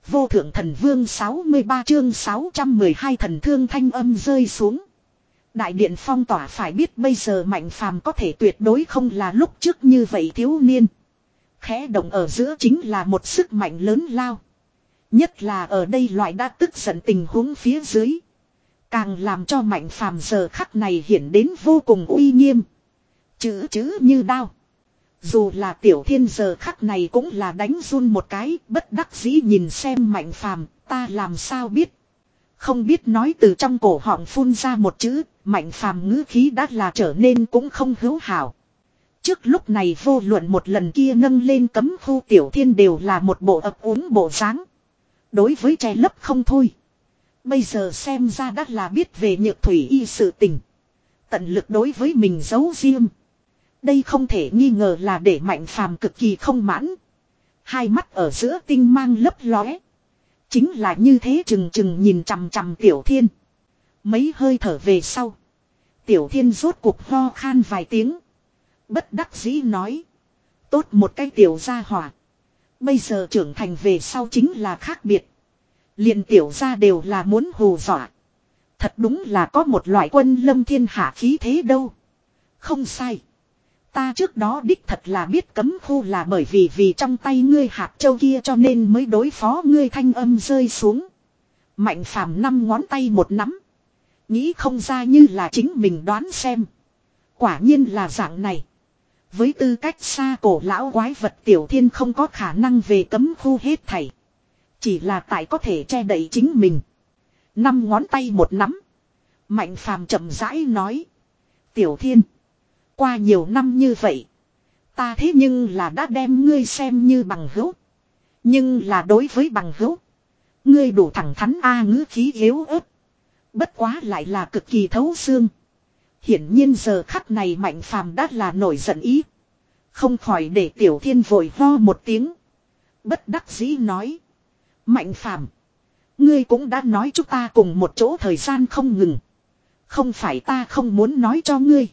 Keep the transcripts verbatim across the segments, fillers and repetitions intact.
Vô thượng thần vương sáu mươi ba chương sáu trăm mười hai thần thương thanh âm rơi xuống. Đại điện phong tỏa phải biết bây giờ Mạnh Phàm có thể tuyệt đối không là lúc trước như vậy thiếu niên. Khẽ động ở giữa chính là một sức mạnh lớn lao. Nhất là ở đây loại đã tức giận tình huống phía dưới. Càng làm cho Mạnh Phàm giờ khắc này hiện đến vô cùng uy nghiêm. Chữ chữ như đao. Dù là Tiểu Thiên giờ khắc này cũng là đánh run một cái, bất đắc dĩ nhìn xem Mạnh Phàm, ta làm sao biết. Không biết nói từ trong cổ họng phun ra một chữ, Mạnh Phàm ngữ khí đã là trở nên cũng không hữu hảo. Trước lúc này vô luận một lần kia nâng lên cấm khu Tiểu Thiên đều là một bộ ấp úng bộ dáng. Đối với che lấp không thôi. Bây giờ xem ra đã là biết về Nhược Thủy Y sự tình. Tận lực đối với mình giấu riêng. Đây không thể nghi ngờ là để Mạnh Phàm cực kỳ không mãn. Hai mắt ở giữa tinh mang lấp lóe. Chính là như thế chừng chừng nhìn chằm chằm Tiểu Thiên. Mấy hơi thở về sau. Tiểu Thiên rốt cuộc ho khan vài tiếng. Bất đắc dĩ nói. Tốt một cái tiểu gia hỏa. Bây giờ trưởng thành về sau chính là khác biệt. Liền tiểu gia đều là muốn hù dọa. Thật đúng là có một loại quân lâm thiên hạ khí thế đâu. Không sai. Ta trước đó đích thật là biết cấm khu là bởi vì vì trong tay ngươi hạt châu kia cho nên mới đối phó ngươi thanh âm rơi xuống. Mạnh Phàm năm ngón tay một nắm. Nghĩ không ra như là chính mình đoán xem. Quả nhiên là dạng này. Với tư cách xa cổ lão quái vật Tiểu Thiên không có khả năng về cấm khu hết thảy. Chỉ là tại có thể che đậy chính mình. Năm ngón tay một nắm. Mạnh Phàm chậm rãi nói. Tiểu Thiên. Qua nhiều năm như vậy. Ta thế nhưng là đã đem ngươi xem như bằng hữu. Nhưng là đối với bằng hữu. Ngươi đủ thẳng thắn a ngữ khí yếu ớt. Bất quá lại là cực kỳ thấu xương. Hiển nhiên giờ khắc này Mạnh Phàm đã là nổi giận ý. Không khỏi để Tiểu Thiên vội ho một tiếng. Bất đắc dĩ nói. Mạnh Phàm, ngươi cũng đã nói chúng ta cùng một chỗ thời gian không ngừng. Không phải ta không muốn nói cho ngươi.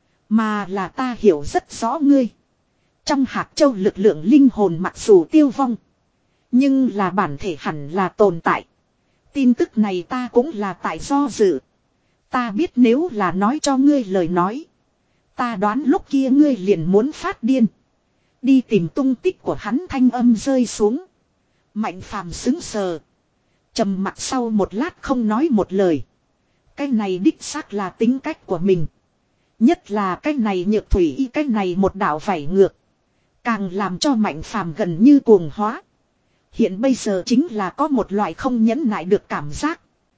Mà là ta hiểu rất rõ ngươi. Trong hạt châu lực lượng linh hồn mặc dù tiêu vong. Nhưng là bản thể hẳn là tồn tại. Tin tức này ta cũng là tại do dự. Ta biết nếu là nói cho ngươi lời nói. Ta đoán lúc kia ngươi liền muốn phát điên. Đi tìm tung tích của hắn thanh âm rơi xuống. Mạnh Phàm sững sờ. Trầm mặc sau một lát không nói một lời. Cái này đích xác là tính cách của mình. Nhất là cái này Nhược Thủy Y cái này một đạo vảy ngược. Càng làm cho Mạnh Phàm gần như cuồng hóa. Hiện bây giờ chính là có một loại không nhẫn nại được cảm giác.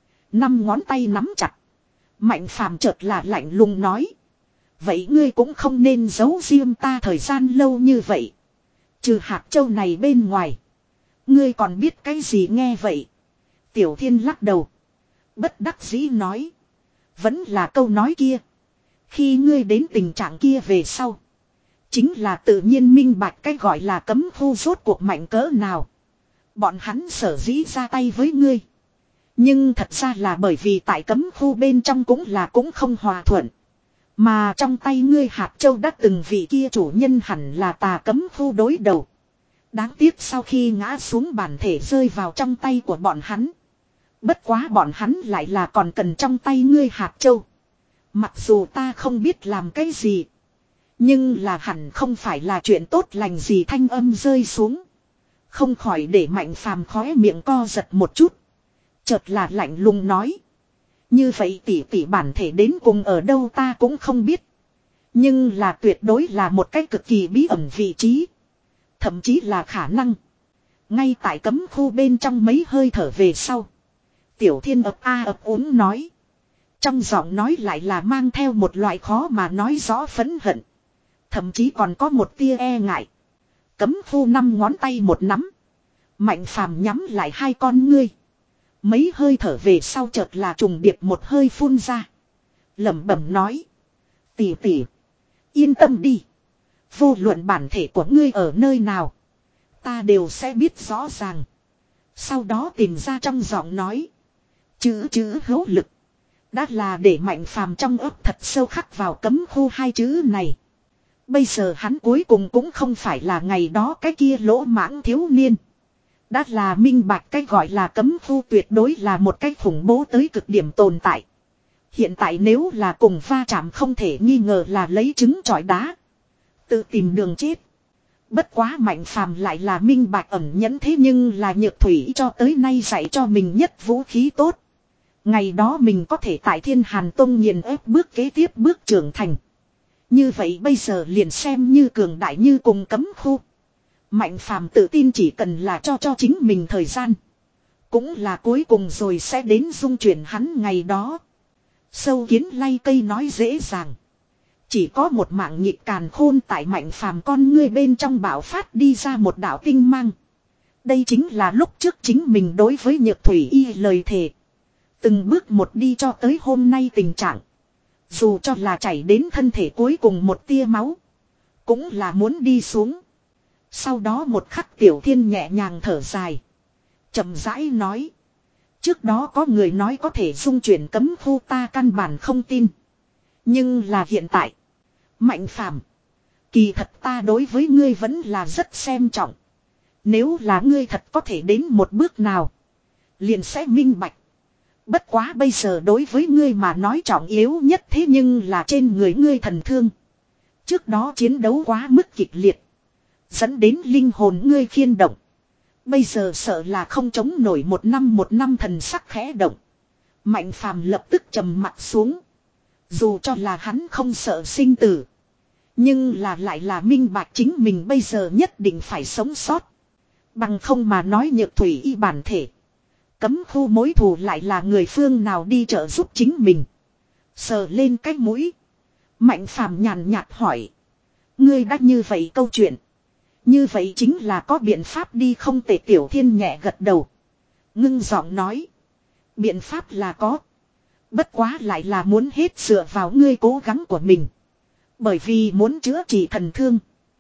Năm ngón tay nắm chặt. Mạnh Phàm chợt là lạnh lùng nói. Vậy ngươi cũng không nên giấu riêng ta thời gian lâu như vậy. Trừ hạt châu này bên ngoài. Ngươi còn biết cái gì nghe vậy? Tiểu Thiên lắc đầu. Bất đắc dĩ nói. Vẫn là câu nói kia. Khi ngươi đến tình trạng kia về sau. Chính là tự nhiên minh bạch cái gọi là cấm khu rốt cuộc mạnh cỡ nào. Bọn hắn sở dĩ ra tay với ngươi. Nhưng thật ra là bởi vì tại cấm khu bên trong cũng là cũng không hòa thuận. Mà trong tay ngươi hạt châu đã từng vị kia chủ nhân hẳn là tà cấm khu đối đầu. Đáng tiếc sau khi ngã xuống bản thể rơi vào trong tay của bọn hắn. Bất quá bọn hắn lại là còn cần trong tay ngươi hạt châu. Mặc dù ta không biết làm cái gì. Nhưng là hẳn không phải là chuyện tốt lành gì thanh âm rơi xuống. Không khỏi để Mạnh Phàm khóe miệng co giật một chút. Chợt là lạnh lùng nói. Như vậy tỷ tỷ bản thể đến cùng ở đâu ta cũng không biết. Nhưng là tuyệt đối là một cách cực kỳ bí ẩn vị trí. Thậm chí là khả năng. Ngay tại cấm khu bên trong mấy hơi thở về sau. Tiểu Thiên ập a ập úng nói. Trong giọng nói lại là mang theo một loại khó mà nói rõ phẫn hận. Thậm chí còn có một tia e ngại. Cấm khu năm ngón tay một nắm. Mạnh Phàm nhắm lại hai con ngươi. Mấy hơi thở về sau chợt là trùng điệp một hơi phun ra. Lẩm bẩm nói. Tỷ tỷ. Yên tâm đi. Vô luận bản thể của ngươi ở nơi nào. Ta đều sẽ biết rõ ràng. Sau đó tìm ra trong giọng nói. Chữ chữ hữu lực. Đã là để Mạnh Phàm trong ấp thật sâu khắc vào cấm khu hai chữ này. Bây giờ hắn cuối cùng cũng không phải là ngày đó cái kia lỗ mãng thiếu niên. Đã là minh bạch cái gọi là cấm khu tuyệt đối là một cái khủng bố tới cực điểm tồn tại. Hiện tại nếu là cùng va chạm không thể nghi ngờ là lấy trứng trọi đá. Tự tìm đường chết. Bất quá Mạnh Phàm lại là minh bạch ẩn nhẫn thế nhưng là Nhược Thủy cho tới nay dạy cho mình nhất vũ khí tốt. Ngày đó mình có thể tại Thiên Hàn Tông nghiền ép bước kế tiếp bước trưởng thành. Như vậy bây giờ liền xem như cường đại như cùng cấm khu. Mạnh Phàm tự tin chỉ cần là cho cho chính mình thời gian. Cũng là cuối cùng rồi sẽ đến dung chuyển hắn ngày đó. Sâu kiến lay cây nói dễ dàng. Chỉ có một mạng nhịp càn khôn tại Mạnh Phàm con ngươi bên trong bạo phát đi ra một đạo tinh mang. Đây chính là lúc trước chính mình đối với Nhược Thủy y lời thề. Từng bước một đi cho tới hôm nay tình trạng. Dù cho là chảy đến thân thể cuối cùng một tia máu. Cũng là muốn đi xuống. Sau đó một khắc Tiểu Thiên nhẹ nhàng thở dài. Chậm rãi nói. Trước đó có người nói có thể dung chuyển cấm khu ta căn bản không tin. Nhưng là hiện tại. Mạnh Phàm, kỳ thật ta đối với ngươi vẫn là rất xem trọng. Nếu là ngươi thật có thể đến một bước nào. Liền sẽ minh bạch. Bất quá bây giờ đối với ngươi mà nói trọng yếu nhất thế nhưng là trên người ngươi thần thương. Trước đó chiến đấu quá mức kịch liệt. Dẫn đến linh hồn ngươi khiên động. Bây giờ sợ là không chống nổi một năm một năm thần sắc khẽ động. Mạnh Phàm lập tức trầm mặt xuống. Dù cho là hắn không sợ sinh tử. Nhưng là lại là minh bạch chính mình bây giờ nhất định phải sống sót. Bằng không mà nói Nhược Thủy y bản thể. Cấm khu mối thù lại là người phương nào đi trợ giúp chính mình. Sờ lên cái mũi. Mạnh Phàm nhàn nhạt hỏi. Ngươi đã như vậy câu chuyện. Như vậy chính là có biện pháp đi không tệ. Tiểu Thiên nhẹ gật đầu. Ngưng giọng nói. Biện pháp là có. Bất quá lại là muốn hết dựa vào ngươi cố gắng của mình. Bởi vì muốn chữa trị thần thương.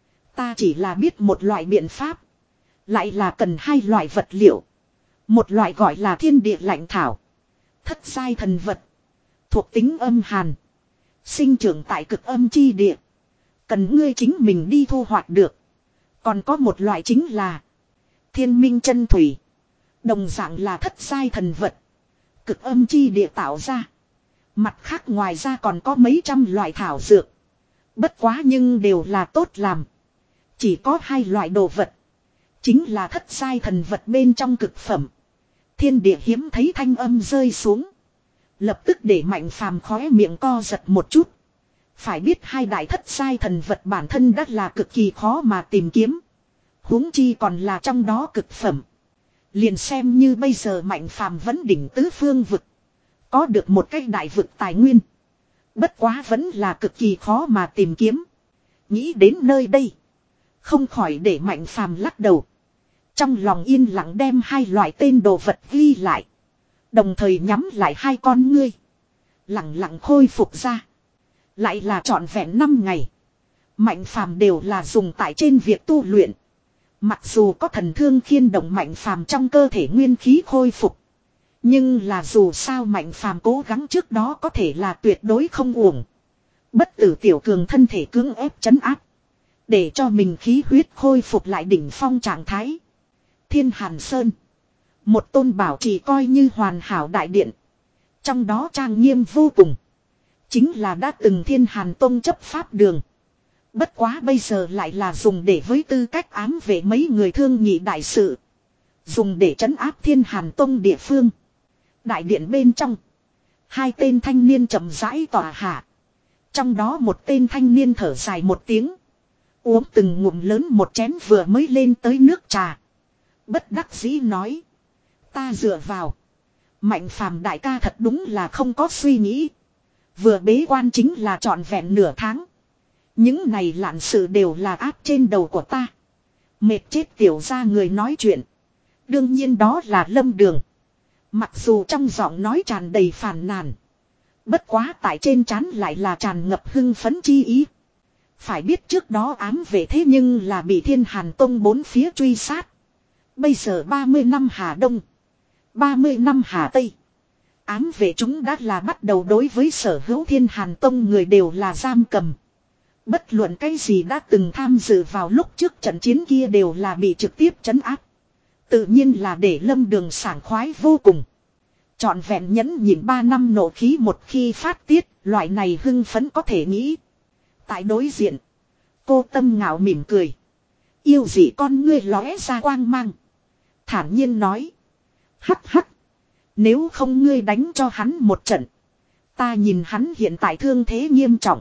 Ta chỉ là biết một loại biện pháp. Lại là cần hai loại vật liệu. Một loại gọi là thiên địa lạnh thảo. Thất giai thần vật. Thuộc tính âm hàn. Sinh trưởng tại cực âm chi địa. Cần ngươi chính mình đi thu hoạch được. Còn có một loại chính là thiên minh chân thủy. Đồng dạng là thất giai thần vật. Cực âm chi địa tạo ra. Mặt khác ngoài ra còn có mấy trăm loại thảo dược. Bất quá nhưng đều là tốt làm. Chỉ có hai loại đồ vật. Chính là thất giai thần vật bên trong cực phẩm. Thiên địa hiếm thấy thanh âm rơi xuống. Lập tức để Mạnh Phàm khóe miệng co giật một chút. Phải biết hai đại thất giai thần vật bản thân đã là cực kỳ khó mà tìm kiếm. Huống chi còn là trong đó cực phẩm. Liền xem như bây giờ Mạnh Phàm vẫn đỉnh tứ phương vực. Có được một cái đại vực tài nguyên. Bất quá vẫn là cực kỳ khó mà tìm kiếm. Nghĩ đến nơi đây. Không khỏi để Mạnh Phàm lắc đầu. Trong lòng yên lặng đem hai loại tên đồ vật ghi lại. Đồng thời nhắm lại hai con ngươi. Lặng lặng khôi phục ra. Lại là trọn vẹn năm ngày. Mạnh Phàm đều là dùng tại trên việc tu luyện. Mặc dù có thần thương khiên động Mạnh Phàm trong cơ thể nguyên khí khôi phục. Nhưng là dù sao Mạnh Phàm cố gắng trước đó có thể là tuyệt đối không uổng. Bất tử tiểu cường thân thể cưỡng ép trấn áp. Để cho mình khí huyết khôi phục lại đỉnh phong trạng thái. Thiên Hàn Sơn. Một tôn bảo trì coi như hoàn hảo đại điện. Trong đó trang nghiêm vô cùng. Chính là đã từng Thiên Hàn Tông chấp pháp đường. Bất quá bây giờ lại là dùng để với tư cách ám vệ mấy người thương nhị đại sự. Dùng để trấn áp Thiên Hàn Tông địa phương. Đại điện bên trong. Hai tên thanh niên chậm rãi tỏa hạ. Trong đó một tên thanh niên thở dài một tiếng. Uống từng ngụm lớn một chén vừa mới lên tới nước trà. Bất đắc dĩ nói. Ta dựa vào. Mạnh Phàm đại ca thật đúng là không có suy nghĩ. Vừa bế quan chính là trọn vẹn nửa tháng. Những này lạn sự đều là áp trên đầu của ta. Mệt chết tiểu ra người nói chuyện. Đương nhiên đó là Lâm Đường. Mặc dù trong giọng nói tràn đầy phàn nàn. Bất quá tại trên trán lại là tràn ngập hưng phấn chi ý. Phải biết trước đó ám về thế nhưng là bị Thiên Hàn Tông bốn phía truy sát. Bây giờ ba mươi năm Hà Đông. ba mươi năm Hà Tây. Ám về chúng đã là bắt đầu đối với sở hữu Thiên Hàn Tông người đều là giam cầm. Bất luận cái gì đã từng tham dự vào lúc trước trận chiến kia đều là bị trực tiếp trấn áp. Tự nhiên là để Lâm Đường sảng khoái vô cùng. Trọn vẹn nhẫn nhịn ba năm nộ khí một khi phát tiết, loại này hưng phấn có thể nghĩ. Tại đối diện, cô Tâm Ngạo mỉm cười. Yêu dị con ngươi lóe ra quang mang. Thản nhiên nói. Hắc hắc. Nếu không ngươi đánh cho hắn một trận. Ta nhìn hắn hiện tại thương thế nghiêm trọng.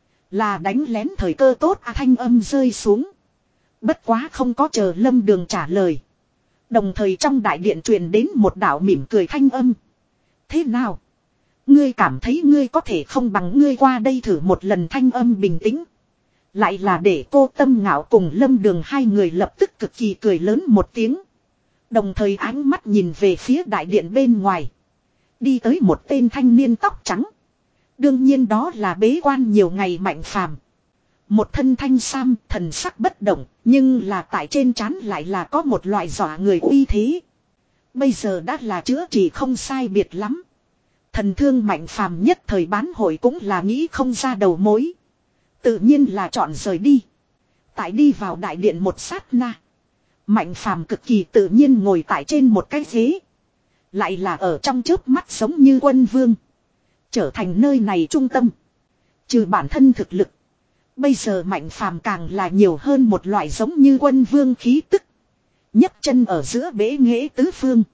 Là đánh lén thời cơ tốt à, thanh âm rơi xuống. Bất quá không có chờ Lâm Đường trả lời. Đồng thời trong đại điện truyền đến một đạo mỉm cười thanh âm. Thế nào? Ngươi cảm thấy ngươi có thể không bằng ngươi qua đây thử một lần, thanh âm bình tĩnh. Lại là để cô Tâm Ngạo cùng Lâm Đường hai người lập tức cực kỳ cười lớn một tiếng. Đồng thời ánh mắt nhìn về phía đại điện bên ngoài. Đi tới một tên thanh niên tóc trắng. Đương nhiên đó là bế quan nhiều ngày Mạnh Phàm. Một thân thanh sam, thần sắc bất động, nhưng là tại trên trán lại là có một loại dọa người uy thế. Bây giờ đã là chữa trị không sai biệt lắm. Thần thương Mạnh Phàm nhất thời bán hội cũng là nghĩ không ra đầu mối. Tự nhiên là chọn rời đi. Tại đi vào đại điện một sát na. Mạnh Phàm cực kỳ tự nhiên ngồi tại trên một cái ghế. Lại là ở trong chớp mắt giống như quân vương. Trở thành nơi này trung tâm. Trừ bản thân thực lực. Bây giờ Mạnh Phàm càng là nhiều hơn một loại giống như quân vương khí tức. nhấc chân ở giữa bế nghệ tứ phương.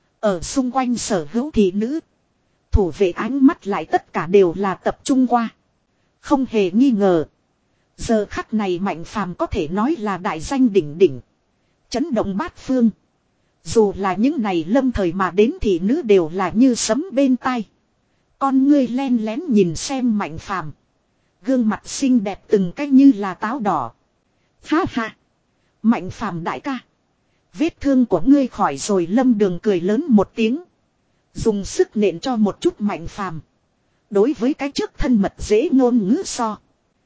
Ở xung quanh sở hữu thị nữ. Thủ vệ ánh mắt lại tất cả đều là tập trung qua. Không hề nghi ngờ. Giờ khắc này Mạnh Phàm có thể nói là đại danh đỉnh đỉnh. Chấn động bát phương. Dù là những này lâm thời mà đến thị nữ đều là như sấm bên tai. Con ngươi len lén nhìn xem Mạnh Phàm. Gương mặt xinh đẹp từng cách như là táo đỏ. Ha ha. Mạnh Phàm đại ca. Vết thương của ngươi khỏi rồi, Lâm Đường cười lớn một tiếng. Dùng sức nện cho một chút Mạnh Phàm. Đối với cái trước thân mật dễ ngôn ngữ so.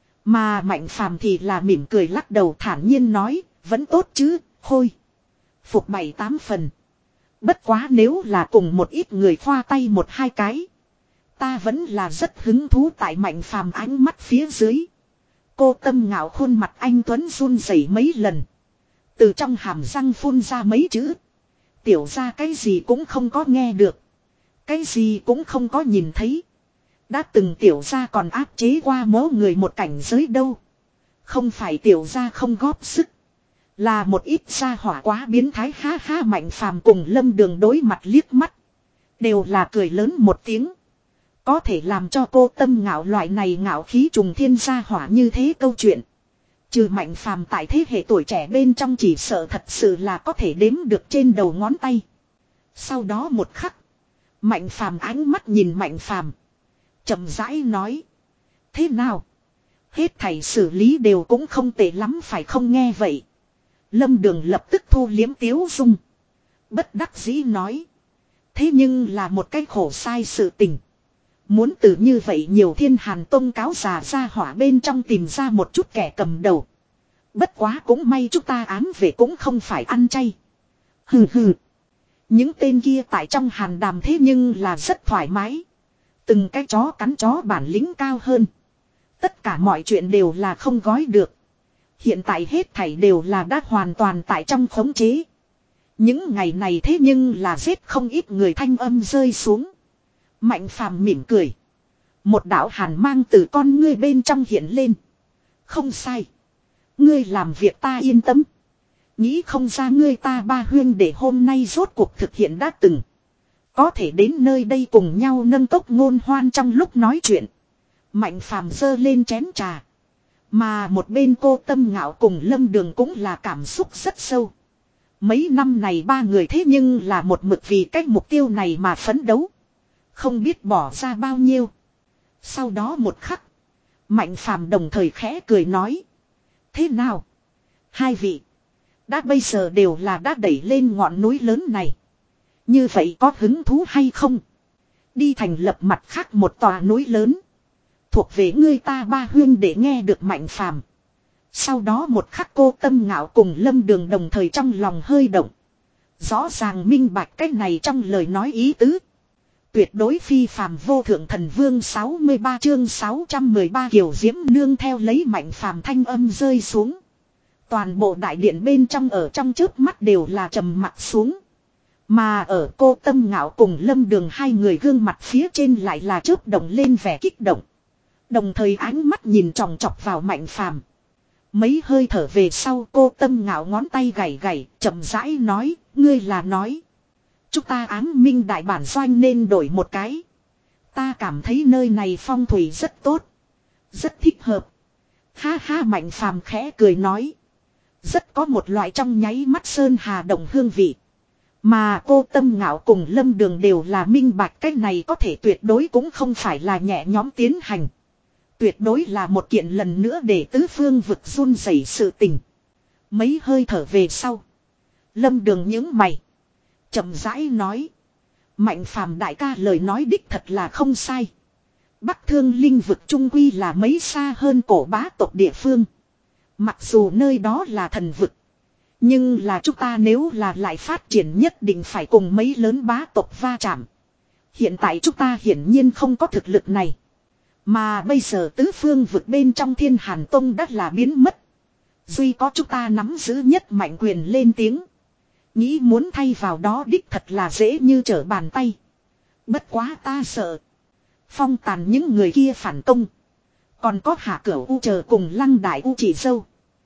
Mà Mạnh Phàm thì là mỉm cười lắc đầu thản nhiên nói. Vẫn tốt chứ, thôi. Phục bảy tám phần. Bất quá nếu là cùng một ít người khoa tay một hai cái. Ta vẫn là rất hứng thú. Tại Mạnh Phàm ánh mắt phía dưới. Cô Tâm Ngạo khuôn mặt anh tuấn run rẩy mấy lần. Từ trong hàm răng phun ra mấy chữ. Tiểu ra cái gì cũng không có nghe được. Cái gì cũng không có nhìn thấy. Đã từng tiểu ra còn áp chế qua mố người một cảnh giới đâu. Không phải tiểu ra không góp sức. Là một ít gia hỏa quá biến thái. Ha ha. Mạnh Phàm cùng Lâm Đường đối mặt liếc mắt. Đều là cười lớn một tiếng. Có thể làm cho cô Tâm Ngạo loại này ngạo khí trùng thiên gia hỏa như thế câu chuyện. Trừ Mạnh Phàm tại thế hệ tuổi trẻ bên trong chỉ sợ thật sự là có thể đếm được trên đầu ngón tay. Sau đó một khắc. Mạnh Phàm ánh mắt nhìn Mạnh Phàm. Chậm rãi nói. Thế nào? Hết thảy xử lý đều cũng không tệ lắm phải không? Nghe vậy. Lâm Đường lập tức thu liếm tiếu dung. Bất đắc dĩ nói. Thế nhưng là một cái khổ sai sự tình. Muốn từ như vậy nhiều Thiên Hàn Tông cáo già ra hỏa bên trong tìm ra một chút kẻ cầm đầu. Bất quá cũng may chúng ta án về cũng không phải ăn chay. Hừ hừ. Những tên kia tại trong hàn đàm thế nhưng là rất thoải mái. Từng cái chó cắn chó bản lĩnh cao hơn. Tất cả mọi chuyện đều là không gói được. Hiện tại hết thảy đều là đã hoàn toàn tại trong khống chế. Những ngày này thế nhưng là giết không ít người, thanh âm rơi xuống. Mạnh Phàm mỉm cười. Một đạo hàn mang từ con ngươi bên trong hiện lên. Không sai. Ngươi làm việc ta yên tâm. Nghĩ không ra ngươi ta ba huyên để hôm nay rốt cuộc thực hiện đã từng. Có thể đến nơi đây cùng nhau nâng cốc ngôn hoan. Trong lúc nói chuyện. Mạnh Phàm giơ lên chén trà. Mà một bên cô Tâm Ngạo cùng Lâm Đường cũng là cảm xúc rất sâu. Mấy năm này ba người thế nhưng là một mực vì cách mục tiêu này mà phấn đấu. Không biết bỏ ra bao nhiêu. Sau đó một khắc. Mạnh Phàm đồng thời khẽ cười nói. Thế nào? Hai vị. Đã bây giờ đều là đã đẩy lên ngọn núi lớn này. Như vậy có hứng thú hay không? Đi thành lập mặt khác một tòa núi lớn. Thuộc về ngươi ta ba huyên để nghe được Mạnh Phàm. Sau đó một khắc cô Tâm Ngạo cùng Lâm Đường đồng thời trong lòng hơi động. Rõ ràng minh bạch cái này trong lời nói ý tứ. Tuyệt đối phi phàm vô thượng thần vương. Sáu mươi ba chương sáu trăm mười ba Kiều Diễm nương theo lấy Mạnh Phàm thanh âm rơi xuống. Toàn bộ đại điện bên trong ở trong chớp mắt đều là trầm mặt xuống. Mà ở cô Tâm Ngạo cùng Lâm Đường hai người gương mặt phía trên lại là chớp động lên vẻ kích động. Đồng thời ánh mắt nhìn chòng chọc vào Mạnh Phàm. Mấy hơi thở về sau cô Tâm Ngạo ngón tay gảy gảy, chậm rãi nói, ngươi là nói. Chúng ta ám minh đại bản doanh nên đổi một cái. Ta cảm thấy nơi này phong thủy rất tốt. Rất thích hợp. Ha ha Mạnh Phàm khẽ cười nói. Rất có một loại trong nháy mắt sơn hà động hương vị. Mà cô Tâm Ngạo cùng Lâm Đường đều là minh bạch cái này có thể tuyệt đối cũng không phải là nhẹ nhóm tiến hành. Tuyệt đối là một kiện lần nữa để tứ phương vực run rẩy sự tình. Mấy hơi thở về sau. Lâm Đường nhướng mày. Chậm rãi nói. Mạnh Phàm đại ca lời nói đích thật là không sai. Bắc Thương Linh vực trung quy là mấy xa hơn cổ bá tộc địa phương. Mặc dù nơi đó là thần vực. Nhưng là chúng ta nếu là lại phát triển nhất định phải cùng mấy lớn bá tộc va chạm. Hiện tại chúng ta hiển nhiên không có thực lực này. Mà bây giờ tứ phương vực bên trong Thiên Hàn Tông đã là biến mất. Duy có chúng ta nắm giữ nhất mạnh quyền lên tiếng. Nghĩ muốn thay vào đó đích thật là dễ như trở bàn tay. Bất quá ta sợ. Phong tàn những người kia phản công. Còn có Hạ Cửu U chờ cùng Lăng Đại U chỉ dâu.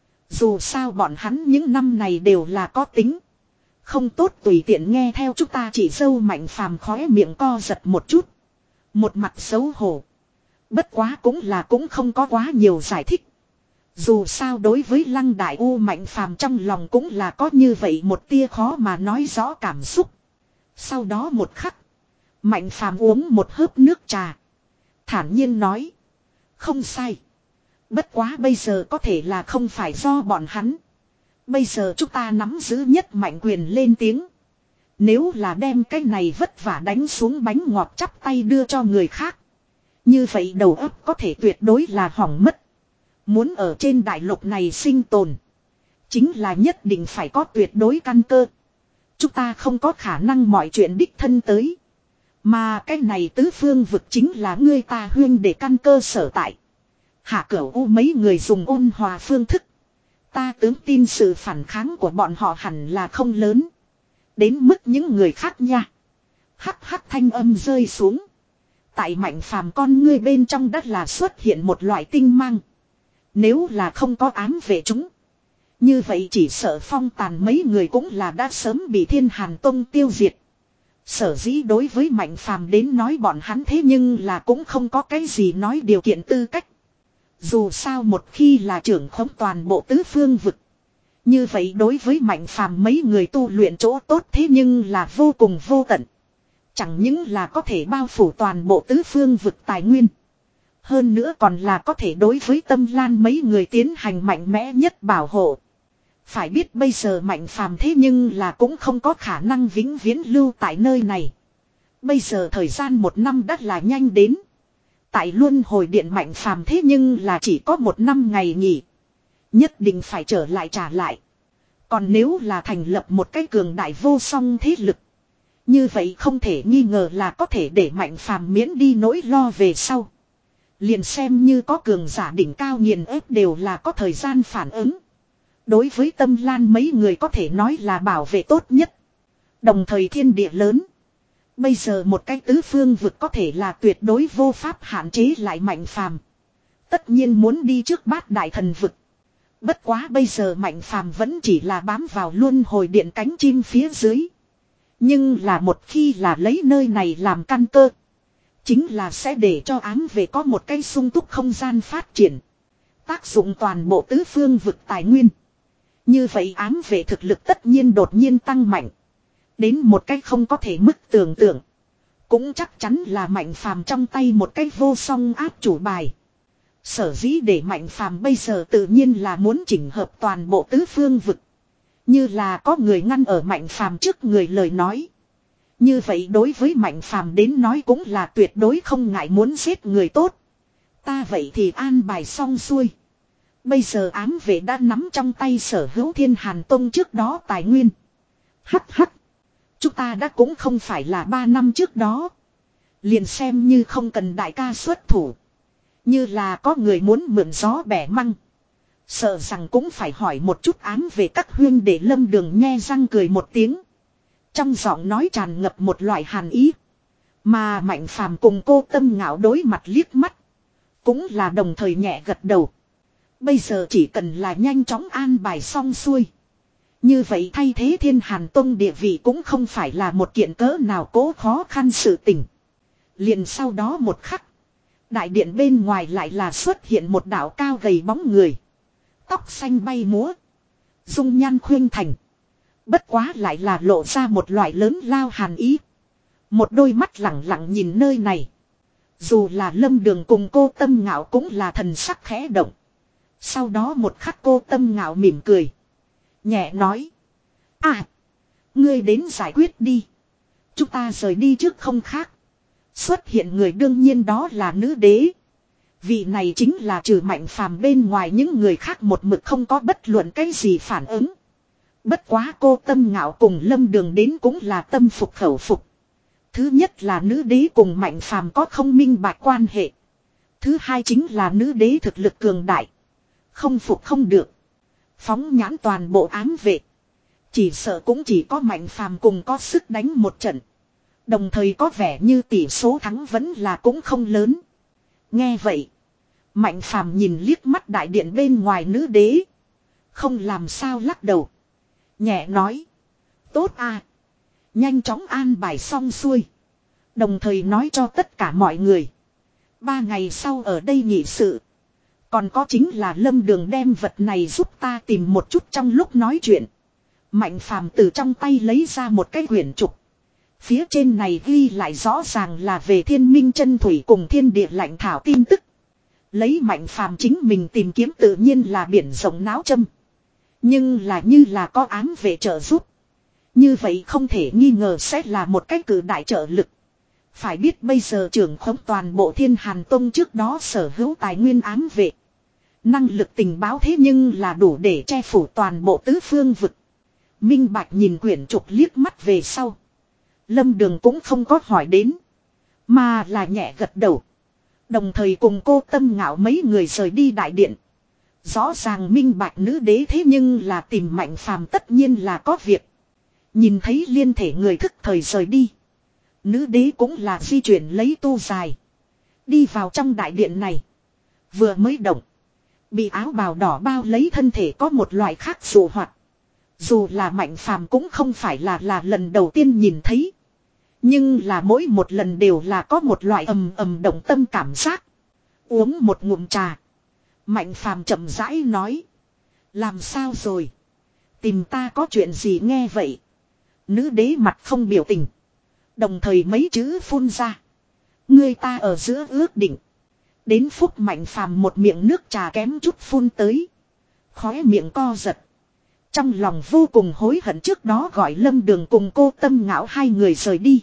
Dù sao bọn hắn những năm này đều là có tính. Không tốt tùy tiện nghe theo chúng ta chỉ dâu Mạnh Phàm khóe miệng co giật một chút. Một mặt xấu hổ. Bất quá cũng là cũng không có quá nhiều giải thích. Dù sao đối với Lăng Đại U Mạnh Phàm trong lòng cũng là có như vậy một tia khó mà nói rõ cảm xúc. Sau đó một khắc. Mạnh Phàm uống một hớp nước trà. Thản nhiên nói. Không sai. Bất quá bây giờ có thể là không phải do bọn hắn. Bây giờ chúng ta nắm giữ nhất mạnh quyền lên tiếng. Nếu là đem cái này vất vả đánh xuống bánh ngọt chắp tay đưa cho người khác. Như vậy đầu óc có thể tuyệt đối là hỏng mất. Muốn ở trên đại lục này sinh tồn. Chính là nhất định phải có tuyệt đối căn cơ. Chúng ta không có khả năng mọi chuyện đích thân tới. Mà cái này tứ phương vực chính là ngươi ta huyên để căn cơ sở tại. Hạ Cửu U mấy người dùng ôn hòa phương thức. Ta tướng tin sự phản kháng của bọn họ hẳn là không lớn. Đến mức những người khác nha. Hắc hắc thanh âm rơi xuống. Tại Mạnh Phàm con ngươi bên trong đất là xuất hiện một loại tinh mang. Nếu là không có ám vệ chúng. Như vậy chỉ sợ phong tàn mấy người cũng là đã sớm bị Thiên Hàn Tông tiêu diệt. Sở dĩ đối với Mạnh Phàm đến nói bọn hắn thế nhưng là cũng không có cái gì nói điều kiện tư cách. Dù sao một khi là trưởng khống toàn bộ tứ phương vực. Như vậy đối với Mạnh Phàm mấy người tu luyện chỗ tốt thế nhưng là vô cùng vô tận. Chẳng những là có thể bao phủ toàn bộ tứ phương vực tài nguyên. Hơn nữa còn là có thể đối với Tâm Lan mấy người tiến hành mạnh mẽ nhất bảo hộ. Phải biết bây giờ Mạnh Phàm thế nhưng là cũng không có khả năng vĩnh viễn lưu tại nơi này. Bây giờ thời gian một năm đã là nhanh đến. Tại Luân Hồi Điện Mạnh Phàm thế nhưng là chỉ có một năm ngày nghỉ. Nhất định phải trở lại trả lại. Còn nếu là thành lập một cái cường đại vô song thế lực. Như vậy không thể nghi ngờ là có thể để Mạnh Phàm miễn đi nỗi lo về sau. Liền xem như có cường giả đỉnh cao nghiền ép đều là có thời gian phản ứng. Đối với Tâm Lan mấy người có thể nói là bảo vệ tốt nhất. Đồng thời thiên địa lớn. Bây giờ một cái tứ phương vực có thể là tuyệt đối vô pháp hạn chế lại Mạnh Phàm. Tất nhiên muốn đi trước bát đại thần vực. Bất quá bây giờ Mạnh Phàm vẫn chỉ là bám vào Luân Hồi Điện cánh chim phía dưới. Nhưng là một khi là lấy nơi này làm căn cơ. Chính là sẽ để cho ám vệ có một cái sung túc không gian phát triển. Tác dụng toàn bộ tứ phương vực tài nguyên. Như vậy ám vệ thực lực tất nhiên đột nhiên tăng mạnh. Đến một cách không có thể mức tưởng tượng. Cũng chắc chắn là Mạnh Phàm trong tay một cái vô song áp chủ bài. Sở dĩ để Mạnh Phàm bây giờ tự nhiên là muốn chỉnh hợp toàn bộ tứ phương vực. Như là có người ngăn ở Mạnh Phàm trước người lời nói. Như vậy đối với Mạnh Phàm đến nói cũng là tuyệt đối không ngại muốn giết người tốt. Ta vậy thì an bài xong xuôi. Bây giờ ám vệ đã nắm trong tay sở hữu Thiên Hàn Tông trước đó tài nguyên. Hắc hắc. Chúng ta đã cũng không phải là ba năm trước đó. Liền xem như không cần đại ca xuất thủ. Như là có người muốn mượn gió bẻ măng. Sợ rằng cũng phải hỏi một chút ám về các huyên để Lâm Đường nhe răng cười một tiếng. Trong giọng nói tràn ngập một loại hàn ý. Mà Mạnh Phàm cùng cô Tâm Ngạo đối mặt liếc mắt. Cũng là đồng thời nhẹ gật đầu. Bây giờ chỉ cần là nhanh chóng an bài xong xuôi. Như vậy thay thế Thiên Hàn Tông địa vị cũng không phải là một kiện cỡ nào cố khó khăn sự tình. Liền sau đó một khắc. Đại điện bên ngoài lại là xuất hiện một đạo cao gầy bóng người. Tóc xanh bay múa. Dung nhan khuyên thành. Bất quá lại là lộ ra một loại lớn lao hàn ý. Một đôi mắt lẳng lặng nhìn nơi này. Dù là Lâm Đường cùng cô Tâm Ngạo cũng là thần sắc khẽ động. Sau đó một khắc cô Tâm Ngạo mỉm cười. Nhẹ nói. À. Ngươi đến giải quyết đi. Chúng ta rời đi trước không khác. Xuất hiện người đương nhiên đó là nữ đế. Vị này chính là trừ Mạnh Phàm bên ngoài những người khác một mực không có bất luận cái gì phản ứng. Bất quá cô Tâm Ngạo cùng Lâm Đường đến cũng là tâm phục khẩu phục. Thứ nhất là nữ đế cùng Mạnh Phàm có không minh bạch quan hệ. Thứ hai chính là nữ đế thực lực cường đại. Không phục không được. Phóng nhãn toàn bộ ám vệ. Chỉ sợ cũng chỉ có Mạnh Phàm cùng có sức đánh một trận. Đồng thời có vẻ như tỷ số thắng vẫn là cũng không lớn. Nghe vậy. Mạnh Phàm nhìn liếc mắt đại điện bên ngoài nữ đế. Không làm sao lắc đầu. Nhẹ nói. Tốt à. Nhanh chóng an bài xong xuôi. Đồng thời nói cho tất cả mọi người. Ba ngày sau ở đây nghị sự. Còn có chính là Lâm Đường đem vật này giúp ta tìm một chút trong lúc nói chuyện. Mạnh Phàm từ trong tay lấy ra một cái quyển trục. Phía trên này ghi lại rõ ràng là về Thiên Minh Chân Thủy cùng Thiên Địa Lạnh Thảo tin tức. Lấy Mạnh Phàm chính mình tìm kiếm tự nhiên là biển rộng náo châm. Nhưng là như là có ám vệ trợ giúp. Như vậy không thể nghi ngờ sẽ là một cái cử đại trợ lực. Phải biết bây giờ trưởng khống toàn bộ Thiên Hàn Tông trước đó sở hữu tài nguyên ám vệ. Năng lực tình báo thế nhưng là đủ để che phủ toàn bộ tứ phương vực. Minh Bạch nhìn quyển trục liếc mắt về sau. Lâm Đường cũng không có hỏi đến. Mà là nhẹ gật đầu. Đồng thời cùng cô Tâm Ngạo mấy người rời đi đại điện. Rõ ràng minh bạch nữ đế thế nhưng là tìm Mạnh Phàm tất nhiên là có việc. Nhìn thấy liên thể người thức thời rời đi. Nữ đế cũng là di chuyển lấy tu dài. Đi vào trong đại điện này. Vừa mới động. Bị áo bào đỏ bao lấy thân thể có một loại khác dụ hoạt. Dù là Mạnh Phàm cũng không phải là là lần đầu tiên nhìn thấy. Nhưng là mỗi một lần đều là có một loại ầm ầm động tâm cảm giác. Uống một ngụm trà. Mạnh Phàm chậm rãi nói. Làm sao rồi? Tìm ta có chuyện gì nghe vậy? Nữ đế mặt không biểu tình. Đồng thời mấy chữ phun ra. Người ta ở giữa ước định. Đến phút Mạnh Phàm một miệng nước trà kém chút phun tới. Khóe miệng co giật. Trong lòng vô cùng hối hận trước đó gọi Lâm Đường cùng cô Tâm Ngạo hai người rời đi.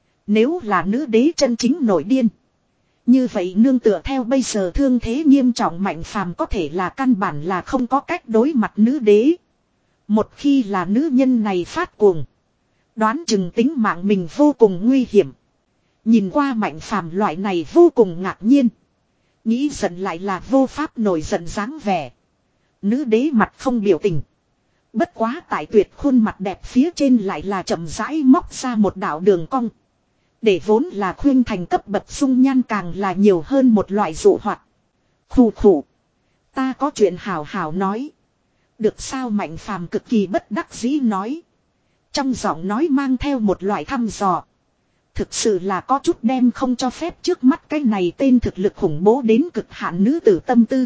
Nếu là nữ đế chân chính nổi điên. Như vậy nương tựa theo bây giờ thương thế nghiêm trọng Mạnh Phàm có thể là căn bản là không có cách đối mặt nữ đế. Một khi là nữ nhân này phát cuồng. Đoán chừng tính mạng mình vô cùng nguy hiểm. Nhìn qua Mạnh Phàm loại này vô cùng ngạc nhiên. Nghĩ giận lại là vô pháp nổi giận dáng vẻ. Nữ đế mặt không biểu tình. Bất quá tại tuyệt khuôn mặt đẹp phía trên lại là chậm rãi móc ra một đạo đường cong. Để vốn là khuyên thành cấp bậc dung nhan càng là nhiều hơn một loại dụ hoạt. Khủ khủ. Ta có chuyện hào hào nói. Được sao Mạnh Phàm cực kỳ bất đắc dĩ nói. Trong giọng nói mang theo một loại thăm dò. Thực sự là có chút đem không cho phép trước mắt cái này tên thực lực khủng bố đến cực hạn nữ tử tâm tư.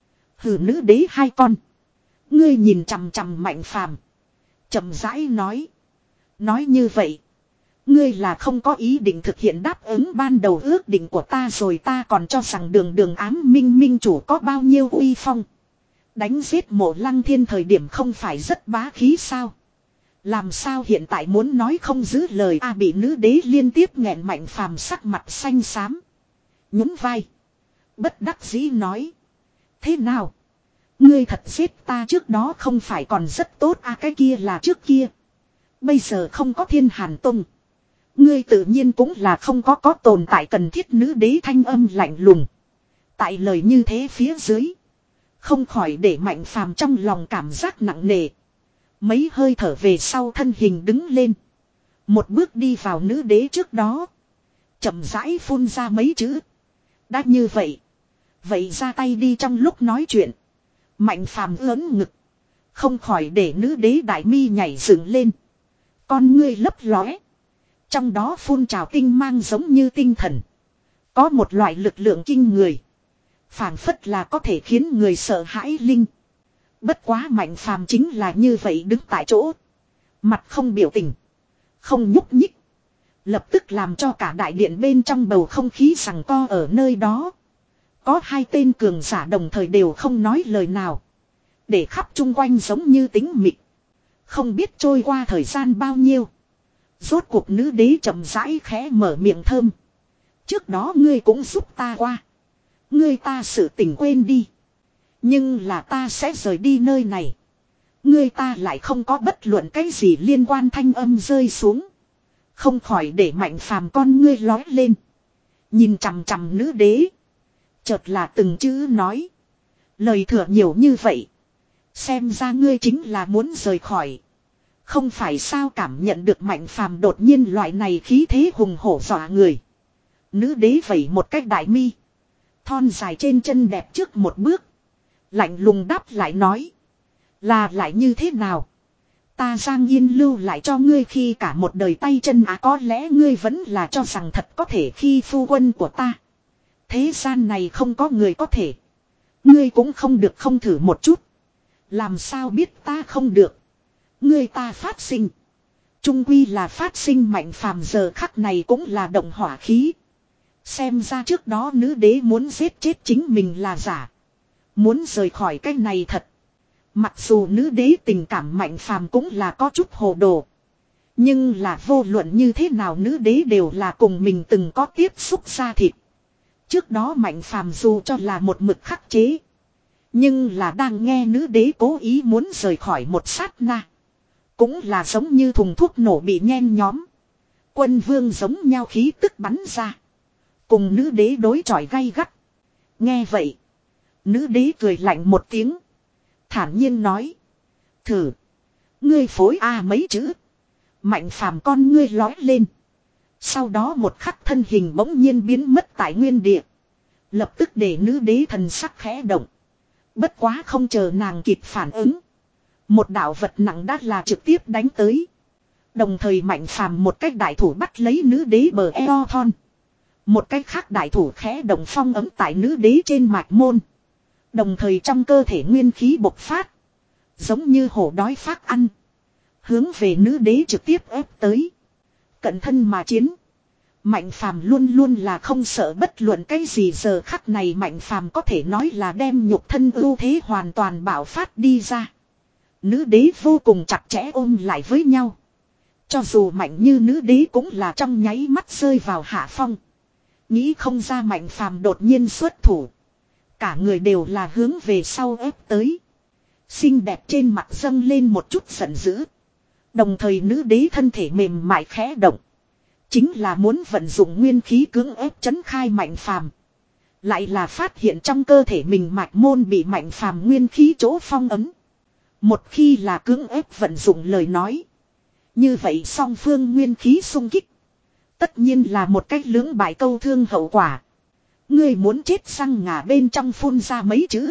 Hừ nữ đế hai con. Ngươi nhìn chằm chằm Mạnh Phàm, chậm rãi nói. Nói như vậy. Ngươi là không có ý định thực hiện đáp ứng ban đầu ước định của ta rồi ta còn cho rằng đường đường ám minh minh chủ có bao nhiêu uy phong. Đánh giết Mộ Lăng Thiên thời điểm không phải rất bá khí sao. Làm sao hiện tại muốn nói không giữ lời a bị nữ đế liên tiếp nghẹn Mạnh Phàm sắc mặt xanh xám. Nhún vai. Bất đắc dĩ nói. Thế nào? Ngươi thật giết ta trước đó không phải còn rất tốt a cái kia là trước kia. Bây giờ không có Thiên Hàn Tông. Ngươi tự nhiên cũng là không có có tồn tại cần thiết nữ đế thanh âm lạnh lùng. Tại lời như thế phía dưới. Không khỏi để Mạnh Phàm trong lòng cảm giác nặng nề. Mấy hơi thở về sau thân hình đứng lên. Một bước đi vào nữ đế trước đó. Chậm rãi phun ra mấy chữ. Đã như vậy. Vậy ra tay đi. Trong lúc nói chuyện. Mạnh Phàm ớn ngực. Không khỏi để nữ đế đại mi nhảy dựng lên. Con ngươi lấp lóe. Trong đó phun trào tinh mang giống như tinh thần. Có một loại lực lượng kinh người. Phảng phất là có thể khiến người sợ hãi linh. Bất quá Mạnh Phàm chính là như vậy đứng tại chỗ. Mặt không biểu tình. Không nhúc nhích. Lập tức làm cho cả đại điện bên trong bầu không khí giằng co ở nơi đó. Có hai tên cường giả đồng thời đều không nói lời nào. Để khắp chung quanh giống như tĩnh mịch. Không biết trôi qua thời gian bao nhiêu. Rốt cuộc nữ đế chậm rãi khẽ mở miệng thơm. Trước đó ngươi cũng giúp ta qua. Ngươi ta sự tình quên đi. Nhưng là ta sẽ rời đi nơi này. Ngươi ta lại không có bất luận cái gì liên quan. Thanh âm rơi xuống. Không khỏi để Mạnh Phàm con ngươi lói lên. Nhìn chằm chằm nữ đế. Chợt là từng chữ nói. Lời thừa nhiều như vậy. Xem ra ngươi chính là muốn rời khỏi. Không phải sao? Cảm nhận được Mạnh Phàm đột nhiên loại này khí thế hùng hổ dọa người. Nữ đế vẩy một cách đại mi. Thon dài trên chân đẹp trước một bước. Lạnh lùng đáp lại nói. Là lại như thế nào? Ta Giang Yên lưu lại cho ngươi khi cả một đời tay chân à, có lẽ ngươi vẫn là cho rằng thật có thể khi phu quân của ta. Thế gian này không có người có thể. Ngươi cũng không được không thử một chút. Làm sao biết ta không được. Ngươi ta phát sinh. Trung quy là phát sinh. Mạnh Phàm giờ khắc này cũng là động hỏa khí. Xem ra trước đó nữ đế muốn giết chết chính mình là giả. Muốn rời khỏi cái này thật. Mặc dù nữ đế tình cảm Mạnh Phàm cũng là có chút hồ đồ. Nhưng là vô luận như thế nào nữ đế đều là cùng mình từng có tiếp xúc ra thịt. Trước đó Mạnh Phàm dù cho là một mực khắc chế. Nhưng là đang nghe nữ đế cố ý muốn rời khỏi một sát na. Cũng là giống như thùng thuốc nổ bị nhen nhóm. Quân vương giống nhau khí tức bắn ra. Cùng nữ đế đối chọi gay gắt. Nghe vậy. Nữ đế cười lạnh một tiếng. Thản nhiên nói. Thử. Ngươi phối a à mấy chữ. Mạnh Phàm con ngươi lói lên. Sau đó một khắc thân hình bỗng nhiên biến mất tại nguyên địa. Lập tức để nữ đế thần sắc khẽ động. Bất quá không chờ nàng kịp phản ứng. Một đạo vật nặng đã là trực tiếp đánh tới. Đồng thời Mạnh Phàm một cách đại thủ bắt lấy nữ đế bờ eo thon. Một cách khác đại thủ khẽ động phong ấm tại nữ đế trên mạch môn. Đồng thời trong cơ thể nguyên khí bộc phát. Giống như hổ đói phát ăn. Hướng về nữ đế trực tiếp ép tới. Cận thân mà chiến. Mạnh Phàm luôn luôn là không sợ bất luận cái gì. Giờ khắc này Mạnh Phàm có thể nói là đem nhục thân ưu thế hoàn toàn bạo phát đi ra. Nữ đế vô cùng chặt chẽ ôm lại với nhau. Cho dù mạnh như nữ đế cũng là trong nháy mắt rơi vào hạ phong. Nghĩ không ra Mạnh Phàm đột nhiên xuất thủ. Cả người đều là hướng về sau ép tới. Xinh đẹp trên mặt dâng lên một chút giận dữ. Đồng thời nữ đế thân thể mềm mại khẽ động. Chính là muốn vận dụng nguyên khí cưỡng ép chấn khai Mạnh Phàm. Lại là phát hiện trong cơ thể mình mạch môn bị Mạnh Phàm nguyên khí chỗ phong ấn. Một khi là cưỡng ép vận dụng lời nói. Như vậy song phương nguyên khí xung kích. Tất nhiên là một cách lưỡng bại câu thương hậu quả. Ngươi muốn chết răng ngà bên trong phun ra mấy chữ.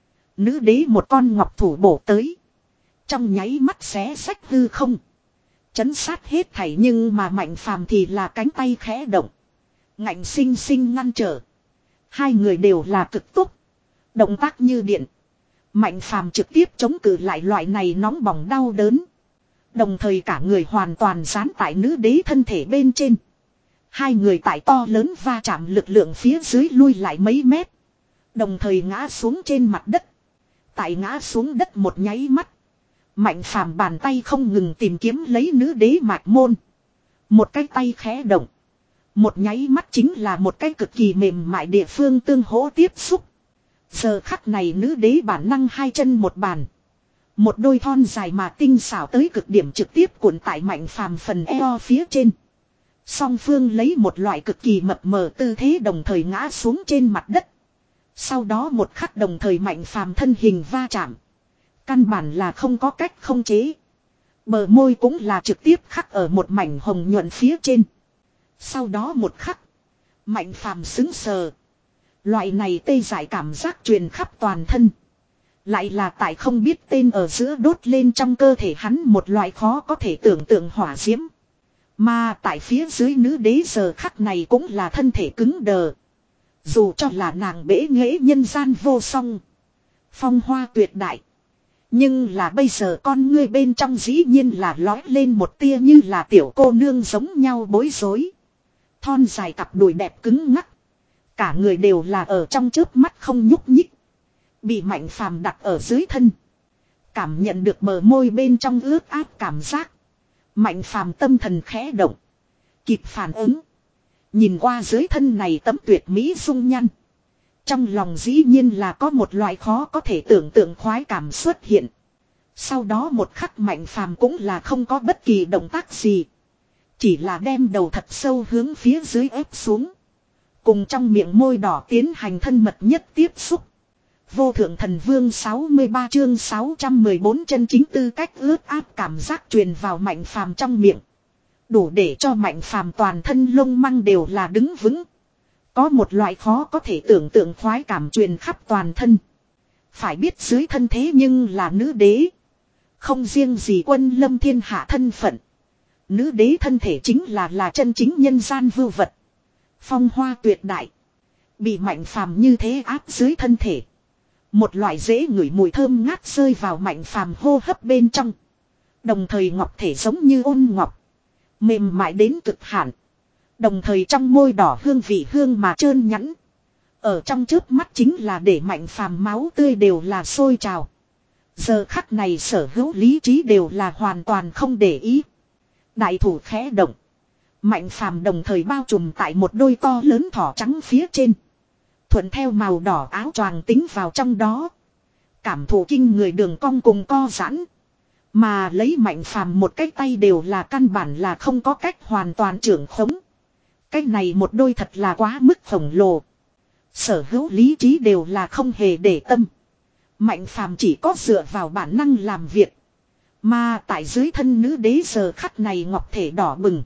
Nữ đế một con ngọc thủ bổ tới. Trong nháy mắt xé sách hư không. Chấn sát hết thảy nhưng mà Mạnh Phàm thì là cánh tay khẽ động. Ngạnh sinh sinh ngăn trở. Hai người đều là cực tốc. Động tác như điện. Mạnh Phàm trực tiếp chống cự lại loại này nóng bỏng đau đớn. Đồng thời cả người hoàn toàn dán tại nữ đế thân thể bên trên. Hai người tại to lớn va chạm lực lượng phía dưới lui lại mấy mét. Đồng thời ngã xuống trên mặt đất. Tại ngã xuống đất một nháy mắt. Mạnh Phàm bàn tay không ngừng tìm kiếm lấy nữ đế mạch môn. Một cái tay khẽ động. Một nháy mắt chính là một cái cực kỳ mềm mại địa phương tương hỗ tiếp xúc. Giờ khắc này nữ đế bản năng hai chân một bàn. Một đôi thon dài mà tinh xảo tới cực điểm trực tiếp cuộn tại Mạnh Phàm phần eo phía trên. Song phương lấy một loại cực kỳ mập mờ tư thế đồng thời ngã xuống trên mặt đất. Sau đó một khắc đồng thời Mạnh Phàm thân hình va chạm. Căn bản là không có cách không chế. Bờ môi cũng là trực tiếp khắc ở một mảnh hồng nhuận phía trên. Sau đó một khắc. Mạnh Phàm sững sờ. Loại này tê dại cảm giác truyền khắp toàn thân. Lại là tại không biết tên ở giữa đốt lên trong cơ thể hắn một loại khó có thể tưởng tượng hỏa diễm. Mà tại phía dưới nữ đế giờ khắc này cũng là thân thể cứng đờ. Dù cho là nàng bể nghễ nhân gian vô song. Phong hoa tuyệt đại. Nhưng là bây giờ con ngươi bên trong dĩ nhiên là lói lên một tia như là tiểu cô nương giống nhau bối rối. Thon dài cặp đùi đẹp cứng ngắc. Cả người đều là ở trong chớp mắt không nhúc nhích. Bị Mạnh Phàm đặt ở dưới thân. Cảm nhận được bờ môi bên trong ướt át cảm giác. Mạnh Phàm tâm thần khẽ động. Kịp phản ứng. Nhìn qua dưới thân này tấm tuyệt mỹ dung nhăn. Trong lòng dĩ nhiên là có một loại khó có thể tưởng tượng khoái cảm xuất hiện. Sau đó một khắc Mạnh Phàm cũng là không có bất kỳ động tác gì. Chỉ là đem đầu thật sâu hướng phía dưới ép xuống. Cùng trong miệng môi đỏ tiến hành thân mật nhất tiếp xúc. Vô thượng thần vương sáu mươi ba chương sáu trăm mười bốn chân chính tư cách ướt át cảm giác truyền vào Mạnh Phàm trong miệng. Đủ để cho Mạnh Phàm toàn thân lông măng đều là đứng vững. Có một loại khó có thể tưởng tượng khoái cảm truyền khắp toàn thân. Phải biết dưới thân thế nhưng là nữ đế. Không riêng gì quân lâm thiên hạ thân phận. Nữ đế thân thể chính là là chân chính nhân gian vưu vật. Phong hoa tuyệt đại. Bị Mạnh Phàm như thế áp dưới thân thể. Một loại dễ ngửi mùi thơm ngát rơi vào Mạnh Phàm hô hấp bên trong. Đồng thời ngọc thể giống như ôn ngọc. Mềm mại đến cực hạn. Đồng thời trong môi đỏ hương vị hương mà trơn nhẵn. Ở trong trước mắt chính là để Mạnh Phàm máu tươi đều là sôi trào. Giờ khắc này sở hữu lý trí đều là hoàn toàn không để ý. Đại thủ khẽ động. Mạnh Phàm đồng thời bao trùm tại một đôi to lớn thỏ trắng phía trên. Thuận theo màu đỏ áo choàng tính vào trong đó. Cảm thụ kinh người đường cong cùng co giãn. Mà lấy Mạnh Phàm một cái tay đều là căn bản là không có cách hoàn toàn trưởng khống. Cái này một đôi thật là quá mức khổng lồ. Sở hữu lý trí đều là không hề để tâm. Mạnh Phàm chỉ có dựa vào bản năng làm việc. Mà tại dưới thân nữ đế giờ khắc này ngọc thể đỏ bừng.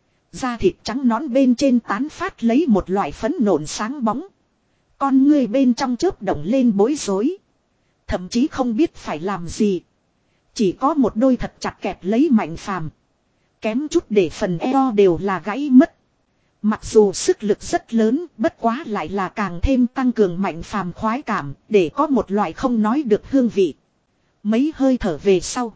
Da thịt trắng nõn bên trên tán phát lấy một loại phấn nộn sáng bóng. Con người bên trong chớp động lên bối rối. Thậm chí không biết phải làm gì. Chỉ có một đôi thật chặt kẹp lấy Mạnh Phàm. Kém chút để phần eo đều là gãy mất. Mặc dù sức lực rất lớn, bất quá lại là càng thêm tăng cường Mạnh Phàm khoái cảm, để có một loại không nói được hương vị. Mấy hơi thở về sau.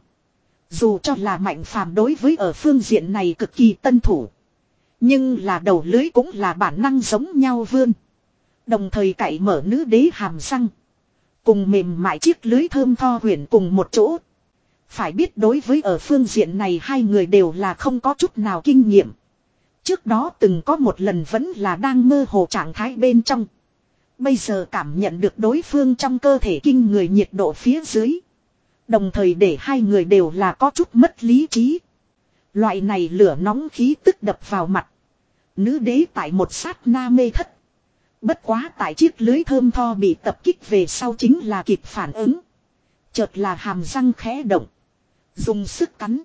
Dù cho là Mạnh Phàm đối với ở phương diện này cực kỳ tân thủ. Nhưng là đầu lưới cũng là bản năng giống nhau vươn. Đồng thời cạy mở nữ đế hàm răng. Cùng mềm mại chiếc lưới thơm tho huyền cùng một chỗ. Phải biết đối với ở phương diện này hai người đều là không có chút nào kinh nghiệm. Trước đó từng có một lần vẫn là đang mơ hồ trạng thái bên trong. Bây giờ cảm nhận được đối phương trong cơ thể kinh người nhiệt độ phía dưới. Đồng thời để hai người đều là có chút mất lý trí. Loại này lửa nóng khí tức đập vào mặt. Nữ đế tại một sát na mê thất. Bất quá tại chiếc lưới thơm tho bị tập kích về sau chính là kịp phản ứng. Chợt là hàm răng khẽ động. Dùng sức cắn.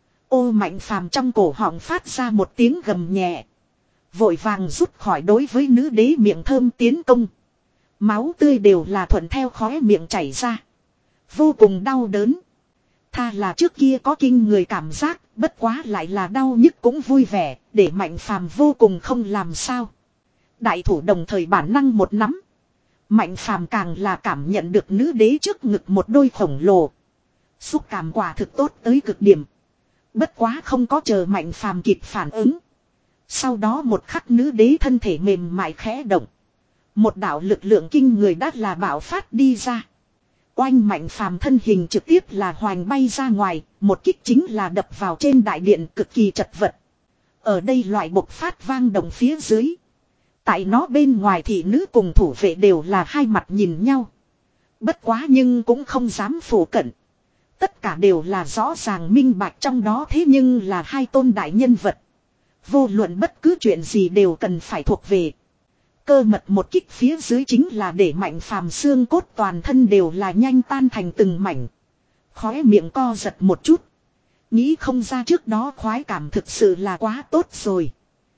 Ô Mạnh Phàm trong cổ họng phát ra một tiếng gầm nhẹ. Vội vàng rút khỏi đối với nữ đế miệng thơm tiến công. Máu tươi đều là thuận theo khóe miệng chảy ra. Vô cùng đau đớn. Tha là trước kia có kinh người cảm giác, bất quá lại là đau nhức cũng vui vẻ, để Mạnh Phàm vô cùng không làm sao. Đại thủ đồng thời bản năng một nắm. Mạnh Phàm càng là cảm nhận được nữ đế trước ngực một đôi khổng lồ. Xúc cảm quả thực tốt tới cực điểm. Bất quá không có chờ Mạnh Phàm kịp phản ứng. Sau đó một khắc nữ đế thân thể mềm mại khẽ động. Một đạo lực lượng kinh người đã là bạo phát đi ra. Oanh Mạnh Phàm thân hình trực tiếp là hoành bay ra ngoài, một kích chính là đập vào trên đại điện cực kỳ chật vật. Ở đây loại bộc phát vang động phía dưới. Tại nó bên ngoài thì nữ cùng thủ vệ đều là hai mặt nhìn nhau. Bất quá nhưng cũng không dám phủ cận. Tất cả đều là rõ ràng minh bạch trong đó thế nhưng là hai tôn đại nhân vật. Vô luận bất cứ chuyện gì đều cần phải thuộc về. Cơ mật một kích phía dưới chính là để Mạnh Phàm xương cốt toàn thân đều là nhanh tan thành từng mảnh. Khóe miệng co giật một chút. Nghĩ không ra trước đó khoái cảm thực sự là quá tốt rồi.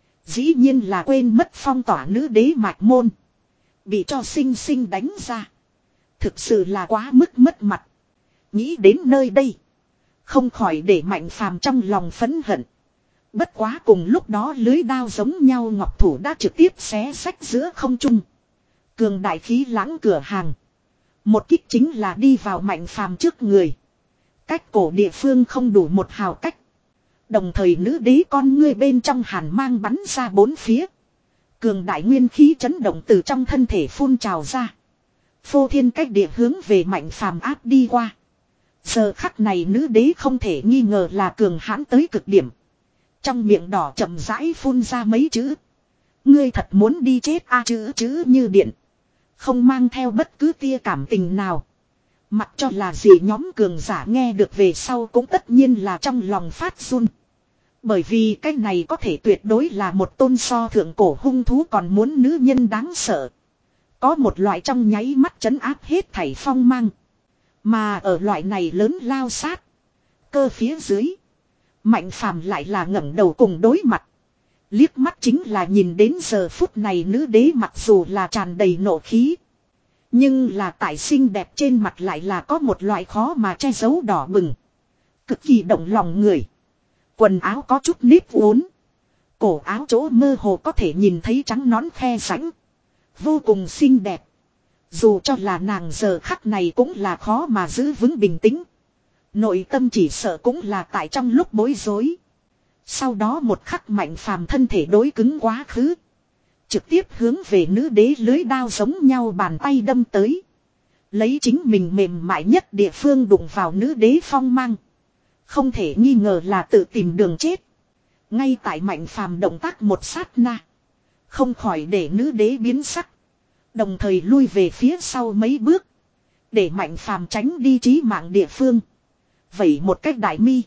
Dĩ nhiên là quên mất phong tỏa nữ đế mạch môn. Bị cho sinh sinh đánh ra. Thực sự là quá mức mất mặt. Nghĩ đến nơi đây. Không khỏi để Mạnh Phàm trong lòng phẫn hận. Bất quá cùng lúc đó lưới đao giống nhau ngọc thủ đã trực tiếp xé sách giữa không trung. Cường đại khí lãng cửa hàng. Một kích chính là đi vào Mạnh Phàm trước người. Cách cổ địa phương không đủ một hào cách. Đồng thời nữ đế con ngươi bên trong hàn mang bắn ra bốn phía. Cường đại nguyên khí chấn động từ trong thân thể phun trào ra. Phô thiên cách địa hướng về Mạnh Phàm áp đi qua. Giờ khắc này nữ đế không thể nghi ngờ là cường hãn tới cực điểm. Trong miệng đỏ chậm rãi phun ra mấy chữ. Ngươi thật muốn đi chết a à, chữ chữ như điện. Không mang theo bất cứ tia cảm tình nào. Mặc cho là gì nhóm cường giả nghe được về sau cũng tất nhiên là trong lòng phát run. Bởi vì cái này có thể tuyệt đối là một tôn so thượng cổ hung thú còn muốn nữ nhân đáng sợ. Có một loại trong nháy mắt trấn áp hết thảy phong mang. Mà ở loại này lớn lao sát. Cơ phía dưới. Mạnh Phàm lại là ngẩng đầu cùng đối mặt. Liếc mắt chính là nhìn đến giờ phút này nữ đế mặc dù là tràn đầy nộ khí. Nhưng là tại xinh đẹp trên mặt lại là có một loại khó mà che giấu đỏ bừng. Cực kỳ động lòng người. Quần áo có chút nếp uốn. Cổ áo chỗ mơ hồ có thể nhìn thấy trắng nón khe rãnh. Vô cùng xinh đẹp. Dù cho là nàng giờ khắc này cũng là khó mà giữ vững bình tĩnh. Nội tâm chỉ sợ cũng là tại trong lúc bối rối. Sau đó một khắc Mạnh Phàm thân thể đối cứng quá khứ. Trực tiếp hướng về nữ đế lưới đao giống nhau bàn tay đâm tới. Lấy chính mình mềm mại nhất địa phương đụng vào nữ đế phong mang. Không thể nghi ngờ là tự tìm đường chết. Ngay tại Mạnh Phàm động tác một sát na. Không khỏi để nữ đế biến sắc. Đồng thời lui về phía sau mấy bước. Để Mạnh Phàm tránh đi chí mạng địa phương. Vậy một cách đại mi.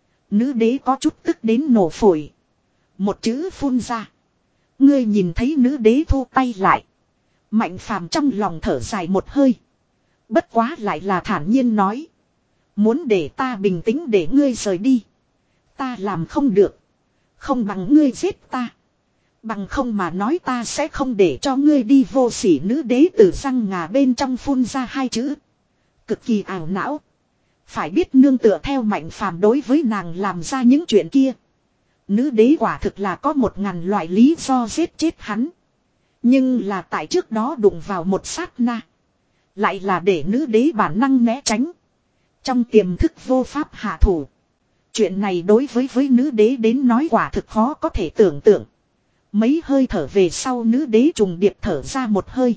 Nữ đế có chút tức đến nổ phổi. Một chữ phun ra. Ngươi nhìn thấy nữ đế thu tay lại. Mạnh Phàm trong lòng thở dài một hơi. Bất quá lại là thản nhiên nói. Muốn để ta bình tĩnh để ngươi rời đi. Ta làm không được. Không bằng ngươi giết ta. Bằng không mà nói ta sẽ không để cho ngươi đi. Vô sỉ nữ đế từ răng ngà bên trong phun ra hai chữ. Cực kỳ ảo não. Phải biết nương tựa theo Mạnh Phàm đối với nàng làm ra những chuyện kia. Nữ đế quả thực là có một ngàn loại lý do giết chết hắn. Nhưng là tại trước đó đụng vào một sát na. Lại là để nữ đế bản năng né tránh. Trong tiềm thức vô pháp hạ thủ. Chuyện này đối với với nữ đế đến nói quả thực khó có thể tưởng tượng. Mấy hơi thở về sau nữ đế trùng điệp thở ra một hơi.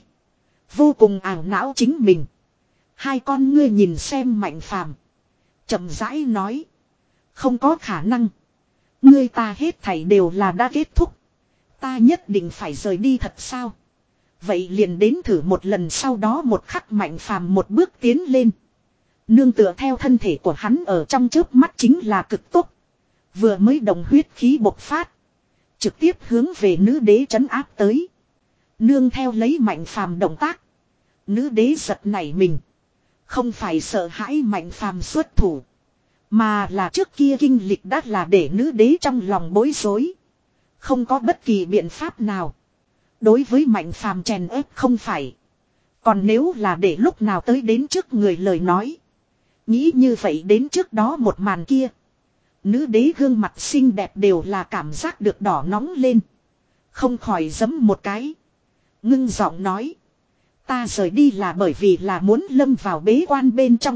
Vô cùng ảo não chính mình. Hai con ngươi nhìn xem Mạnh Phàm, chậm rãi nói. Không có khả năng. Ngươi ta hết thảy đều là đã kết thúc. Ta nhất định phải rời đi thật sao? Vậy liền đến thử một lần. Sau đó một khắc Mạnh Phàm một bước tiến lên. Nương tựa theo thân thể của hắn ở trong chớp mắt chính là cực tốc. Vừa mới động huyết khí bộc phát. Trực tiếp hướng về nữ đế trấn áp tới. Nương theo lấy Mạnh Phàm động tác. Nữ đế giật nảy mình. Không phải sợ hãi Mạnh Phàm xuất thủ. Mà là trước kia kinh lịch đã là để nữ đế trong lòng bối rối. Không có bất kỳ biện pháp nào. Đối với Mạnh Phàm chèn ép không phải. Còn nếu là để lúc nào tới đến trước người lời nói. Nghĩ như vậy đến trước đó một màn kia. Nữ đế gương mặt xinh đẹp đều là cảm giác được đỏ nóng lên. Không khỏi giấm một cái. Ngưng giọng nói. Ta rời đi là bởi vì là muốn lâm vào bế quan bên trong.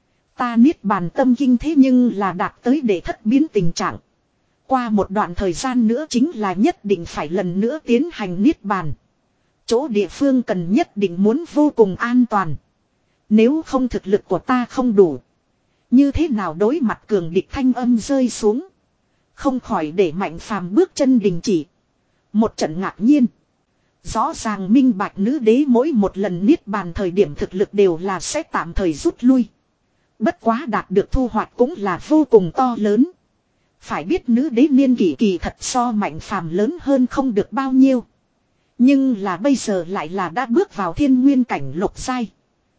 Ta niết bàn tâm kinh thế nhưng là đạt tới để thất biến tình trạng. Qua một đoạn thời gian nữa chính là nhất định phải lần nữa tiến hành niết bàn. Chỗ địa phương cần nhất định muốn vô cùng an toàn. Nếu không thực lực của ta không đủ. Như thế nào đối mặt cường địch thanh âm rơi xuống. Không khỏi để Mạnh Phàm bước chân đình chỉ. Một trận ngạc nhiên. Rõ ràng minh bạch nữ đế mỗi một lần niết bàn thời điểm thực lực đều là sẽ tạm thời rút lui. Bất quá đạt được thu hoạch cũng là vô cùng to lớn. Phải biết nữ đế niên kỷ kỳ thật so Mạnh Phàm lớn hơn không được bao nhiêu. Nhưng là bây giờ lại là đã bước vào thiên nguyên cảnh lục giai.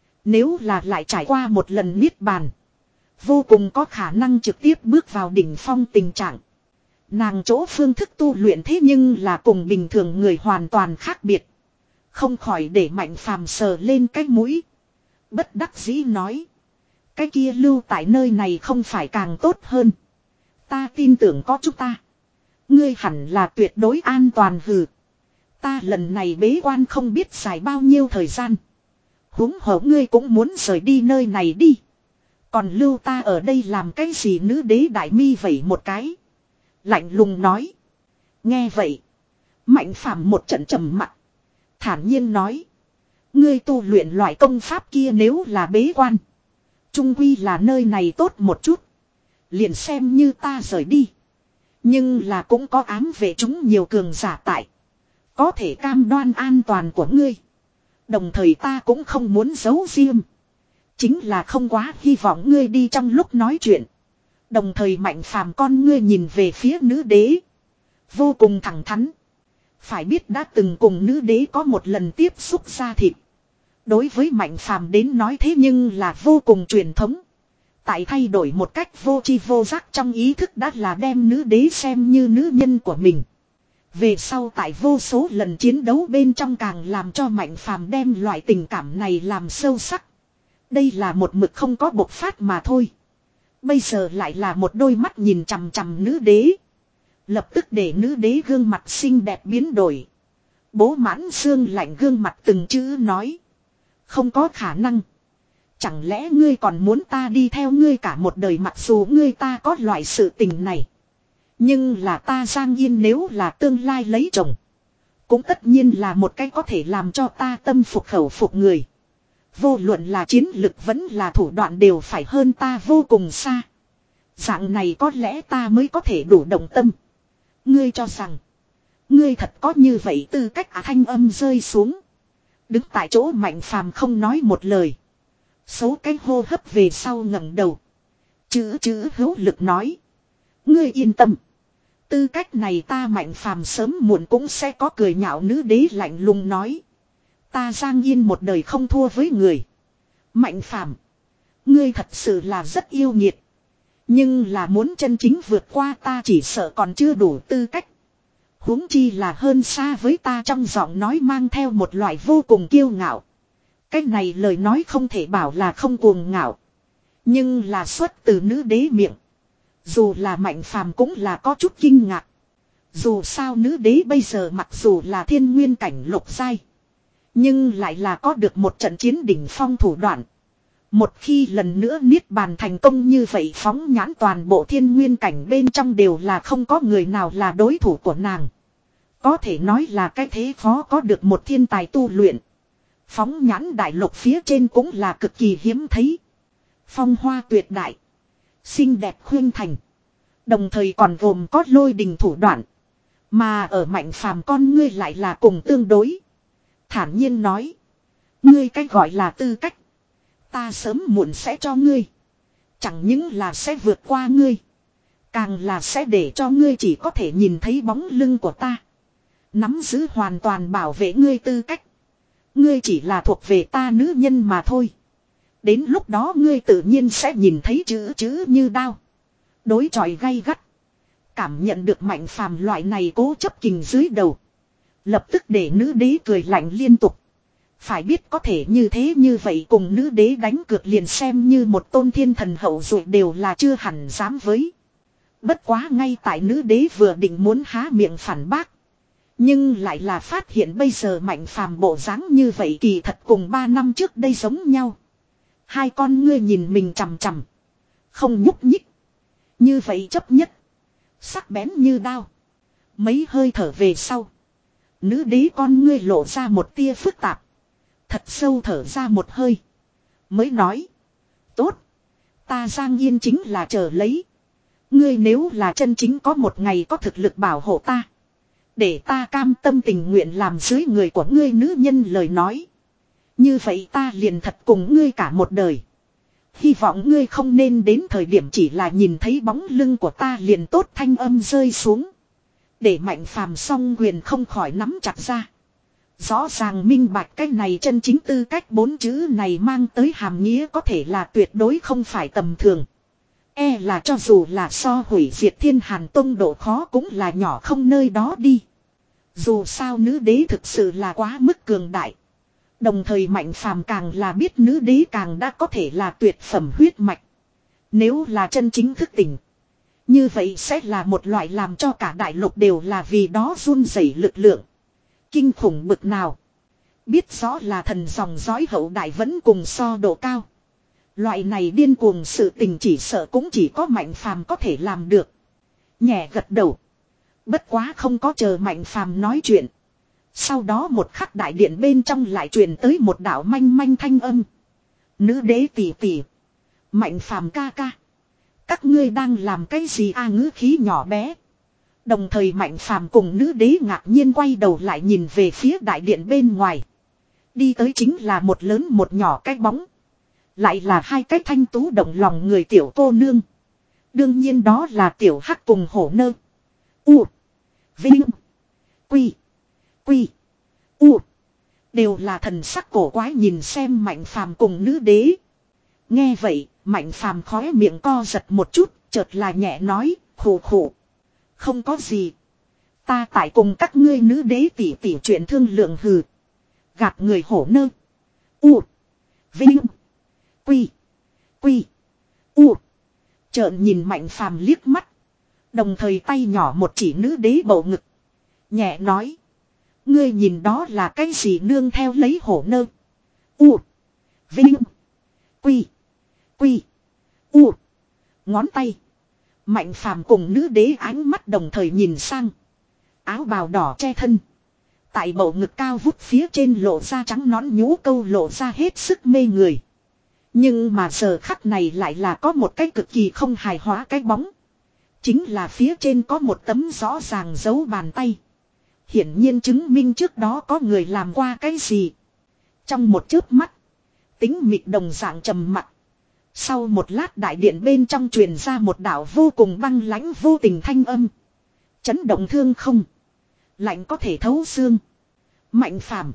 Nếu là lại trải qua một lần niết bàn, vô cùng có khả năng trực tiếp bước vào đỉnh phong tình trạng. Nàng chỗ phương thức tu luyện thế nhưng là cùng bình thường người hoàn toàn khác biệt. Không khỏi để Mạnh Phàm sờ lên cái mũi. Bất đắc dĩ nói. Cái kia lưu tại nơi này không phải càng tốt hơn. Ta tin tưởng có chúng ta. Ngươi hẳn là tuyệt đối an toàn hừ. Ta lần này bế quan không biết dài bao nhiêu thời gian. Huống hồ ngươi cũng muốn rời đi nơi này đi. Còn lưu ta ở đây làm cái gì? Nữ đế đại mi vẩy một cái. Lạnh lùng nói. Nghe vậy. Mạnh Phàm một trận trầm mặt. Thản nhiên nói. Ngươi tu luyện loại công pháp kia nếu là bế quan. Trung quy là nơi này tốt một chút. Liền xem như ta rời đi. Nhưng là cũng có ám vệ chúng nhiều cường giả tại. Có thể cam đoan an toàn của ngươi. Đồng thời ta cũng không muốn giấu riêng. Chính là không quá hy vọng ngươi đi trong lúc nói chuyện. Đồng thời Mạnh Phàm con ngươi nhìn về phía nữ đế. Vô cùng thẳng thắn. Phải biết đã từng cùng nữ đế có một lần tiếp xúc ra thịt. Đối với Mạnh Phàm đến nói thế nhưng là vô cùng truyền thống. Tại thay đổi một cách vô tri vô giác trong ý thức đã là đem nữ đế xem như nữ nhân của mình. Về sau tại vô số lần chiến đấu bên trong càng làm cho Mạnh Phàm đem loại tình cảm này làm sâu sắc. Đây là một mực không có bộc phát mà thôi. Bây giờ lại là một đôi mắt nhìn chằm chằm nữ đế. Lập tức để nữ đế gương mặt xinh đẹp biến đổi. Bố Mãn Xương lạnh gương mặt từng chữ nói. Không có khả năng. Chẳng lẽ ngươi còn muốn ta đi theo ngươi cả một đời, mặc dù ngươi ta có loại sự tình này. Nhưng là ta Giang Yên nếu là tương lai lấy chồng. Cũng tất nhiên là một cái có thể làm cho ta tâm phục khẩu phục người. Vô luận là chiến lực vẫn là thủ đoạn đều phải hơn ta vô cùng xa. Dạng này có lẽ ta mới có thể đủ động tâm. Ngươi cho rằng. Ngươi thật có như vậy tư cách à? Thanh âm rơi xuống. Đứng tại chỗ Mạnh Phàm không nói một lời. Số cái hô hấp về sau ngẩng đầu. Chữ chữ hữu lực nói. Ngươi yên tâm. Tư cách này ta Mạnh Phàm sớm muộn cũng sẽ có. Cười nhạo nữ đế lạnh lùng nói. Ta Giang Yên một đời không thua với người. Mạnh Phàm, ngươi thật sự là rất yêu nghiệt. Nhưng là muốn chân chính vượt qua ta chỉ sợ còn chưa đủ tư cách. Huống chi là hơn xa với ta. Trong giọng nói mang theo một loại vô cùng kiêu ngạo. Cái này lời nói không thể bảo là không cuồng ngạo. Nhưng là xuất từ nữ đế miệng. Dù là Mạnh Phàm cũng là có chút kinh ngạc. Dù sao nữ đế bây giờ mặc dù là thiên nguyên cảnh lục giai. Nhưng lại là có được một trận chiến đỉnh phong thủ đoạn. Một khi lần nữa niết bàn thành công như vậy, phóng nhãn toàn bộ thiên nguyên cảnh bên trong đều là không có người nào là đối thủ của nàng. Có thể nói là cái thế khó có được một thiên tài tu luyện. Phóng nhãn đại lục phía trên cũng là cực kỳ hiếm thấy. Phong hoa tuyệt đại. Xinh đẹp khuyên thành. Đồng thời còn gồm có lôi đình thủ đoạn. Mà ở Mạnh Phàm con ngươi lại là cùng tương đối. Thản nhiên nói. Ngươi cách gọi là tư cách. Ta sớm muộn sẽ cho ngươi. Chẳng những là sẽ vượt qua ngươi. Càng là sẽ để cho ngươi chỉ có thể nhìn thấy bóng lưng của ta. Nắm giữ hoàn toàn bảo vệ ngươi tư cách. Ngươi chỉ là thuộc về ta nữ nhân mà thôi. Đến lúc đó ngươi tự nhiên sẽ nhìn thấy chữ chữ như đao. Đối chọi gay gắt. Cảm nhận được Mạnh Phàm loại này cố chấp kình dưới đầu. Lập tức để nữ đế cười lạnh liên tục. Phải biết có thể như thế như vậy cùng nữ đế đánh cược liền xem như một tôn thiên thần hậu duệ đều là chưa hẳn dám với. Bất quá ngay tại nữ đế vừa định muốn há miệng phản bác. Nhưng lại là phát hiện bây giờ Mạnh Phàm bộ dáng như vậy kỳ thật cùng ba năm trước đây giống nhau. Hai con ngươi nhìn mình chằm chằm. Không nhúc nhích. Như vậy chấp nhất. Sắc bén như đao. Mấy hơi thở về sau. Nữ đế con ngươi lộ ra một tia phức tạp. Thật sâu thở ra một hơi. Mới nói. Tốt. Ta Giang Yên chính là chờ lấy. Ngươi nếu là chân chính có một ngày có thực lực bảo hộ ta. Để ta cam tâm tình nguyện làm dưới người của ngươi nữ nhân lời nói. Như vậy ta liền thật cùng ngươi cả một đời. Hy vọng ngươi không nên đến thời điểm chỉ là nhìn thấy bóng lưng của ta liền tốt. Thanh âm rơi xuống. Để Mạnh Phàm song quyền không khỏi nắm chặt ra. Rõ ràng minh bạch cái này chân chính tư cách bốn chữ này mang tới hàm nghĩa có thể là tuyệt đối không phải tầm thường. E là cho dù là so hủy diệt Thiên Hàn Tông độ khó cũng là nhỏ không nơi đó đi. Dù sao nữ đế thực sự là quá mức cường đại. Đồng thời Mạnh Phàm càng là biết nữ đế càng đã có thể là tuyệt phẩm huyết mạch. Nếu là chân chính thức tỉnh, như vậy sẽ là một loại làm cho cả đại lục đều là vì đó run rẩy lực lượng. Kinh khủng bực nào. Biết rõ là thần dòng dõi hậu đại vẫn cùng so độ cao. Loại này điên cuồng sự tình chỉ sợ cũng chỉ có Mạnh Phàm có thể làm được. Nhẹ gật đầu. Bất quá không có chờ Mạnh Phàm nói chuyện. Sau đó một khắc đại điện bên trong lại truyền tới một đạo manh manh thanh âm. Nữ đế tỷ tỷ. Mạnh Phàm ca ca. Các ngươi đang làm cái gì a? Ngữ khí nhỏ bé. Đồng thời Mạnh Phàm cùng nữ đế ngạc nhiên quay đầu lại nhìn về phía đại điện bên ngoài. Đi tới chính là một lớn một nhỏ cái bóng. Lại là hai cái thanh tú động lòng người tiểu cô nương. Đương nhiên đó là tiểu hắc cùng hổ nơ. U. Vinh. Quy. Quy. U. Đều là thần sắc cổ quái nhìn xem Mạnh Phàm cùng nữ đế. Nghe vậy, Mạnh Phàm khóe miệng co giật một chút, chợt là nhẹ nói, khổ khổ. Không có gì. Ta tại cùng các ngươi nữ đế tỉ tỉ chuyện thương lượng hừ. Gạt người hổ nơ. U. Vinh. Quy. Quy. U. Trợn nhìn Mạnh Phàm liếc mắt. Đồng thời tay nhỏ một chỉ nữ đế bầu ngực. Nhẹ nói. Ngươi nhìn đó là cái gì nương theo lấy hổ nơ. U. Vinh. Quy. Quy. U. Ngón tay. Mạnh Phàm cùng nữ đế ánh mắt đồng thời nhìn sang. Áo bào đỏ che thân. Tại bầu ngực cao vút phía trên lộ ra trắng nón nhũ câu lộ ra hết sức mê người. Nhưng mà giờ khắc này lại là có một cái cực kỳ không hài hòa cái bóng. Chính là phía trên có một tấm rõ ràng dấu bàn tay. Hiển nhiên chứng minh trước đó có người làm qua cái gì. Trong một chớp mắt. Tính mịt đồng dạng trầm mặc. Sau một lát đại điện bên trong truyền ra một đạo vô cùng băng lãnh vô tình thanh âm. Chấn động thương không. Lạnh có thể thấu xương. Mạnh Phàm.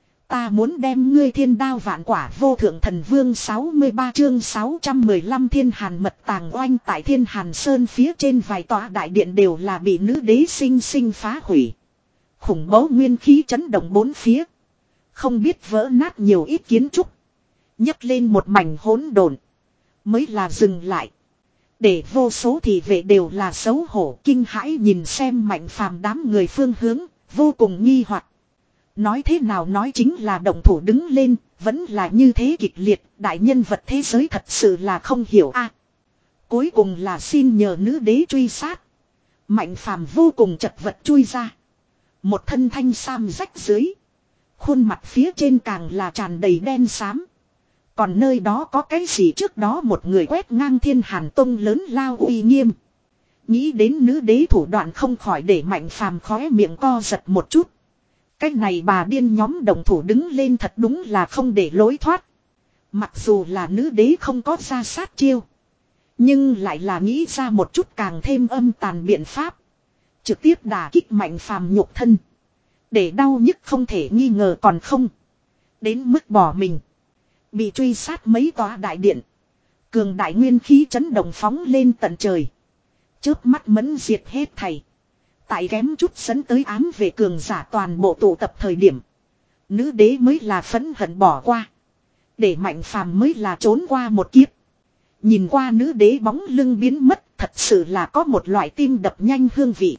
Ta muốn đem ngươi thiên đao vạn quả vô thượng thần vương sáu mươi ba chương sáu trăm mười lăm thiên hàn mật tàng oanh tại thiên hàn sơn phía trên vài tòa đại điện đều là bị nữ đế sinh sinh phá hủy. Khủng bố nguyên khí chấn động bốn phía. Không biết vỡ nát nhiều ít kiến trúc. nhấc lên một mảnh hỗn độn. Mới là dừng lại. Để vô số thị vệ đều là xấu hổ kinh hãi nhìn xem Mạnh Phàm đám người phương hướng. Vô cùng nghi hoặc. Nói thế nào nói chính là động thủ đứng lên. Vẫn là như thế kịch liệt. Đại nhân vật thế giới thật sự là không hiểu a. Cuối cùng là xin nhờ nữ đế truy sát. Mạnh Phàm vô cùng chật vật chui ra. Một thân thanh sam rách dưới. Khuôn mặt phía trên càng là tràn đầy đen xám. Còn nơi đó có cái gì trước đó một người quét ngang thiên hàn tông lớn lao uy nghiêm. Nghĩ đến nữ đế thủ đoạn không khỏi để Mạnh Phàm khóe miệng co giật một chút. Cái này bà điên nhóm đồng thủ đứng lên thật đúng là không để lối thoát. Mặc dù là nữ đế không có ra sát chiêu. Nhưng lại là nghĩ ra một chút càng thêm âm tàn biện pháp. Trực tiếp đả kích Mạnh Phàm nhục thân. Để đau nhức không thể nghi ngờ còn không. Đến mức bỏ mình. Bị truy sát mấy tòa đại điện. Cường đại nguyên khí chấn động phóng lên tận trời. Chớp mắt mẫn diệt hết thảy. Tại kém chút dẫn tới ám về cường giả toàn bộ tụ tập thời điểm. Nữ đế mới là phẫn hận bỏ qua. Để Mạnh Phàm mới là trốn qua một kiếp. Nhìn qua nữ đế bóng lưng biến mất thật sự là có một loại tim đập nhanh hương vị.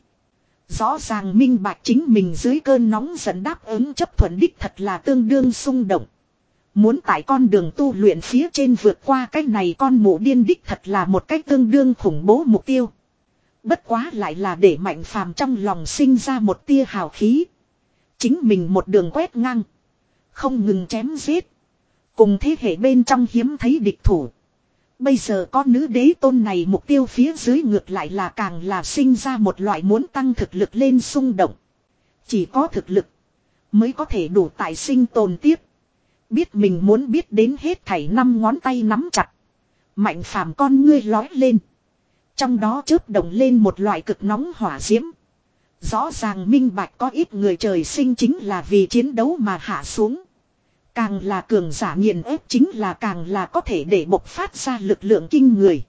Rõ ràng minh bạch chính mình dưới cơn nóng giận đáp ứng chấp thuận đích thật là tương đương xung động. Muốn tại con đường tu luyện phía trên vượt qua cái này con mụ điên đích thật là một cách tương đương khủng bố mục tiêu. Bất quá lại là để Mạnh Phàm trong lòng sinh ra một tia hào khí. Chính mình một đường quét ngang. Không ngừng chém giết. Cùng thế hệ bên trong hiếm thấy địch thủ. Bây giờ có nữ đế tôn này mục tiêu phía dưới ngược lại là càng là sinh ra một loại muốn tăng thực lực lên xung động. Chỉ có thực lực mới có thể đủ tại sinh tồn tiếp. Biết mình muốn biết đến hết thảy năm ngón tay nắm chặt. Mạnh Phàm con ngươi lói lên. Trong đó chớp động lên một loại cực nóng hỏa diễm. Rõ ràng minh bạch có ít người trời sinh chính là vì chiến đấu mà hạ xuống. Càng là cường giả nghiền ép chính là càng là có thể để bộc phát ra lực lượng kinh người.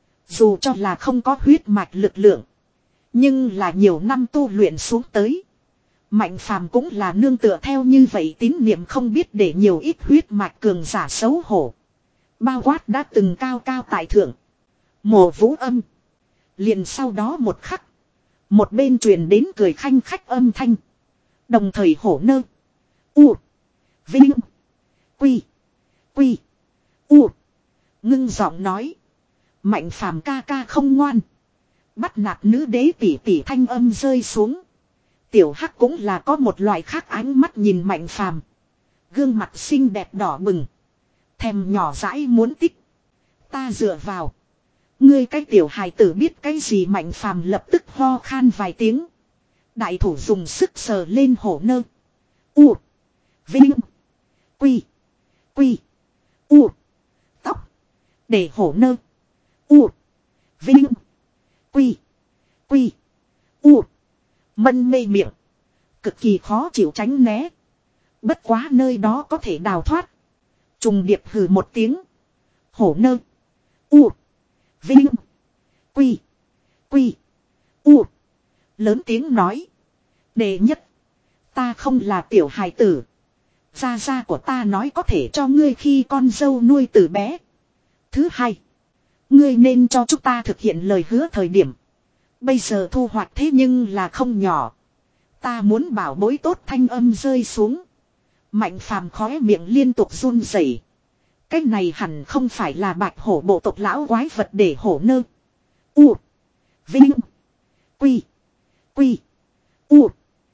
Dù cho là không có huyết mạch lực lượng. Nhưng là nhiều năm tu luyện xuống tới. Mạnh phàm cũng là nương tựa theo như vậy tín niệm không biết để nhiều ít huyết mạch cường giả xấu hổ. Bao quát đã từng cao cao tại thượng. Mộ vũ âm. Liền sau đó một khắc. Một bên truyền đến cười khanh khách âm thanh. Đồng thời hổ nơ. U. Vinh. Quy. Quy. U. Ngưng giọng nói. Mạnh phàm ca ca không ngoan. Bắt nạt nữ đế tỷ tỷ thanh âm rơi xuống. Tiểu Hắc cũng là có một loại khác ánh mắt nhìn Mạnh phàm. Gương mặt xinh đẹp đỏ bừng. Thèm nhỏ dãi muốn tích. Ta dựa vào. Ngươi cái tiểu hài tử biết cái gì Mạnh phàm lập tức ho khan vài tiếng. Đại thủ dùng sức sờ lên hổ nơ. U. Vinh. Quy. Quy. U. Tóc. Để hổ nơ. U. Vinh. Quy. Quy. U. Mân mê miệng. Cực kỳ khó chịu tránh né. Bất quá nơi đó có thể đào thoát. Trùng điệp hừ một tiếng. Hổ nơ. U. Vinh. Quy. Quy. U. Lớn tiếng nói. Đệ nhất. Ta không là tiểu hài tử. Gia gia của ta nói có thể cho ngươi khi con dâu nuôi từ bé. Thứ hai. Ngươi nên cho chúng ta thực hiện lời hứa thời điểm. Bây giờ thu hoạch thế nhưng là không nhỏ. Ta muốn bảo bối tốt thanh âm rơi xuống. Mạnh phàm khóe miệng liên tục run rẩy. Cái này hẳn không phải là bạch hổ bộ tộc lão quái vật để hổ nơ. U. Vinh. Quy. Quy. U.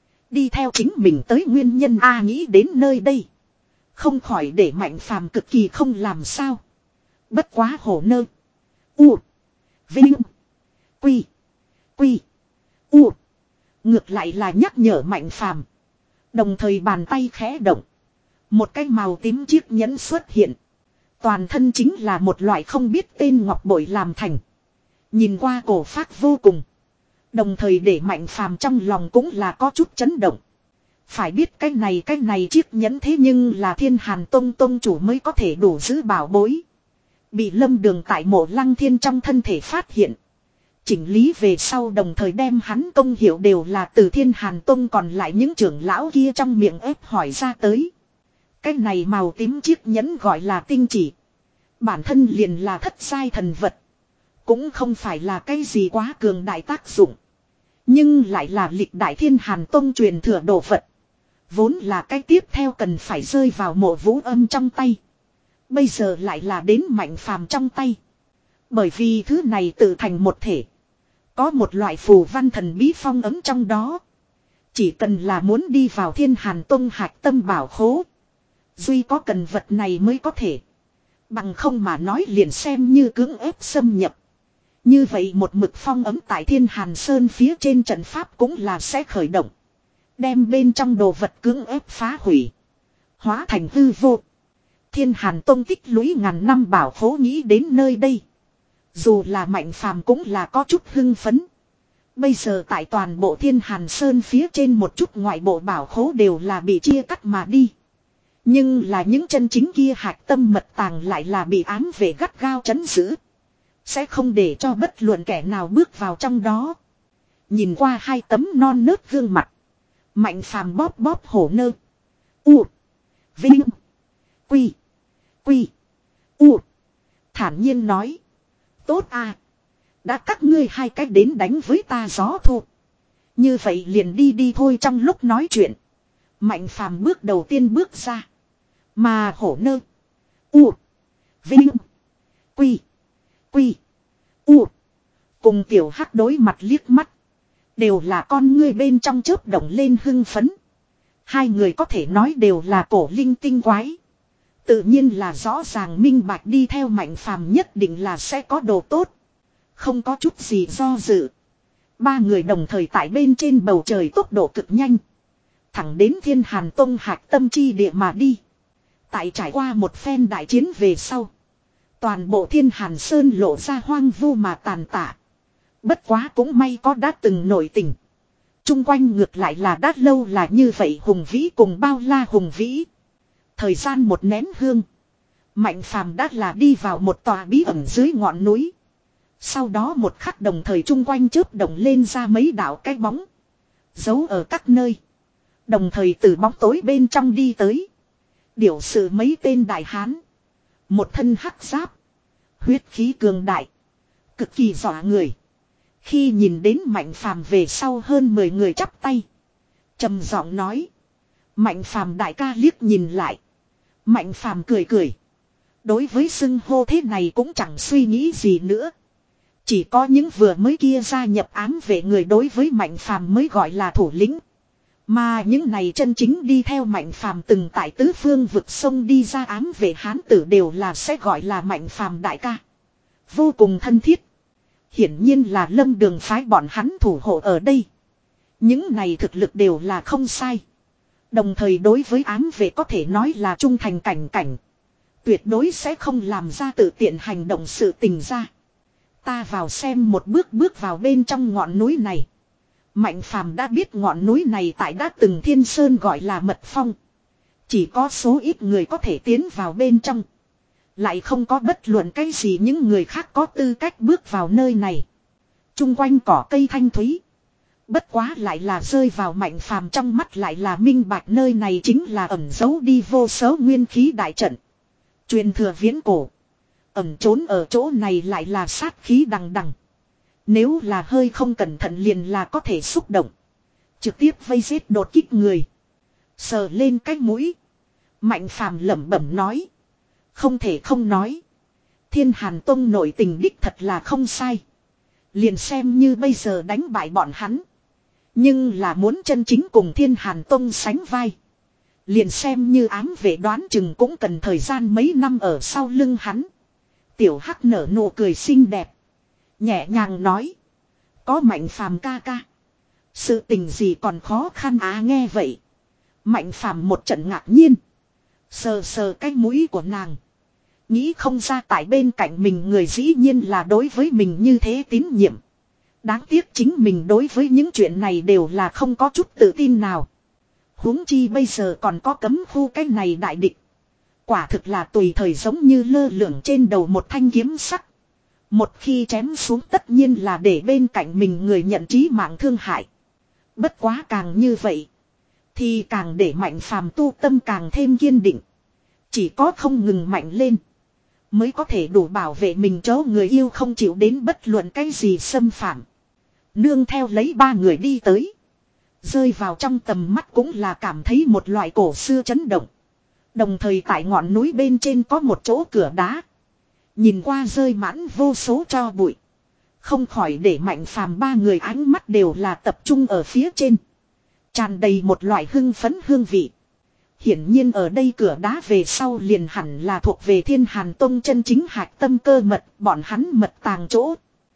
Đi theo chính mình tới nguyên nhân A nghĩ đến nơi đây. Không khỏi để mạnh phàm cực kỳ không làm sao. Bất quá hổ nơ. U. Vinh. Quy. Quy. U. Ngược lại là nhắc nhở mạnh phàm. Đồng thời bàn tay khẽ động. Một cái màu tím chiếc nhẫn xuất hiện. Toàn thân chính là một loại không biết tên ngọc bội làm thành. Nhìn qua cổ phác vô cùng. Đồng thời để mạnh phàm trong lòng cũng là có chút chấn động. Phải biết cái này cái này chiếc nhẫn thế nhưng là Thiên Hàn Tông tông chủ mới có thể đủ giữ bảo bối. Bị Lâm Đường tại Mộ Lăng Thiên trong thân thể phát hiện. Chỉnh lý về sau đồng thời đem hắn công hiệu đều là từ Thiên Hàn Tông còn lại những trưởng lão kia trong miệng ép hỏi ra tới. Cái này màu tím chiếc nhẫn gọi là tinh chỉ. Bản thân liền là thất sai thần vật. Cũng không phải là cái gì quá cường đại tác dụng. Nhưng lại là lịch đại Thiên Hàn Tông truyền thừa đồ vật. Vốn là cái tiếp theo cần phải rơi vào Mộ Vũ Âm trong tay. Bây giờ lại là đến Mạnh phàm trong tay. Bởi vì thứ này tự thành một thể. Có một loại phù văn thần bí phong ấm trong đó. Chỉ cần là muốn đi vào Thiên Hàn Tông hạch tâm bảo khố. Duy có cần vật này mới có thể. Bằng không mà nói liền xem như cưỡng ép xâm nhập. Như vậy một mực phong ấm tại Thiên Hàn Sơn phía trên trận pháp cũng là sẽ khởi động. Đem bên trong đồ vật cưỡng ép phá hủy. Hóa thành hư vô. Thiên Hàn Tông tích lũy ngàn năm bảo khố nghĩ đến nơi đây. Dù là Mạnh phàm cũng là có chút hưng phấn. Bây giờ tại toàn bộ Thiên Hàn Sơn phía trên một chút ngoại bộ bảo khố đều là bị chia cắt mà đi. Nhưng là những chân chính kia hạch tâm mật tàng lại là bị ám về gắt gao trấn giữ. Sẽ không để cho bất luận kẻ nào bước vào trong đó. Nhìn qua hai tấm non nớt gương mặt. Mạnh phàm bóp bóp hổ nơ. U. Vinh. Quy. Quy. U. Thản nhiên nói. Tốt à. Đã các ngươi hai cách đến đánh với ta gió thu. Như vậy liền đi đi thôi trong lúc nói chuyện. Mạnh phàm bước đầu tiên bước ra. Mà hổ nơ. U. Vinh. Quy. Quy. U. Cùng tiểu hắc đối mặt liếc mắt. Đều là con ngươi bên trong chớp động lên hưng phấn. Hai người có thể nói đều là cổ linh tinh quái. Tự nhiên là rõ ràng minh bạch đi theo Mạnh phàm nhất định là sẽ có đồ tốt. Không có chút gì do dự. Ba người đồng thời tại bên trên bầu trời tốc độ cực nhanh. Thẳng đến Thiên Hàn Tông hạch tâm chi địa mà đi. Tại trải qua một phen đại chiến về sau. Toàn bộ Thiên Hàn Sơn lộ ra hoang vu mà tàn tạ. Bất quá cũng may có đã từng nổi tình. Chung quanh ngược lại là đã lâu là như vậy hùng vĩ cùng bao la hùng vĩ. Thời gian một nén hương. Mạnh phàm đã là đi vào một tòa bí ẩn dưới ngọn núi. Sau đó một khắc đồng thời chung quanh chớp động lên ra mấy đạo cái bóng. Giấu ở các nơi. Đồng thời từ bóng tối bên trong đi tới. Điều sự mấy tên đại hán. Một thân hắc giáp. Huyết khí cường đại. Cực kỳ dọa người. Khi nhìn đến Mạnh phàm về sau hơn mười người chắp tay. Trầm giọng nói. Mạnh phàm đại ca liếc nhìn lại. Mạnh phàm cười cười. Đối với xưng hô thế này cũng chẳng suy nghĩ gì nữa. Chỉ có những vừa mới kia gia nhập ám vệ người đối với Mạnh phàm mới gọi là thủ lĩnh. Mà những này chân chính đi theo Mạnh phàm từng tại tứ phương vực sông đi ra ám vệ hán tử đều là sẽ gọi là Mạnh phàm đại ca. Vô cùng thân thiết. Hiển nhiên là Lâm Đường phái bọn hắn thủ hộ ở đây. Những này thực lực đều là không sai. Đồng thời đối với ám vệ có thể nói là trung thành cảnh cảnh. Tuyệt đối sẽ không làm ra tự tiện hành động sự tình ra. Ta vào xem một bước bước vào bên trong ngọn núi này. Mạnh phàm đã biết ngọn núi này tại đã từng Thiên Sơn gọi là Mật Phong. Chỉ có số ít người có thể tiến vào bên trong. Lại không có bất luận cái gì những người khác có tư cách bước vào nơi này. Trung quanh cỏ cây thanh thúy. Bất quá lại là rơi vào Mạnh phàm trong mắt lại là minh bạch nơi này chính là ẩn giấu đi vô số nguyên khí đại trận. Truyền thừa viễn cổ. Ẩn trốn ở chỗ này lại là sát khí đằng đằng. Nếu là hơi không cẩn thận liền là có thể xúc động. Trực tiếp vây giết đột kích người. Sờ lên cái mũi. Mạnh phàm lẩm bẩm nói. Không thể không nói. Thiên Hàn Tông nội tình đích thật là không sai. Liền xem như bây giờ đánh bại bọn hắn. Nhưng là muốn chân chính cùng Thiên Hàn Tông sánh vai. Liền xem như ám vệ đoán chừng cũng cần thời gian mấy năm ở sau lưng hắn. Tiểu Hắc nở nụ cười xinh đẹp. Nhẹ nhàng nói. Có Mạnh phàm ca ca. Sự tình gì còn khó khăn á nghe vậy. Mạnh phàm một trận ngạc nhiên. Sờ sờ cái mũi của nàng. Nghĩ không ra tại bên cạnh mình người dĩ nhiên là đối với mình như thế tín nhiệm. Đáng tiếc chính mình đối với những chuyện này đều là không có chút tự tin nào. Huống chi bây giờ còn có cấm khu cái này đại địch. Quả thực là tùy thời giống như lơ lửng trên đầu một thanh kiếm sắc. Một khi chém xuống tất nhiên là để bên cạnh mình người nhận chí mạng thương hại. Bất quá càng như vậy. Thì càng để Mạnh phàm tu tâm càng thêm kiên định. Chỉ có không ngừng mạnh lên. Mới có thể đủ bảo vệ mình chỗ người yêu không chịu đến bất luận cái gì xâm phạm. Nương theo lấy ba người đi tới. Rơi vào trong tầm mắt cũng là cảm thấy một loại cổ xưa chấn động. Đồng thời tại ngọn núi bên trên có một chỗ cửa đá. Nhìn qua rơi mãn vô số tro bụi. Không khỏi để Mạnh phàm ba người ánh mắt đều là tập trung ở phía trên. Tràn đầy một loại hưng phấn hương vị. Hiển nhiên ở đây cửa đá về sau liền hẳn là thuộc về Thiên Hàn Tông chân chính hạch tâm cơ mật, bọn hắn mật tàng chỗ.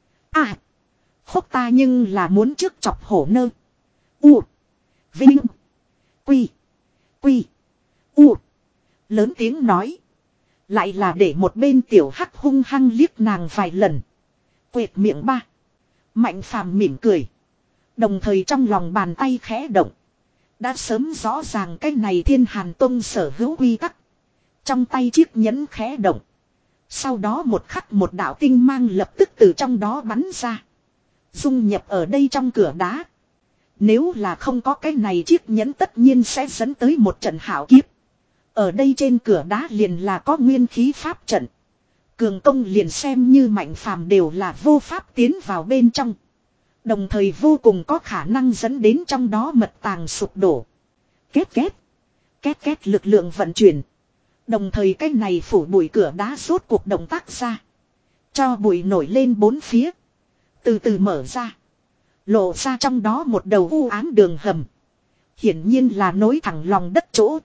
À, khúc ta nhưng là muốn trước chọc hổ nơ. U, Vinh, Quy, Quy, U. Lớn tiếng nói. Lại là để một bên Tiểu Hắc hung hăng liếc nàng vài lần. Quệt miệng ba. Mạnh phàm mỉm cười. Đồng thời trong lòng bàn tay khẽ động. Đã sớm rõ ràng cái này Thiên Hàn Tông sở hữu quy tắc. Trong tay chiếc nhẫn khẽ động. Sau đó một khắc một đạo tinh mang lập tức từ trong đó bắn ra. Dung nhập ở đây trong cửa đá. Nếu là không có cái này chiếc nhẫn tất nhiên sẽ dẫn tới một trận hảo kiếp. Ở đây trên cửa đá liền là có nguyên khí pháp trận. Cường công liền xem như Mạnh phàm đều là vô pháp tiến vào bên trong. Đồng thời vô cùng có khả năng dẫn đến trong đó mật tàng sụp đổ. Két két. Két két lực lượng vận chuyển. Đồng thời cái này phủ bụi cửa đá rốt cuộc động tác ra. Cho bụi nổi lên bốn phía. Từ từ mở ra. Lộ ra trong đó một đầu u ám đường hầm. Hiển nhiên là nối thẳng lòng đất chỗ.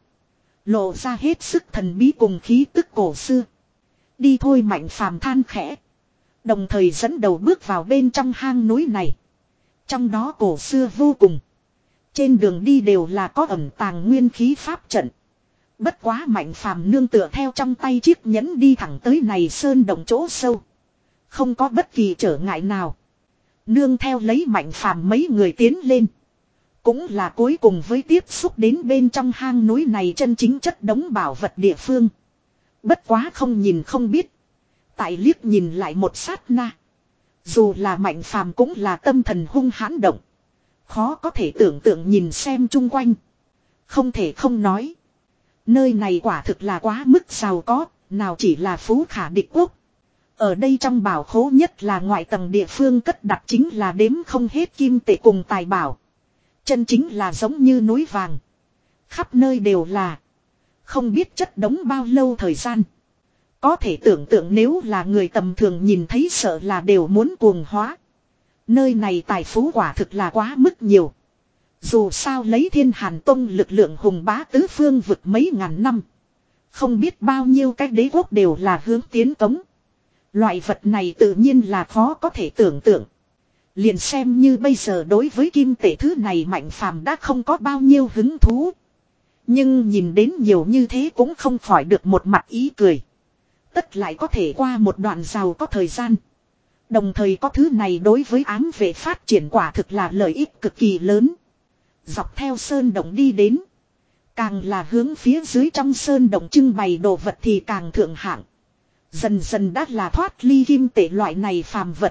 Lộ ra hết sức thần bí cùng khí tức cổ xưa. Đi thôi Mạnh phàm than khẽ. Đồng thời dẫn đầu bước vào bên trong hang núi này. Trong đó cổ xưa vô cùng. Trên đường đi đều là có ẩn tàng nguyên khí pháp trận. Bất quá Mạnh phàm nương tựa theo trong tay chiếc nhẫn đi thẳng tới này sơn động chỗ sâu. Không có bất kỳ trở ngại nào. Nương theo lấy Mạnh phàm mấy người tiến lên. Cũng là cuối cùng với tiếp xúc đến bên trong hang núi này chân chính chất đống bảo vật địa phương. Bất quá không nhìn không biết. Tại liếc nhìn lại một sát na. Dù là Mạnh Phàm cũng là tâm thần hung hãn động. Khó có thể tưởng tượng nhìn xem chung quanh. Không thể không nói. Nơi này quả thực là quá mức giàu có, nào chỉ là phú khả địch quốc. Ở đây trong bảo khố nhất là ngoại tầng địa phương cất đặt chính là đếm không hết kim tệ cùng tài bảo. Chân chính là giống như núi vàng. Khắp nơi đều là. Không biết chất đống bao lâu thời gian. Có thể tưởng tượng nếu là người tầm thường nhìn thấy sợ là đều muốn cuồng hóa. Nơi này tài phú quả thực là quá mức nhiều. Dù sao lấy Thiên Hàn Tông lực lượng hùng bá tứ phương vực mấy ngàn năm. Không biết bao nhiêu cái đế quốc đều là hướng tiến cống. Loại vật này tự nhiên là khó có thể tưởng tượng. Liền xem như bây giờ đối với kim tệ thứ này Mạnh Phàm đã không có bao nhiêu hứng thú. Nhưng nhìn đến nhiều như thế cũng không khỏi được một mặt ý cười. Tất lại có thể qua một đoạn giàu có thời gian. Đồng thời có thứ này đối với ám vệ phát triển quả thực là lợi ích cực kỳ lớn. Dọc theo sơn động đi đến. Càng là hướng phía dưới trong sơn động trưng bày đồ vật thì càng thượng hạng. Dần dần đã là thoát ly kim tệ loại này phàm vật.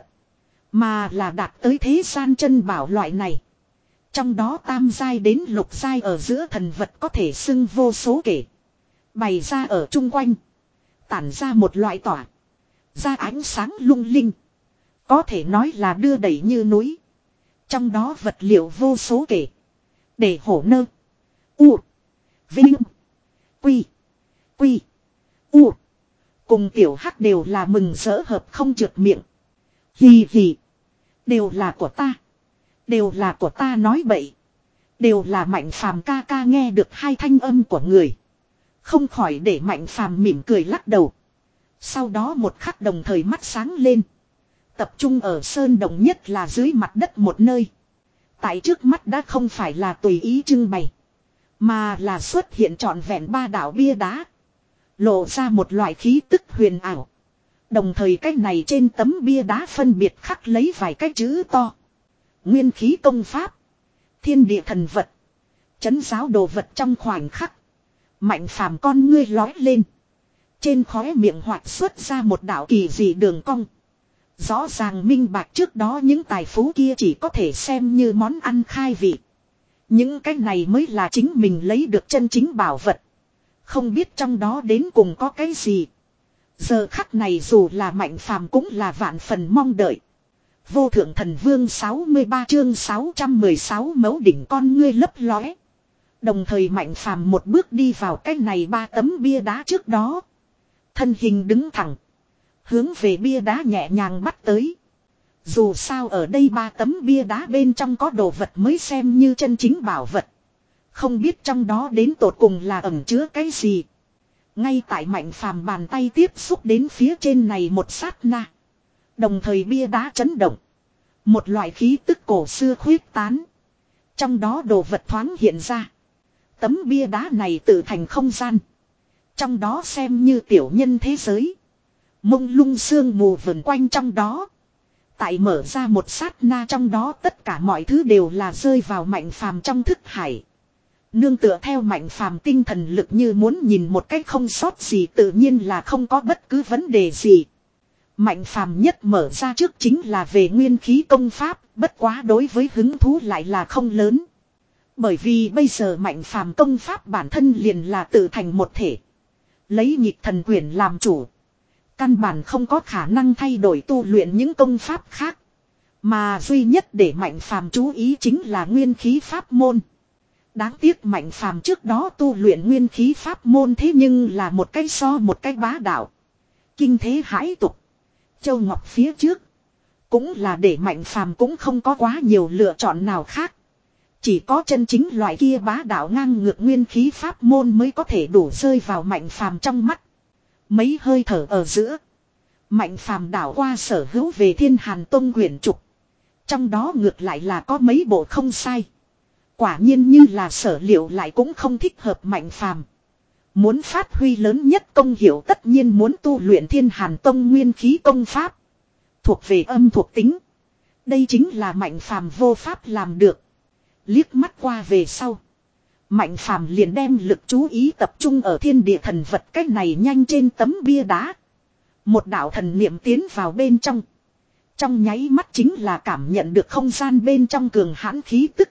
Mà là đạt tới thế gian chân bảo loại này. Trong đó tam giai đến lục giai ở giữa thần vật có thể xưng vô số kể. Bày ra ở chung quanh. Tản ra một loại tỏa. Ra ánh sáng lung linh. Có thể nói là đưa đẩy như núi. Trong đó vật liệu vô số kể. Để hổ nơ. U. Vinh. Quy. Quy. U. Cùng tiểu hắc đều là mừng rỡ hợp không trượt miệng. Hì hì. Đều là của ta. Đều là của ta nói bậy. Đều là Mạnh Phàm ca ca nghe được hai thanh âm của người. Không khỏi để Mạnh Phàm mỉm cười lắc đầu. Sau đó một khắc đồng thời mắt sáng lên. Tập trung ở sơn động nhất là dưới mặt đất một nơi. Tại trước mắt đã không phải là tùy ý trưng bày. Mà là xuất hiện trọn vẹn ba đảo bia đá. Lộ ra một loại khí tức huyền ảo. Đồng thời cái này trên tấm bia đá phân biệt khắc lấy vài cái chữ to. Nguyên khí công pháp. Thiên địa thần vật. Chấn giáo đồ vật trong khoảnh khắc. Mạnh Phàm con ngươi lói lên. Trên khóe miệng hoạt xuất ra một đạo kỳ dị đường cong. Rõ ràng minh bạch trước đó những tài phú kia chỉ có thể xem như món ăn khai vị. Những cái này mới là chính mình lấy được chân chính bảo vật. Không biết trong đó đến cùng có cái gì. Giờ khắc này dù là Mạnh Phàm cũng là vạn phần mong đợi. Vô thượng thần vương sáu mươi ba chương sáu trăm mười sáu mấu đỉnh con ngươi lấp lóe. Đồng thời Mạnh Phàm một bước đi vào cái này ba tấm bia đá trước đó. Thân hình đứng thẳng. Hướng về bia đá nhẹ nhàng bắt tới. Dù sao ở đây ba tấm bia đá bên trong có đồ vật mới xem như chân chính bảo vật. Không biết trong đó đến tột cùng là ẩn chứa cái gì. Ngay tại Mạnh Phàm bàn tay tiếp xúc đến phía trên này một sát na. Đồng thời bia đá chấn động. Một loại khí tức cổ xưa khuyết tán. Trong đó đồ vật thoáng hiện ra. Tấm bia đá này tự thành không gian. Trong đó xem như tiểu nhân thế giới. Mông lung sương mù vần quanh trong đó. Tại mở ra một sát na trong đó tất cả mọi thứ đều là rơi vào Mạnh Phàm trong thức hải. Nương tựa theo Mạnh Phàm tinh thần lực như muốn nhìn một cách không sót gì tự nhiên là không có bất cứ vấn đề gì. Mạnh Phàm nhất mở ra trước chính là về nguyên khí công pháp, bất quá đối với hứng thú lại là không lớn. Bởi vì bây giờ Mạnh Phàm công pháp bản thân liền là tự thành một thể. Lấy nhịp thần quyển làm chủ. Căn bản không có khả năng thay đổi tu luyện những công pháp khác. Mà duy nhất để Mạnh Phàm chú ý chính là nguyên khí pháp môn. Đáng tiếc Mạnh Phàm trước đó tu luyện nguyên khí pháp môn thế nhưng là một cái so một cái bá đạo. Kinh thế hãi tục. Châu Ngọc phía trước. Cũng là để Mạnh Phàm cũng không có quá nhiều lựa chọn nào khác. Chỉ có chân chính loại kia bá đạo ngang ngược nguyên khí pháp môn mới có thể đủ rơi vào Mạnh Phàm trong mắt. Mấy hơi thở ở giữa. Mạnh Phàm đảo qua sở hữu về Thiên Hàn Tông quyển trục. Trong đó ngược lại là có mấy bộ không sai. Quả nhiên như là sở liệu lại cũng không thích hợp Mạnh Phàm. Muốn phát huy lớn nhất công hiệu tất nhiên muốn tu luyện Thiên Hàn Tông nguyên khí công pháp. Thuộc về âm thuộc tính. Đây chính là Mạnh Phàm vô pháp làm được. Liếc mắt qua về sau. Mạnh phàm liền đem lực chú ý tập trung ở thiên địa thần vật cách này nhanh trên tấm bia đá. Một đạo thần niệm tiến vào bên trong. Trong nháy mắt chính là cảm nhận được không gian bên trong cường hãn khí tức.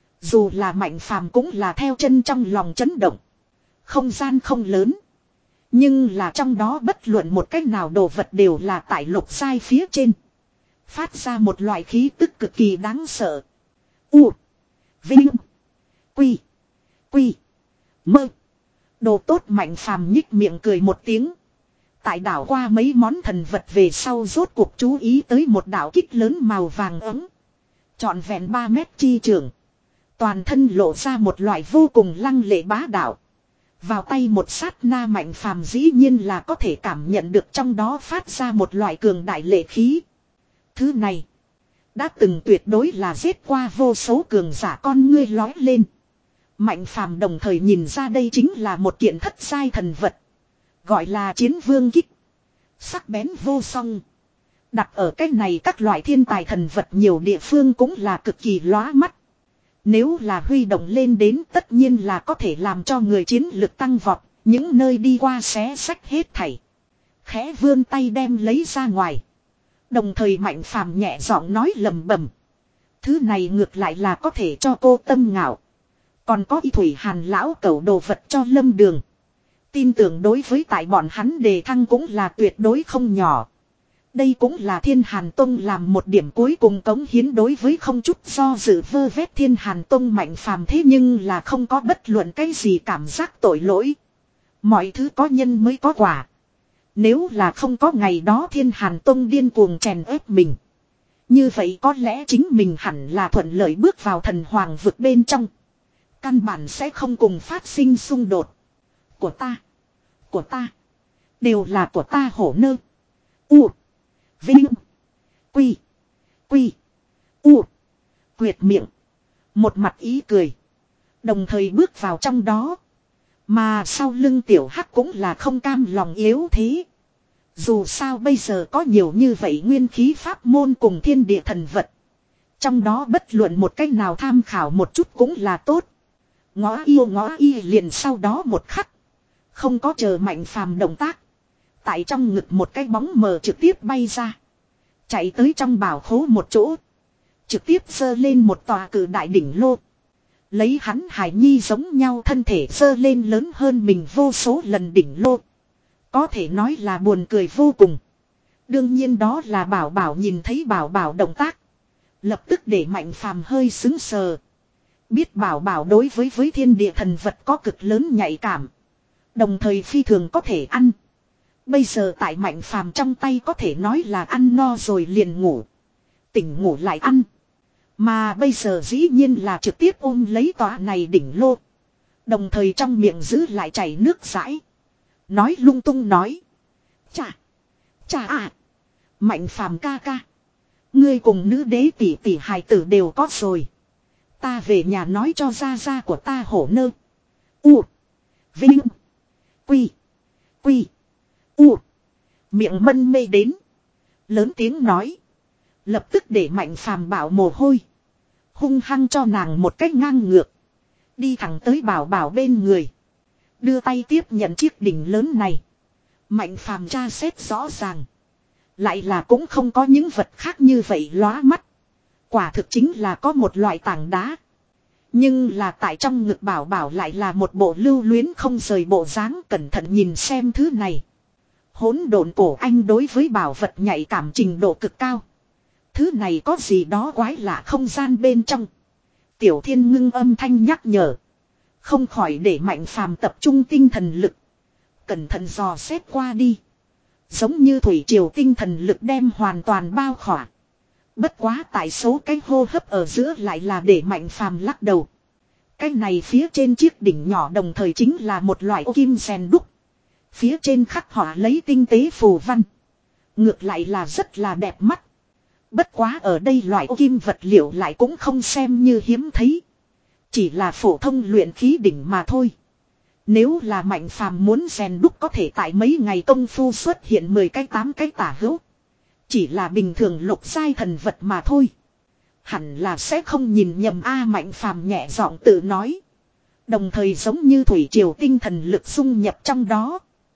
Dù là mạnh phàm cũng là theo chân trong lòng chấn động. Không gian không lớn. Nhưng là trong đó bất luận một cách nào đồ vật đều là tại lục sai phía trên. Phát ra một loại khí tức cực kỳ đáng sợ. U. Vinh. Quy. Quy. Mơ. Đồ tốt mạnh phàm nhích miệng cười một tiếng. Tại đảo qua mấy món thần vật về sau rốt cuộc chú ý tới một đảo kích lớn màu vàng ấm. Trọn vẹn ba mét chi trường. Toàn thân lộ ra một loại vô cùng lăng lệ bá đạo. Vào tay một sát na mạnh phàm dĩ nhiên là có thể cảm nhận được trong đó phát ra một loại cường đại lệ khí. Thứ này. Đã từng tuyệt đối là giết qua vô số cường giả con ngươi lói lên. Mạnh phàm đồng thời nhìn ra đây chính là một kiện thất giai thần vật. Gọi là chiến vương kích. Sắc bén vô song. Đặt ở cái này các loại thiên tài thần vật nhiều địa phương cũng là cực kỳ lóa mắt. Nếu là huy động lên đến tất nhiên là có thể làm cho người chiến lực tăng vọt. Những nơi đi qua xé sách hết thảy. Khẽ vươn tay đem lấy ra ngoài. Đồng thời mạnh phàm nhẹ giọng nói lầm bầm. Thứ này ngược lại là có thể cho cô tâm ngạo. Còn có y thủy hàn lão cẩu đồ vật cho lâm đường. Tin tưởng đối với tại bọn hắn đề thăng cũng là tuyệt đối không nhỏ. Đây cũng là Thiên Hàn Tông làm một điểm cuối cùng cống hiến đối với không chút do dự vơ vét Thiên Hàn Tông mạnh phàm thế nhưng là không có bất luận cái gì cảm giác tội lỗi. Mọi thứ có nhân mới có quả. Nếu là không có ngày đó Thiên Hàn Tông điên cuồng chèn ép mình. Như vậy có lẽ chính mình hẳn là thuận lợi bước vào thần hoàng vực bên trong. Căn bản sẽ không cùng phát sinh xung đột. Của ta. Của ta. Đều là của ta hổ nơ. U. Vinh. Quy. Quy. U. Quyệt miệng. Một mặt ý cười. Đồng thời bước vào trong đó. Mà sau lưng tiểu hắc cũng là không cam lòng yếu thế. Dù sao bây giờ có nhiều như vậy nguyên khí pháp môn cùng thiên địa thần vật. Trong đó bất luận một cách nào tham khảo một chút cũng là tốt. Ngõ yêu ngõ y liền sau đó một khắc. Không có chờ mạnh phàm động tác. Tại trong ngực một cái bóng mờ trực tiếp bay ra. Chạy tới trong bảo khố một chỗ. Trực tiếp giơ lên một tòa cử đại đỉnh lô. Lấy hắn hải nhi giống nhau thân thể giơ lên lớn hơn mình vô số lần đỉnh lô. Có thể nói là buồn cười vô cùng. Đương nhiên đó là bảo bảo nhìn thấy bảo bảo động tác. Lập tức để mạnh phàm hơi xứng sờ. Biết bảo bảo đối với với thiên địa thần vật có cực lớn nhạy cảm. Đồng thời phi thường có thể ăn. Bây giờ tại mạnh phàm trong tay có thể nói là ăn no rồi liền ngủ. Tỉnh ngủ lại ăn. Mà bây giờ dĩ nhiên là trực tiếp ôm lấy tòa này đỉnh lô. Đồng thời trong miệng giữ lại chảy nước rãi. Nói lung tung nói. Chà. Chà à. Mạnh phàm ca ca. Ngươi cùng nữ đế tỷ tỷ hài tử đều có rồi. Ta về nhà nói cho gia gia của ta hổ nơ. U. Vinh. Quy. Quy. U. Miệng mân mê đến. Lớn tiếng nói. Lập tức để mạnh phàm bảo mồ hôi. Hung hăng cho nàng một cách ngang ngược. Đi thẳng tới bảo bảo bên người. Đưa tay tiếp nhận chiếc đỉnh lớn này. Mạnh phàm tra xét rõ ràng. Lại là cũng không có những vật khác như vậy lóa mắt. Quả thực chính là có một loại tảng đá. Nhưng là tại trong ngực bảo bảo lại là một bộ lưu luyến không rời bộ dáng, cẩn thận nhìn xem thứ này. Hỗn độn cổ anh đối với bảo vật nhạy cảm trình độ cực cao. Thứ này có gì đó quái lạ không gian bên trong. Tiểu Thiên ngưng âm thanh nhắc nhở. Không khỏi để mạnh phàm tập trung tinh thần lực. Cẩn thận dò xét qua đi. Giống như thủy triều tinh thần lực đem hoàn toàn bao khỏa. Bất quá tại số cái hô hấp ở giữa lại là để mạnh phàm lắc đầu. Cái này phía trên chiếc đỉnh nhỏ đồng thời chính là một loại ô kim rèn đúc. Phía trên khắc họa lấy tinh tế phù văn. Ngược lại là rất là đẹp mắt. Bất quá ở đây loại ô kim vật liệu lại cũng không xem như hiếm thấy. Chỉ là phổ thông luyện khí đỉnh mà thôi. Nếu là mạnh phàm muốn rèn đúc có thể tại mấy ngày công phu xuất hiện mười cái tám cái tả hữu. Chỉ là bình thường lục giai thần vật mà thôi. Hẳn là sẽ không nhìn nhầm a Mạnh Phàm nhẹ giọng tự nói. Đồng thời giống như thủy triều tinh thần lực xung nhập trong đó.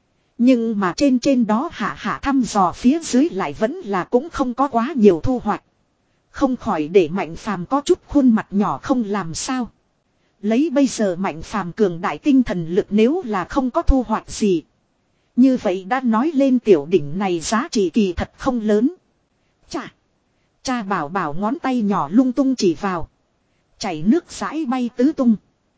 Nhưng mà trên trên đó hạ hạ thăm dò phía dưới lại vẫn là cũng không có quá nhiều thu hoạch. Không khỏi để Mạnh Phàm có chút khuôn mặt nhỏ không làm sao. Lấy bây giờ Mạnh Phàm cường đại tinh thần lực nếu là không có thu hoạch gì. Như vậy đã nói lên tiểu đỉnh này giá trị kỳ thật không lớn. Chà. Cha bảo bảo ngón tay nhỏ lung tung chỉ vào. Chảy nước rãi bay tứ tung.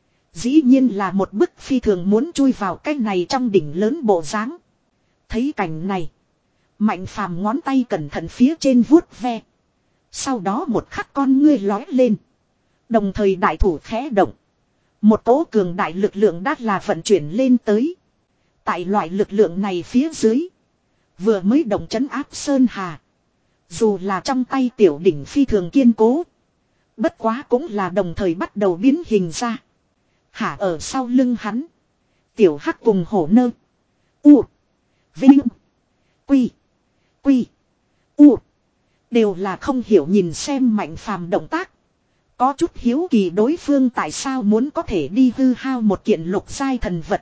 Dĩ nhiên là một bức phi thường muốn chui vào cái này trong đỉnh lớn bộ dáng. Thấy cảnh này. Mạnh Phàm ngón tay cẩn thận phía trên vuốt ve. Sau đó một khắc con ngươi lói lên. Đồng thời đại thủ khẽ động. Một cỗ cường đại lực lượng đã là vận chuyển lên tới. Tại loại lực lượng này phía dưới. Vừa mới động trấn áp Sơn Hà. Dù là trong tay tiểu đỉnh phi thường kiên cố. Bất quá cũng là đồng thời bắt đầu biến hình ra. Hả ở sau lưng hắn. Tiểu Hắc cùng hổ nơ. U. Vinh. Quy. Quy. U. Đều là không hiểu nhìn xem Mạnh Phàm động tác. Có chút hiếu kỳ đối phương tại sao muốn có thể đi hư hao một kiện lục giai thần vật.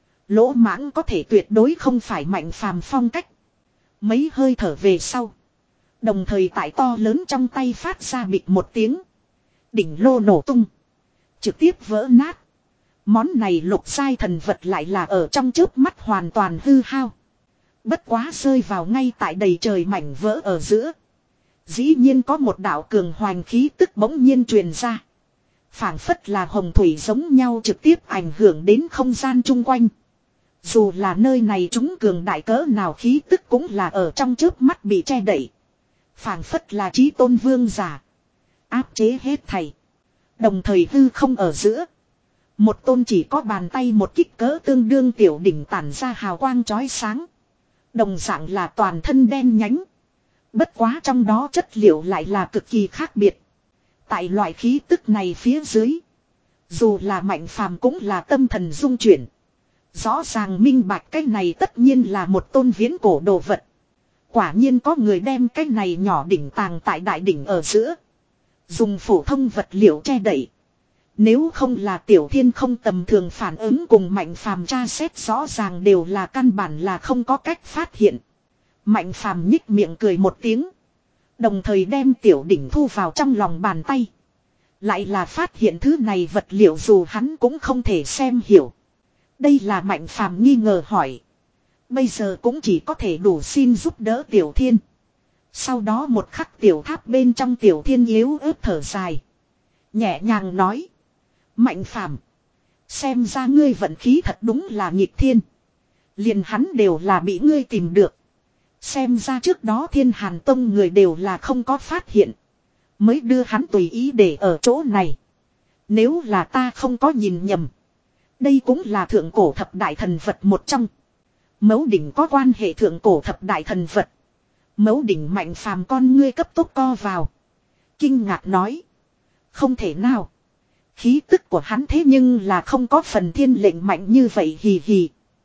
Lỗ mãng có thể tuyệt đối không phải Mạnh Phàm phong cách. Mấy hơi thở về sau. Đồng thời tại to lớn trong tay phát ra bịch một tiếng. Đỉnh lô nổ tung. Trực tiếp vỡ nát. Món này lục giai thần vật lại là ở trong chớp mắt hoàn toàn hư hao. Bất quá rơi vào ngay tại đầy trời mảnh vỡ ở giữa. Dĩ nhiên có một đạo cường hoành khí tức bỗng nhiên truyền ra. Phảng phất là hồng thủy giống nhau trực tiếp ảnh hưởng đến không gian chung quanh. Dù là nơi này chúng cường đại cỡ nào khí tức cũng là ở trong chớp mắt bị che đậy. Phảng phất là chí tôn vương giả. Áp chế hết thảy. Đồng thời hư không ở giữa. Một tôn chỉ có bàn tay một kích cỡ tương đương tiểu đỉnh tản ra hào quang chói sáng. Đồng dạng là toàn thân đen nhánh. Bất quá trong đó chất liệu lại là cực kỳ khác biệt. Tại loại khí tức này phía dưới. Dù là Mạnh Phàm cũng là tâm thần rung chuyển. Rõ ràng minh bạch cái này tất nhiên là một tôn viễn cổ đồ vật. Quả nhiên có người đem cái này nhỏ đỉnh tàng tại đại đỉnh ở giữa. Dùng phổ thông vật liệu che đậy. Nếu không là Tiểu Thiên không tầm thường phản ứng cùng Mạnh Phàm tra xét rõ ràng đều là căn bản là không có cách phát hiện. Mạnh Phàm nhích miệng cười một tiếng. Đồng thời đem tiểu đỉnh thu vào trong lòng bàn tay. Lại là phát hiện thứ này vật liệu dù hắn cũng không thể xem hiểu. Đây là Mạnh Phàm nghi ngờ hỏi. Bây giờ cũng chỉ có thể đủ xin giúp đỡ Tiểu Thiên. Sau đó một khắc tiểu tháp bên trong Tiểu Thiên yếu ớt thở dài. Nhẹ nhàng nói. Mạnh Phàm, xem ra ngươi vận khí thật đúng là nghịch thiên. Liền hắn đều là bị ngươi tìm được. Xem ra trước đó Thiên Hàn Tông người đều là không có phát hiện. Mới đưa hắn tùy ý để ở chỗ này. Nếu là ta không có nhìn nhầm. Đây cũng là thượng cổ thập đại thần vật một trong. Mấu đỉnh có quan hệ thượng cổ thập đại thần vật. Mấu đỉnh Mạnh Phàm con ngươi cấp tốc co vào. Kinh ngạc nói. Không thể nào. Khí tức của hắn thế nhưng là không có phần thiên lệnh mạnh như vậy hì hì.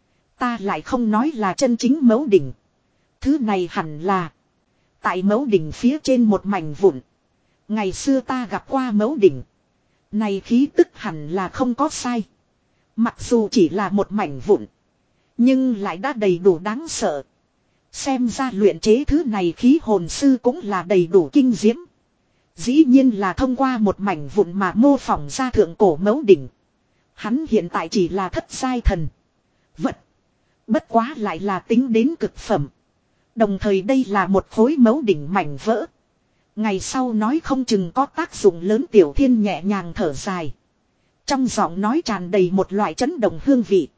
Ta lại không nói là chân chính mấu đỉnh. Thứ này hẳn là. Tại mấu đỉnh phía trên một mảnh vụn. Ngày xưa ta gặp qua mấu đỉnh. Này khí tức hẳn là không có sai. Mặc dù chỉ là một mảnh vụn. Nhưng lại đã đầy đủ đáng sợ. Xem ra luyện chế thứ này khí hồn sư cũng là đầy đủ kinh diễm. Dĩ nhiên là thông qua một mảnh vụn mà mô phỏng ra thượng cổ mấu đỉnh. Hắn hiện tại chỉ là thất giai thần vật. Bất quá lại là tính đến cực phẩm. Đồng thời đây là một khối mấu đỉnh mảnh vỡ. Ngày sau nói không chừng có tác dụng lớn. Tiểu Thiên nhẹ nhàng thở dài. Trong giọng nói tràn đầy một loại chấn động hương vị.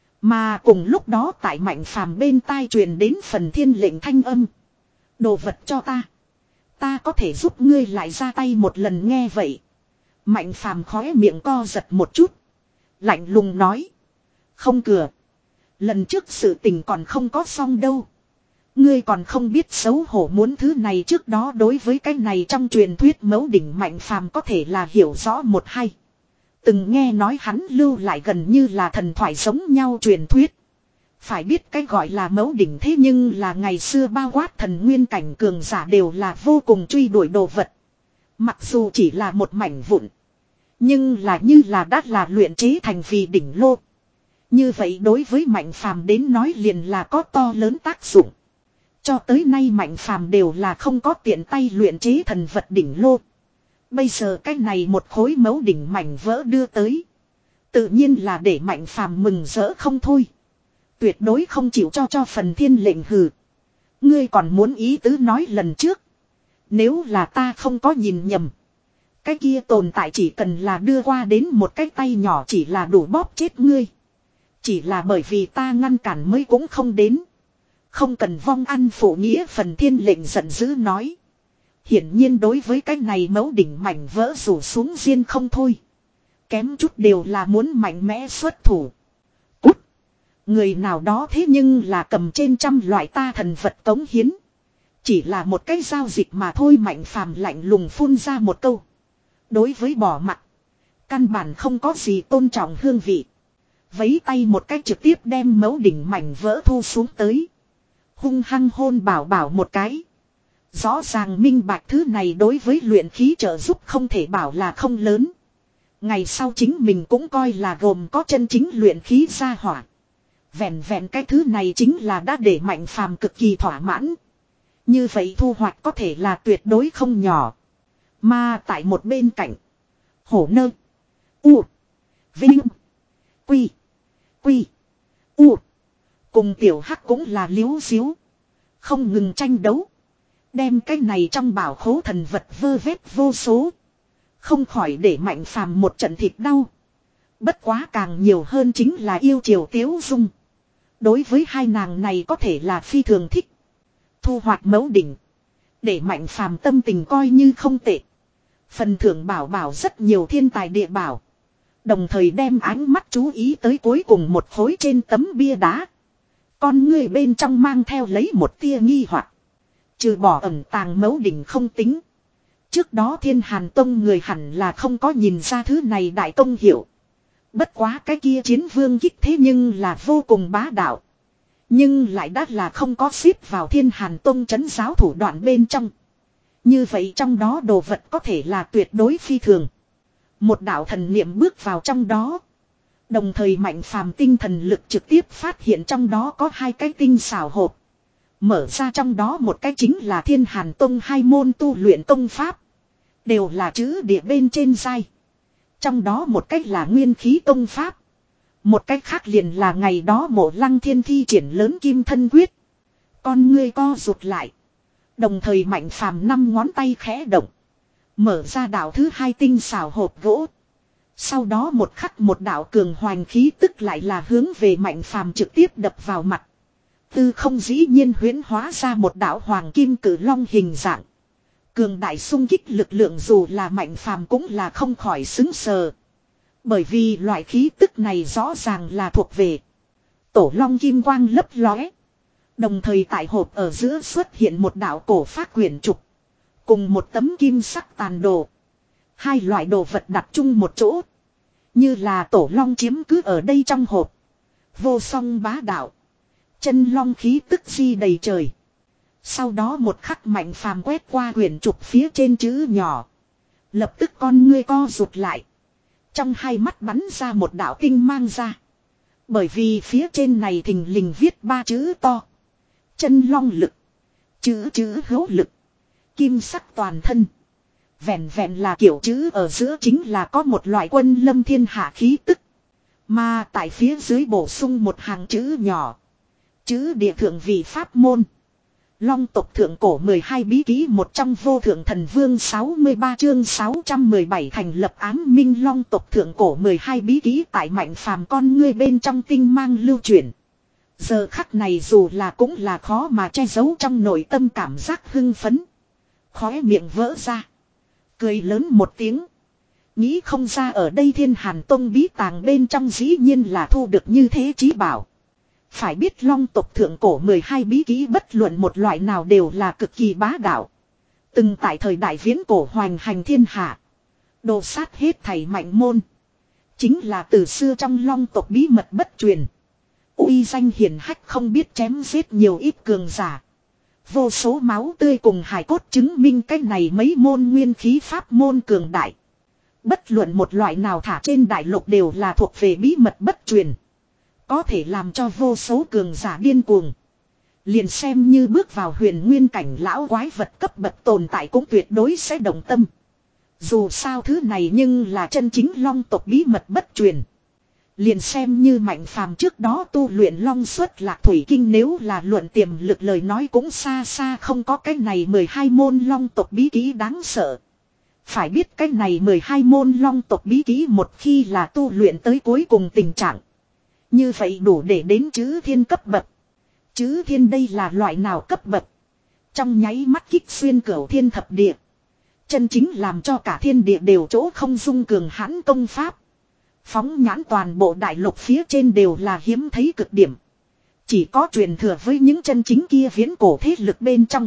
Mà cùng lúc đó tại Mạnh Phàm bên tai truyền đến phần thiên lệnh thanh âm. Đồ vật cho ta. Ta có thể giúp ngươi lại ra tay một lần nghe vậy. Mạnh Phàm khóe miệng co giật một chút. Lạnh lùng nói. Không cửa. Lần trước sự tình còn không có xong đâu. Ngươi còn không biết xấu hổ muốn thứ này trước đó đối với cái này trong truyền thuyết mấu đỉnh Mạnh Phàm có thể là hiểu rõ một hay. Từng nghe nói hắn lưu lại gần như là thần thoại giống nhau truyền thuyết. Phải biết cái gọi là mấu đỉnh thế nhưng là ngày xưa bao quát thần nguyên cảnh cường giả đều là vô cùng truy đuổi đồ vật. Mặc dù chỉ là một mảnh vụn. Nhưng là như là đã là luyện chế thành vì đỉnh lô. Như vậy đối với Mạnh Phàm đến nói liền là có to lớn tác dụng. Cho tới nay Mạnh Phàm đều là không có tiện tay luyện chế thần vật đỉnh lô. Bây giờ cái này một khối mấu đỉnh mảnh vỡ đưa tới. Tự nhiên là để Mạnh Phàm mừng rỡ không thôi. Tuyệt đối không chịu cho cho phần thiên lệnh hừ. Ngươi còn muốn ý tứ nói lần trước. Nếu là ta không có nhìn nhầm. Cái kia tồn tại chỉ cần là đưa qua đến một cái tay nhỏ chỉ là đủ bóp chết ngươi. Chỉ là bởi vì ta ngăn cản mới cũng không đến. Không cần vong ăn phụ nghĩa phần thiên lệnh giận dữ nói. Hiển nhiên đối với cái này mấu đỉnh mảnh vỡ rủ xuống riêng không thôi. Kém chút đều là muốn mạnh mẽ xuất thủ. Cút. Người nào đó thế nhưng là cầm trên trăm loại ta thần vật cống hiến. Chỉ là một cái giao dịch mà thôi Mạnh Phàm lạnh lùng phun ra một câu. Đối với bỏ mặt. Căn bản không có gì tôn trọng hương vị. Vấy tay một cái trực tiếp đem mấu đỉnh mảnh vỡ thu xuống tới. Hung hăng hôn Bảo Bảo một cái. Rõ ràng minh bạch thứ này đối với luyện khí trợ giúp không thể bảo là không lớn. Ngày sau chính mình cũng coi là gồm có chân chính luyện khí gia hỏa. Vẹn vẹn cái thứ này chính là đã để Mạnh Phàm cực kỳ thỏa mãn. Như vậy thu hoạch có thể là tuyệt đối không nhỏ. Mà tại một bên cạnh. Hổ Nơ. U. Vinh. Quy. Quy. U. Cùng tiểu hắc cũng là liếu xíu. Không ngừng tranh đấu. Đem cái này trong bảo khố thần vật vơ vét vô số. Không khỏi để Mạnh Phàm một trận thịt đau. Bất quá càng nhiều hơn chính là yêu Triều Tiếu Dung. Đối với hai nàng này có thể là phi thường thích. Thu hoạch mấu đỉnh. Để Mạnh Phàm tâm tình coi như không tệ. Phần thưởng bảo bảo rất nhiều thiên tài địa bảo. Đồng thời đem ánh mắt chú ý tới cuối cùng một khối trên tấm bia đá. Con người bên trong mang theo lấy một tia nghi hoặc. Trừ bỏ ẩn tàng mấu đỉnh không tính. Trước đó Thiên Hàn Tông người hẳn là không có nhìn ra thứ này đại công hiệu. Bất quá cái kia chiến vương kích thế nhưng là vô cùng bá đạo. Nhưng lại đã là không có xếp vào Thiên Hàn Tông trấn giáo thủ đoạn bên trong. Như vậy trong đó đồ vật có thể là tuyệt đối phi thường. Một đạo thần niệm bước vào trong đó. Đồng thời Mạnh Phàm tinh thần lực trực tiếp phát hiện trong đó có hai cái tinh xảo hộp. Mở ra trong đó một cái chính là Thiên Hàn Tông hai môn tu luyện công pháp. Đều là chữ địa bên trên giai. Trong đó một cách là nguyên khí công pháp. Một cách khác liền là ngày đó Mộ Lăng Thiên thi triển lớn kim thân quyết. Con ngươi co rụt lại. Đồng thời Mạnh Phàm năm ngón tay khẽ động. Mở ra đạo thứ hai tinh xảo hộp gỗ. Sau đó một khắc một đạo cường hoành khí tức lại là hướng về Mạnh Phàm trực tiếp đập vào mặt. Tư không dĩ nhiên huyễn hóa ra một đạo hoàng kim cử long hình dạng. Cường đại xung kích lực lượng dù là Mạnh Phàm cũng là không khỏi xứng sờ. Bởi vì loại khí tức này rõ ràng là thuộc về tổ long kim quang lấp lóe. Đồng thời tại hộp ở giữa xuất hiện một đạo cổ phác quyển trục. Cùng một tấm kim sắc tàn đồ. Hai loại đồ vật đặt chung một chỗ. Như là tổ long chiếm cứ ở đây trong hộp. Vô song bá đạo. Chân long khí tức di đầy trời. Sau đó một khắc Mạnh Phàm quét qua quyển trục phía trên chữ nhỏ. Lập tức con ngươi co rụt lại. Trong hai mắt bắn ra một đạo tinh mang ra. Bởi vì phía trên này thình lình viết ba chữ to. Chân long lực. Chữ chữ hữu lực. Kim sắc toàn thân. Vẹn vẹn là kiểu chữ ở giữa chính là có một loại quân lâm thiên hạ khí tức. Mà tại phía dưới bổ sung một hàng chữ nhỏ. Chữ địa thượng vị pháp môn. Long tộc thượng cổ mười hai bí ký một trong vô thượng thần vương sáu mươi ba chương sáu trăm mười bảy thành lập ám minh long tộc thượng cổ mười hai bí ký tại Mạnh Phàm con ngươi bên trong tinh mang lưu chuyển. Giờ khắc này dù là cũng là khó mà che giấu trong nội tâm cảm giác hưng phấn. Khóe miệng vỡ ra. Cười lớn một tiếng. Nghĩ không ra ở đây Thiên Hàn Tông bí tàng bên trong dĩ nhiên là thu được như thế chí bảo. Phải biết long tộc thượng cổ mười hai bí ký bất luận một loại nào đều là cực kỳ bá đạo. Từng tại thời đại viễn cổ hoành hành thiên hạ. Đồ sát hết thảy mạnh môn. Chính là từ xưa trong long tộc bí mật bất truyền. Uy danh hiển hách không biết chém giết nhiều ít cường giả. Vô số máu tươi cùng hài cốt chứng minh cái này mấy môn nguyên khí pháp môn cường đại. Bất luận một loại nào thả trên đại lục đều là thuộc về bí mật bất truyền. Có thể làm cho vô số cường giả điên cuồng. Liền xem như bước vào huyền nguyên cảnh lão quái vật cấp bậc tồn tại cũng tuyệt đối sẽ động tâm. Dù sao thứ này nhưng là chân chính long tộc bí mật bất truyền. Liền xem như Mạnh Phàm trước đó tu luyện long xuất lạc thủy kinh, nếu là luận tiềm lực lời nói cũng xa xa không có cái này mười hai môn long tộc bí kỹ đáng sợ. Phải biết cái này mười hai môn long tộc bí kỹ một khi là tu luyện tới cuối cùng tình trạng. Như vậy đủ để đến chữ thiên cấp bậc. Chữ thiên đây là loại nào cấp bậc? Trong nháy mắt kích xuyên cửu thiên thập địa. Chân chính làm cho cả thiên địa đều chỗ không dung cường hãn công pháp. Phóng nhãn toàn bộ đại lục phía trên đều là hiếm thấy cực điểm. Chỉ có truyền thừa với những chân chính kia viễn cổ thế lực bên trong.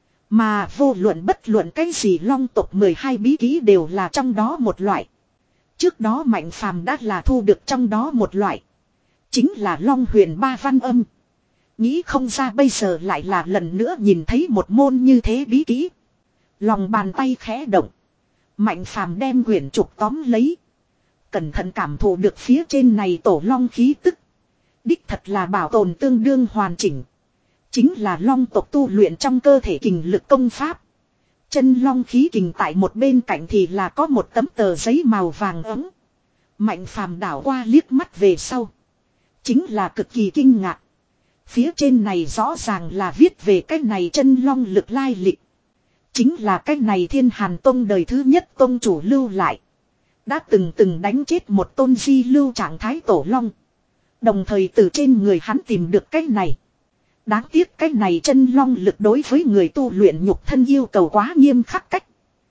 Mà vô luận bất luận cái gì long tộc mười hai bí kỹ đều là trong đó một loại. Trước đó Mạnh Phàm đã là thu được trong đó một loại. Chính là long huyền ba văn âm. Nghĩ không ra bây giờ lại là lần nữa nhìn thấy một môn như thế bí kỹ. Lòng bàn tay khẽ động. Mạnh Phàm đem quyển trục tóm lấy. Cẩn thận cảm thụ được phía trên này tổ long khí tức. Đích thật là bảo tồn tương đương hoàn chỉnh. Chính là long tộc tu luyện trong cơ thể kình lực công pháp. Chân long khí kình tại một bên cạnh thì là có một tấm tờ giấy màu vàng ấm. Mạnh Phàm đảo qua liếc mắt về sau. Chính là cực kỳ kinh ngạc. Phía trên này rõ ràng là viết về cái này chân long lực lai lịch. Chính là cái này Thiên Hàn Tông đời thứ nhất tông chủ lưu lại. Đã từng từng đánh chết một tôn di lưu trạng thái tổ long. Đồng thời từ trên người hắn tìm được cái này. Đáng tiếc cái này chân long lực đối với người tu luyện nhục thân yêu cầu quá nghiêm khắc cách.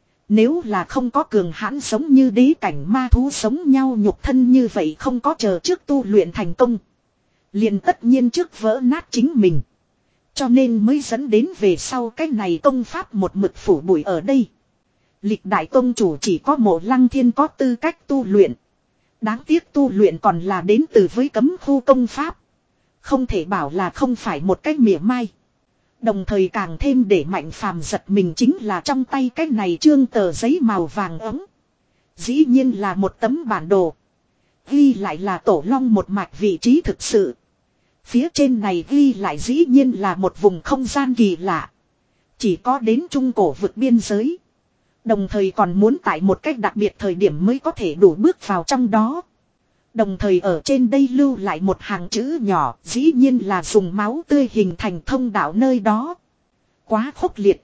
Nếu là không có cường hãn sống như đế cảnh ma thú sống nhau nhục thân như vậy không có chờ trước tu luyện thành công. Liền tất nhiên trước vỡ nát chính mình. Cho nên mới dẫn đến về sau cái này công pháp một mực phủ bụi ở đây. Lịch đại tông chủ chỉ có Mộ Lăng Thiên có tư cách tu luyện. Đáng tiếc tu luyện còn là đến từ với cấm khu công pháp. Không thể bảo là không phải một cách mỉa mai. Đồng thời càng thêm để Mạnh Phàm giật mình chính là trong tay cái này trương tờ giấy màu vàng ấm. Dĩ nhiên là một tấm bản đồ. Ghi lại là tổ long một mạch vị trí thực sự. Phía trên này ghi lại dĩ nhiên là một vùng không gian kỳ lạ. Chỉ có đến trung cổ vực biên giới. Đồng thời còn muốn tại một cách đặc biệt thời điểm mới có thể đủ bước vào trong đó. Đồng thời ở trên đây lưu lại một hàng chữ nhỏ, dĩ nhiên là dùng máu tươi hình thành thông đạo nơi đó. Quá khốc liệt.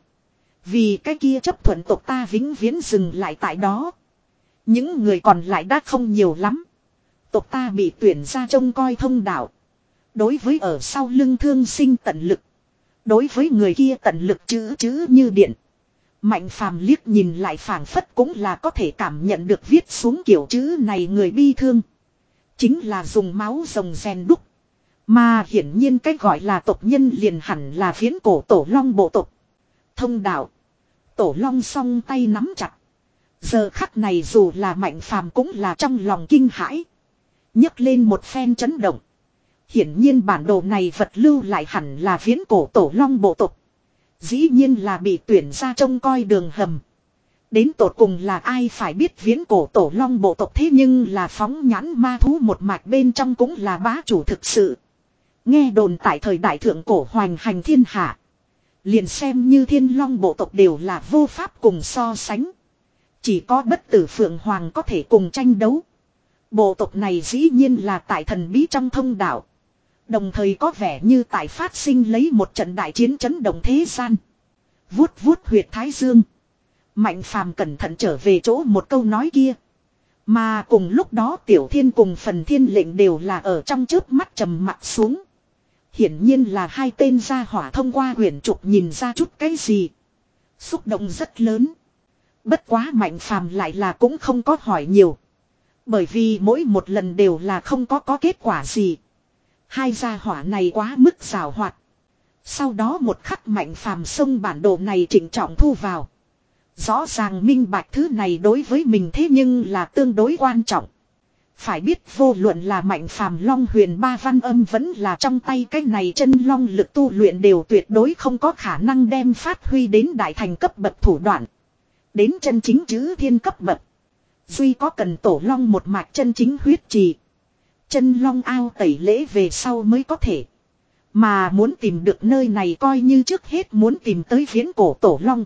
Vì cái kia chấp thuận tộc ta vĩnh viễn dừng lại tại đó. Những người còn lại đã không nhiều lắm. Tộc ta bị tuyển ra trông coi thông đạo. Đối với ở sau lưng thương sinh tận lực. Đối với người kia tận lực chữ chữ như điện. Mạnh Phàm liếc nhìn lại phảng phất cũng là có thể cảm nhận được viết xuống kiểu chữ này người bi thương. Chính là dùng máu rồng rèn đúc. Mà hiển nhiên cách gọi là tộc nhân liền hẳn là viễn cổ tổ long bộ tộc. Thông đạo. Tổ long song tay nắm chặt. Giờ khắc này dù là Mạnh Phàm cũng là trong lòng kinh hãi. Nhấc lên một phen chấn động. Hiển nhiên bản đồ này vật lưu lại hẳn là viễn cổ tổ long bộ tộc. Dĩ nhiên là bị tuyển ra trông coi đường hầm. Đến tột cùng là ai phải biết viễn cổ tổ long bộ tộc thế nhưng là phóng nhãn ma thú một mạch bên trong cũng là bá chủ thực sự. Nghe đồn tại thời đại thượng cổ hoành hành thiên hạ. Liền xem như thiên long bộ tộc đều là vô pháp cùng so sánh. Chỉ có bất tử phượng hoàng có thể cùng tranh đấu. Bộ tộc này dĩ nhiên là tại thần bí trong thông đạo. Đồng thời có vẻ như tại phát sinh lấy một trận đại chiến chấn động thế gian. Vuốt vuốt huyệt thái dương. Mạnh Phàm cẩn thận trở về chỗ một câu nói kia. Mà cùng lúc đó Tiểu Thiên cùng Phần Thiên lệnh đều là ở trong chớp mắt trầm mặt xuống. Hiển nhiên là hai tên gia hỏa thông qua huyền trục nhìn ra chút cái gì. Xúc động rất lớn. Bất quá Mạnh Phàm lại là cũng không có hỏi nhiều. Bởi vì mỗi một lần đều là không có có kết quả gì. Hai gia hỏa này quá mức xảo hoạt. Sau đó một khắc Mạnh Phàm xông bản đồ này chỉnh trọng thu vào. Rõ ràng minh bạch thứ này đối với mình thế nhưng là tương đối quan trọng. Phải biết vô luận là Mạnh Phàm Long Huyền ba văn âm vẫn là trong tay cái này chân long lực tu luyện đều tuyệt đối không có khả năng đem phát huy đến đại thành cấp bậc thủ đoạn. Đến chân chính chữ thiên cấp bậc. Duy có cần tổ long một mạch chân chính huyết trì. Chân long ao tẩy lễ về sau mới có thể. Mà muốn tìm được nơi này coi như trước hết muốn tìm tới viễn cổ tổ long.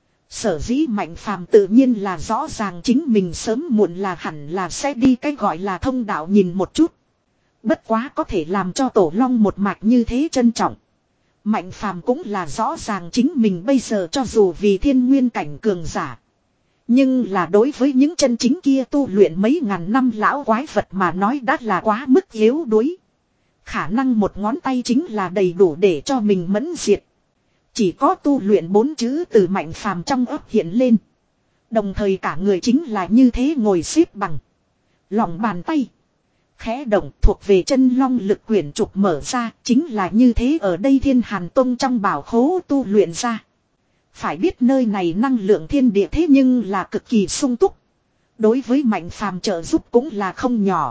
Sở dĩ Mạnh Phàm tự nhiên là rõ ràng chính mình sớm muộn là hẳn là sẽ đi cái gọi là thông đạo nhìn một chút. Bất quá có thể làm cho tổ long một mạch như thế trân trọng. Mạnh Phàm cũng là rõ ràng chính mình bây giờ cho dù vì thiên nguyên cảnh cường giả. Nhưng là đối với những chân chính kia tu luyện mấy ngàn năm lão quái vật mà nói đã là quá mức yếu đuối. Khả năng một ngón tay chính là đầy đủ để cho mình mẫn diệt. Chỉ có tu luyện bốn chữ từ Mạnh Phàm trong ấp hiện lên. Đồng thời cả người chính là như thế ngồi xếp bằng. Lòng bàn tay. Khẽ động thuộc về chân long lực quyển trục mở ra. Chính là như thế ở đây Thiên Hàn Tông trong bảo khố tu luyện ra. Phải biết nơi này năng lượng thiên địa thế nhưng là cực kỳ sung túc. Đối với Mạnh Phàm trợ giúp cũng là không nhỏ.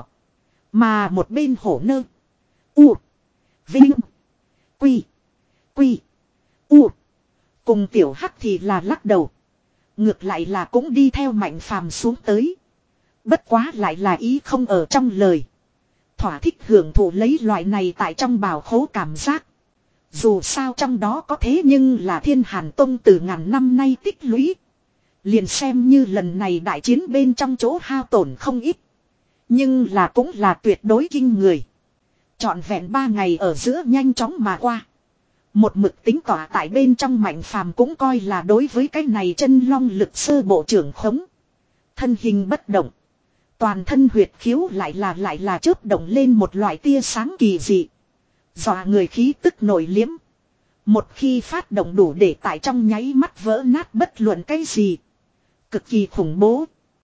Mà một bên hổ nơ. U. Vinh. Quy. Quy. U. Cùng tiểu hắc thì là lắc đầu. Ngược lại là cũng đi theo Mạnh Phàm xuống tới. Bất quá lại là ý không ở trong lời. Thỏa thích hưởng thụ lấy loại này tại trong bảo khố cảm giác. Dù sao trong đó có thế nhưng là Thiên Hàn Tông từ ngàn năm nay tích lũy. Liền xem như lần này đại chiến bên trong chỗ hao tổn không ít. Nhưng là cũng là tuyệt đối kinh người. Trọn vẹn ba ngày ở giữa nhanh chóng mà qua. Một mực tính tỏa tại bên trong Mạnh Phàm cũng coi là đối với cái này chân long lực sơ bộ trưởng khống. Thân hình bất động. Toàn thân huyệt khiếu lại là lại là chớp động lên một loại tia sáng kỳ dị. Dọa người khí tức nổi liếm. Một khi phát động đủ để tại trong nháy mắt vỡ nát bất luận cái gì. Cực kỳ khủng bố.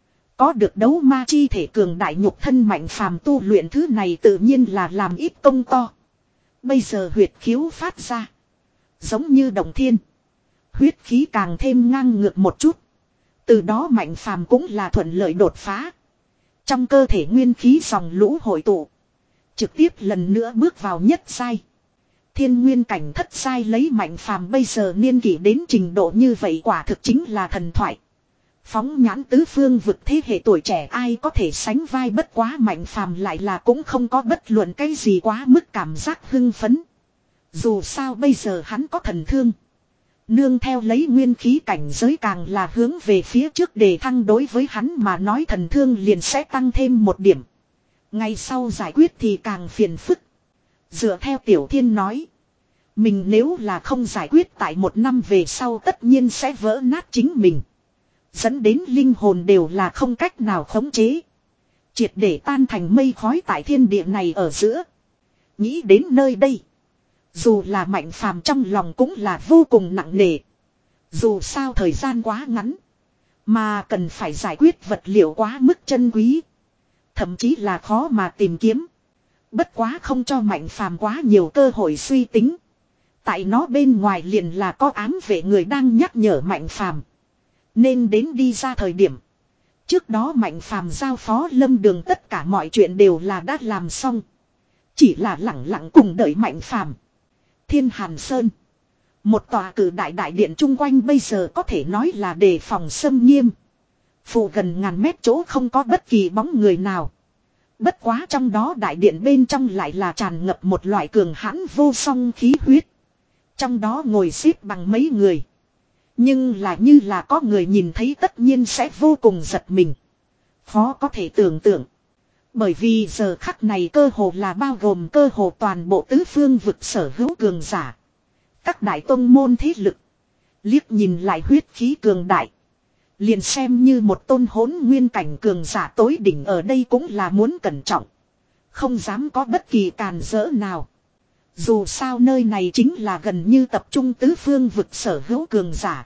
Có được đấu ma chi thể cường đại nhục thân Mạnh Phàm tu luyện thứ này tự nhiên là làm ít công to. Bây giờ huyệt khiếu phát ra. Giống như động thiên. Huyết khí càng thêm ngang ngược một chút. Từ đó Mạnh Phàm cũng là thuận lợi đột phá. Trong cơ thể nguyên khí dòng lũ hội tụ. Trực tiếp lần nữa bước vào nhất giai. Thiên nguyên cảnh thất giai lấy Mạnh Phàm bây giờ niên kỷ đến trình độ như vậy quả thực chính là thần thoại. Phóng nhãn tứ phương vực thế hệ tuổi trẻ ai có thể sánh vai bất quá Mạnh Phàm lại là cũng không có bất luận cái gì quá mức cảm giác hưng phấn. Dù sao bây giờ hắn có thần thương. Nương theo lấy nguyên khí cảnh giới càng là hướng về phía trước đề thăng đối với hắn mà nói thần thương liền sẽ tăng thêm một điểm. Ngày sau giải quyết thì càng phiền phức. Dựa theo Tiểu Thiên nói. Mình nếu là không giải quyết tại một năm về sau tất nhiên sẽ vỡ nát chính mình. Dẫn đến linh hồn đều là không cách nào khống chế. Triệt để tan thành mây khói tại thiên địa này ở giữa. Nghĩ đến nơi đây. Dù là Mạnh Phàm trong lòng cũng là vô cùng nặng nề. Dù sao thời gian quá ngắn. Mà cần phải giải quyết vật liệu quá mức chân quý. Thậm chí là khó mà tìm kiếm. Bất quá không cho Mạnh Phàm quá nhiều cơ hội suy tính. Tại nó bên ngoài liền là có ám vệ người đang nhắc nhở Mạnh Phàm. Nên đến đi ra thời điểm. Trước đó Mạnh Phàm giao phó Lâm Đường tất cả mọi chuyện đều là đã làm xong. Chỉ là lặng lặng cùng đợi Mạnh Phàm. Thiên Hàn Sơn. Một tòa cử đại đại điện chung quanh bây giờ có thể nói là đề phòng xâm nghiêm. Phụ gần ngàn mét chỗ không có bất kỳ bóng người nào. Bất quá trong đó đại điện bên trong lại là tràn ngập một loại cường hãn vô song khí huyết. Trong đó ngồi xếp bằng mấy người. Nhưng là như là có người nhìn thấy tất nhiên sẽ vô cùng giật mình. Khó có thể tưởng tượng. Bởi vì giờ khắc này cơ hồ là bao gồm cơ hồ toàn bộ tứ phương vực sở hữu cường giả. Các đại tông môn thế lực. Liếc nhìn lại huyết khí cường đại. Liền xem như một tôn hỗn nguyên cảnh cường giả tối đỉnh ở đây cũng là muốn cẩn trọng. Không dám có bất kỳ càn rỡ nào. Dù sao nơi này chính là gần như tập trung tứ phương vực sở hữu cường giả.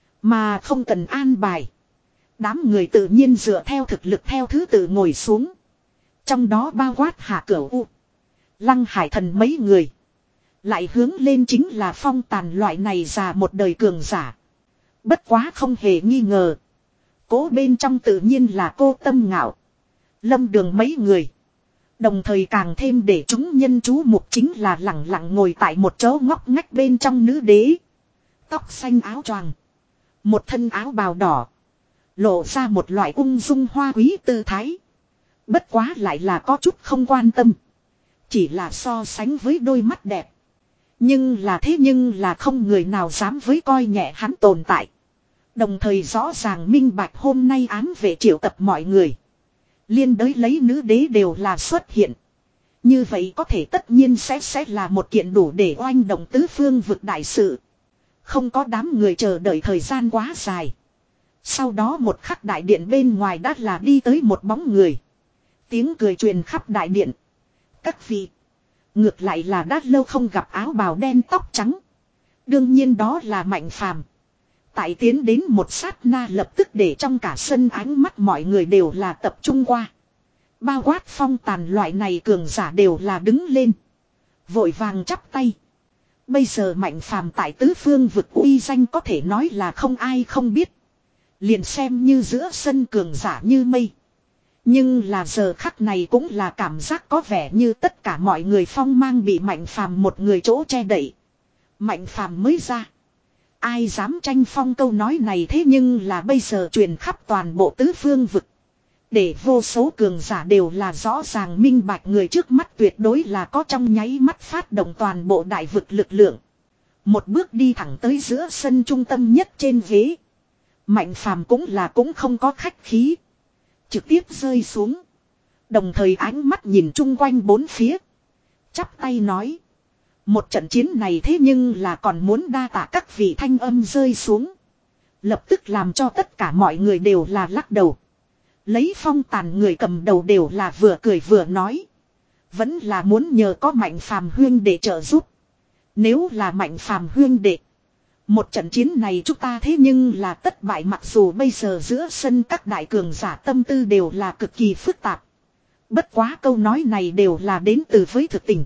Mà không cần an bài. Đám người tự nhiên dựa theo thực lực theo thứ tự ngồi xuống. Trong đó bao quát Hạ Cửu U. Lăng Hải Thần mấy người. Lại hướng lên chính là Phong Tàn loại này già một đời cường giả. Bất quá không hề nghi ngờ. Cố bên trong tự nhiên là cô Tâm Ngạo. Lâm Đường mấy người. Đồng thời càng thêm để chúng nhân chú mục chính là lặng lặng ngồi tại một chỗ ngóc ngách bên trong nữ đế. Tóc xanh áo choàng. Một thân áo bào đỏ. Lộ ra một loại ung dung hoa quý tư thái. Bất quá lại là có chút không quan tâm. Chỉ là so sánh với đôi mắt đẹp. Nhưng là thế nhưng là không người nào dám với coi nhẹ hắn tồn tại. Đồng thời rõ ràng minh bạch hôm nay ám vệ triệu tập mọi người. Liên đới lấy nữ đế đều là xuất hiện. Như vậy có thể tất nhiên sẽ sẽ là một kiện đủ để oanh động tứ phương vực đại sự. Không có đám người chờ đợi thời gian quá dài. Sau đó một khắc đại điện bên ngoài đã là đi tới một bóng người. Tiếng cười truyền khắp đại điện. Các vị. Ngược lại là đã lâu không gặp áo bào đen tóc trắng. Đương nhiên đó là Mạnh Phàm. Tại tiến đến một sát na lập tức để trong cả sân ánh mắt mọi người đều là tập trung qua. Bao quát phong tàn loại này cường giả đều là đứng lên. Vội vàng chắp tay. Bây giờ Mạnh Phàm tại tứ phương vực uy danh có thể nói là không ai không biết. Liền xem như giữa sân cường giả như mây. Nhưng là giờ khắc này cũng là cảm giác có vẻ như tất cả mọi người phong mang bị Mạnh Phàm một người chỗ che đậy. Mạnh Phàm mới ra. Ai dám tranh phong câu nói này thế nhưng là bây giờ truyền khắp toàn bộ tứ phương vực. Để vô số cường giả đều là rõ ràng minh bạch người trước mắt tuyệt đối là có trong nháy mắt phát động toàn bộ đại vực lực lượng. Một bước đi thẳng tới giữa sân trung tâm nhất trên ghế. Mạnh Phàm cũng là cũng không có khách khí. Trực tiếp rơi xuống. Đồng thời ánh mắt nhìn chung quanh bốn phía. Chắp tay nói. Một trận chiến này thế nhưng là còn muốn đa tạ các vị thanh âm rơi xuống. Lập tức làm cho tất cả mọi người đều là lắc đầu. Lấy phong tàn người cầm đầu đều là vừa cười vừa nói. Vẫn là muốn nhờ có Mạnh Phàm huyên để trợ giúp. Nếu là Mạnh Phàm huyên đệ. Một trận chiến này chúng ta thế nhưng là tất bại, mặc dù bây giờ giữa sân các đại cường giả tâm tư đều là cực kỳ phức tạp. Bất quá câu nói này đều là đến từ với thực tình.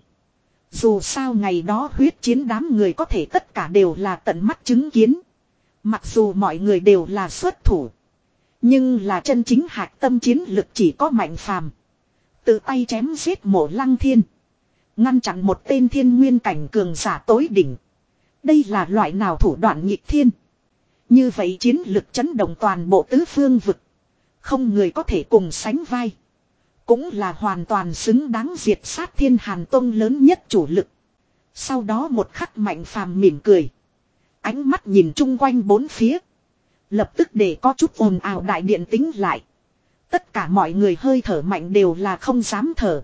Dù sao ngày đó huyết chiến đám người có thể tất cả đều là tận mắt chứng kiến. Mặc dù mọi người đều là xuất thủ. Nhưng là chân chính hạch tâm chiến lực chỉ có Mạnh Phàm. Tự tay chém giết Mộ Lăng Thiên. Ngăn chặn một tên thiên nguyên cảnh cường giả tối đỉnh. Đây là loại nào thủ đoạn nghịch thiên. Như vậy chiến lực chấn động toàn bộ tứ phương vực. Không người có thể cùng sánh vai. Cũng là hoàn toàn xứng đáng diệt sát Thiên Hàn Tông lớn nhất chủ lực. Sau đó một khắc Mạnh Phàm mỉm cười. Ánh mắt nhìn chung quanh bốn phía. Lập tức để có chút ồn ào đại điện tính lại. Tất cả mọi người hơi thở mạnh đều là không dám thở.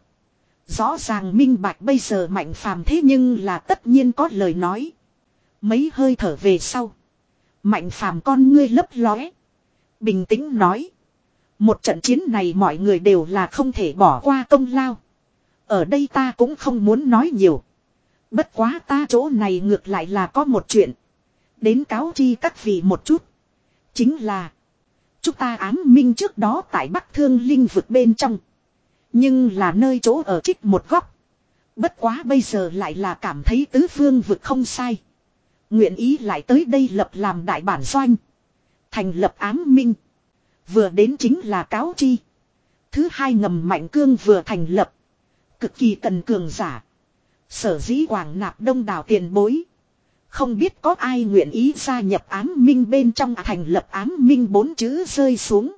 Rõ ràng minh bạch bây giờ Mạnh Phàm thế nhưng là tất nhiên có lời nói. Mấy hơi thở về sau. Mạnh Phàm con ngươi lấp lóe. Bình tĩnh nói. Một trận chiến này mọi người đều là không thể bỏ qua công lao. Ở đây ta cũng không muốn nói nhiều. Bất quá ta chỗ này ngược lại là có một chuyện. Đến cáo chi các vị một chút. Chính là. Chúng ta ám minh trước đó tại Bắc Thương Linh vực bên trong. Nhưng là nơi chỗ ở trích một góc. Bất quá bây giờ lại là cảm thấy tứ phương vực không sai. Nguyện ý lại tới đây lập làm đại bản doanh. Thành lập ám minh. Vừa đến chính là cáo chi. Thứ hai ngầm Mạnh Cương vừa thành lập. Cực kỳ cần cường giả. Sở dĩ quảng nạp đông đảo tiền bối. Không biết có ai nguyện ý gia nhập ám minh bên trong, thành lập ám minh bốn chữ rơi xuống.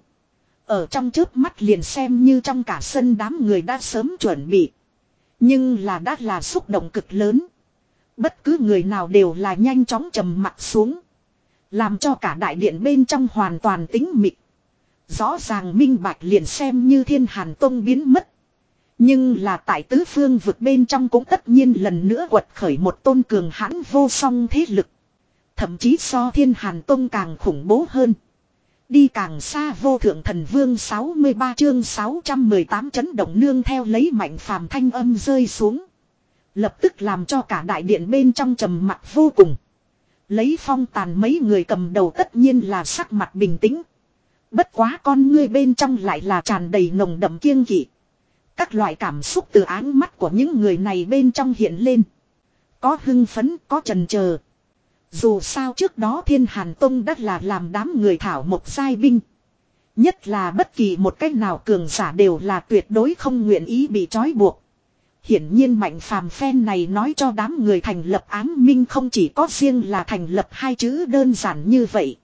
Ở trong chớp mắt liền xem như trong cả sân đám người đã sớm chuẩn bị. Nhưng là đã là xúc động cực lớn. Bất cứ người nào đều là nhanh chóng trầm mặt xuống. Làm cho cả đại điện bên trong hoàn toàn tĩnh mịch. Rõ ràng minh bạch liền xem như Thiên Hàn Tông biến mất. Nhưng là tại tứ phương vực bên trong cũng tất nhiên lần nữa quật khởi một tôn cường hãn vô song thế lực. Thậm chí so Thiên Hàn Tông càng khủng bố hơn. Đi càng xa vô thượng thần vương sáu mươi ba chương sáu trăm mười tám chấn động nương theo lấy Mạnh Phàm thanh âm rơi xuống. Lập tức làm cho cả đại điện bên trong trầm mặc vô cùng. Lấy phong tàn mấy người cầm đầu tất nhiên là sắc mặt bình tĩnh. Bất quá con ngươi bên trong lại là tràn đầy nồng đậm kiêng kỵ. Các loại cảm xúc từ áng mắt của những người này bên trong hiện lên. Có hưng phấn, có chần chờ. Dù sao trước đó Thiên Hàn Tông đã là làm đám người thảo một giai binh. Nhất là bất kỳ một cách nào cường giả đều là tuyệt đối không nguyện ý bị trói buộc. Hiển nhiên Mạnh Phàm phen này nói cho đám người thành lập ám minh không chỉ có riêng là thành lập hai chữ đơn giản như vậy.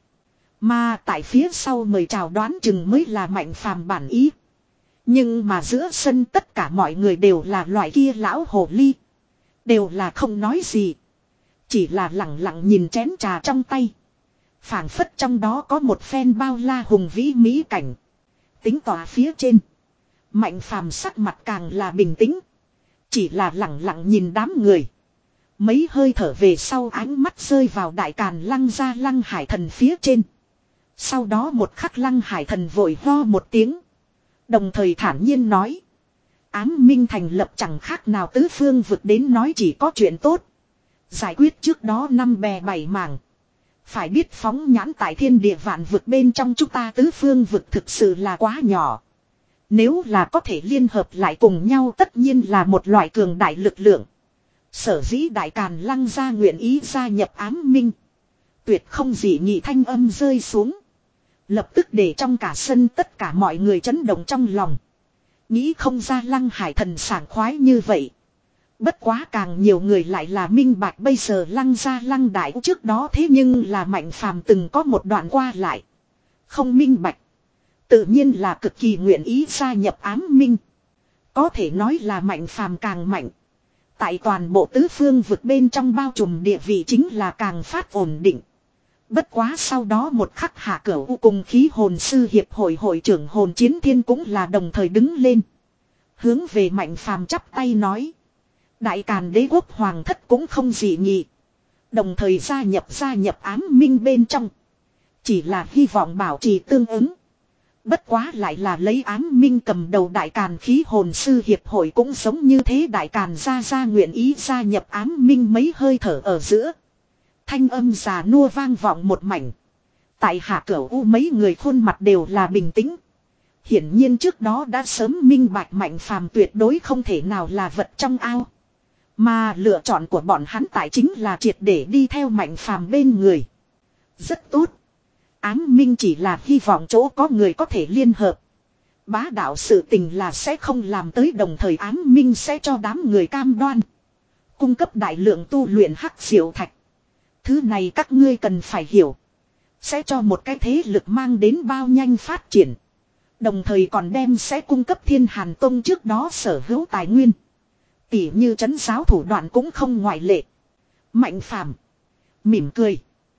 Mà tại phía sau mời chào đoán chừng mới là Mạnh Phàm bản ý. Nhưng mà giữa sân tất cả mọi người đều là loại kia lão hồ ly. Đều là không nói gì. Chỉ là lặng lặng nhìn chén trà trong tay. Phảng phất trong đó có một phen bao la hùng vĩ mỹ cảnh. Tính tỏa phía trên. Mạnh Phàm sắc mặt càng là bình tĩnh. Chỉ là lặng lặng nhìn đám người. Mấy hơi thở về sau ánh mắt rơi vào đại càn Lăng Gia Lăng Hải Thần phía trên. Sau đó một khắc Lăng Hải Thần vội ho một tiếng. Đồng thời thản nhiên nói. Ám minh thành lập chẳng khác nào tứ phương vực đến nói chỉ có chuyện tốt. Giải quyết trước đó năm bè bảy mảng. Phải biết phóng nhãn tại thiên địa vạn vực bên trong chúng ta tứ phương vực thực sự là quá nhỏ. Nếu là có thể liên hợp lại cùng nhau tất nhiên là một loại cường đại lực lượng. Sở dĩ đại càn Lăng Gia nguyện ý gia nhập ám minh. Tuyệt không dị nghị thanh âm rơi xuống. Lập tức để trong cả sân tất cả mọi người chấn động trong lòng. Nghĩ không ra Lăng Hải Thần sảng khoái như vậy. Bất quá càng nhiều người lại là minh bạch bây giờ Lăng Gia Lăng Đại trước đó thế nhưng là Mạnh Phàm từng có một đoạn qua lại. Không minh bạch. Tự nhiên là cực kỳ nguyện ý gia nhập ám minh. Có thể nói là Mạnh Phàm càng mạnh. Tại toàn bộ tứ phương vực bên trong bao trùm địa vị chính là càng phát ổn định. Bất quá sau đó một khắc hạ cửu u cùng khí hồn sư hiệp hội hội trưởng hồn chiến thiên cũng là đồng thời đứng lên. Hướng về Mạnh Phàm chắp tay nói. Đại càn đế quốc hoàng thất cũng không dị nghị. Đồng thời gia nhập gia nhập ám minh bên trong. Chỉ là hy vọng bảo trì tương ứng. Bất quá lại là lấy ám minh cầm đầu đại càn khí hồn sư hiệp hội cũng giống như thế đại càn gia gia nguyện ý gia nhập ám minh mấy hơi thở ở giữa. Thanh âm già nua vang vọng một mảnh. Tại hạ cửu u mấy người khuôn mặt đều là bình tĩnh. Hiển nhiên trước đó đã sớm minh bạch Mạnh Phàm tuyệt đối không thể nào là vật trong ao. Mà lựa chọn của bọn hắn tại chính là triệt để đi theo Mạnh Phàm bên người. Rất tốt. Ám minh chỉ là hy vọng chỗ có người có thể liên hợp. Bá đạo sự tình là sẽ không làm tới đồng thời ám minh sẽ cho đám người cam đoan. Cung cấp đại lượng tu luyện hắc diệu thạch. Thứ này các ngươi cần phải hiểu. Sẽ cho một cái thế lực mang đến bao nhanh phát triển. Đồng thời còn đem sẽ cung cấp Thiên Hàn Tông trước đó sở hữu tài nguyên. Tỉ như trấn giáo thủ đoạn cũng không ngoại lệ. Mạnh Phàm mỉm cười.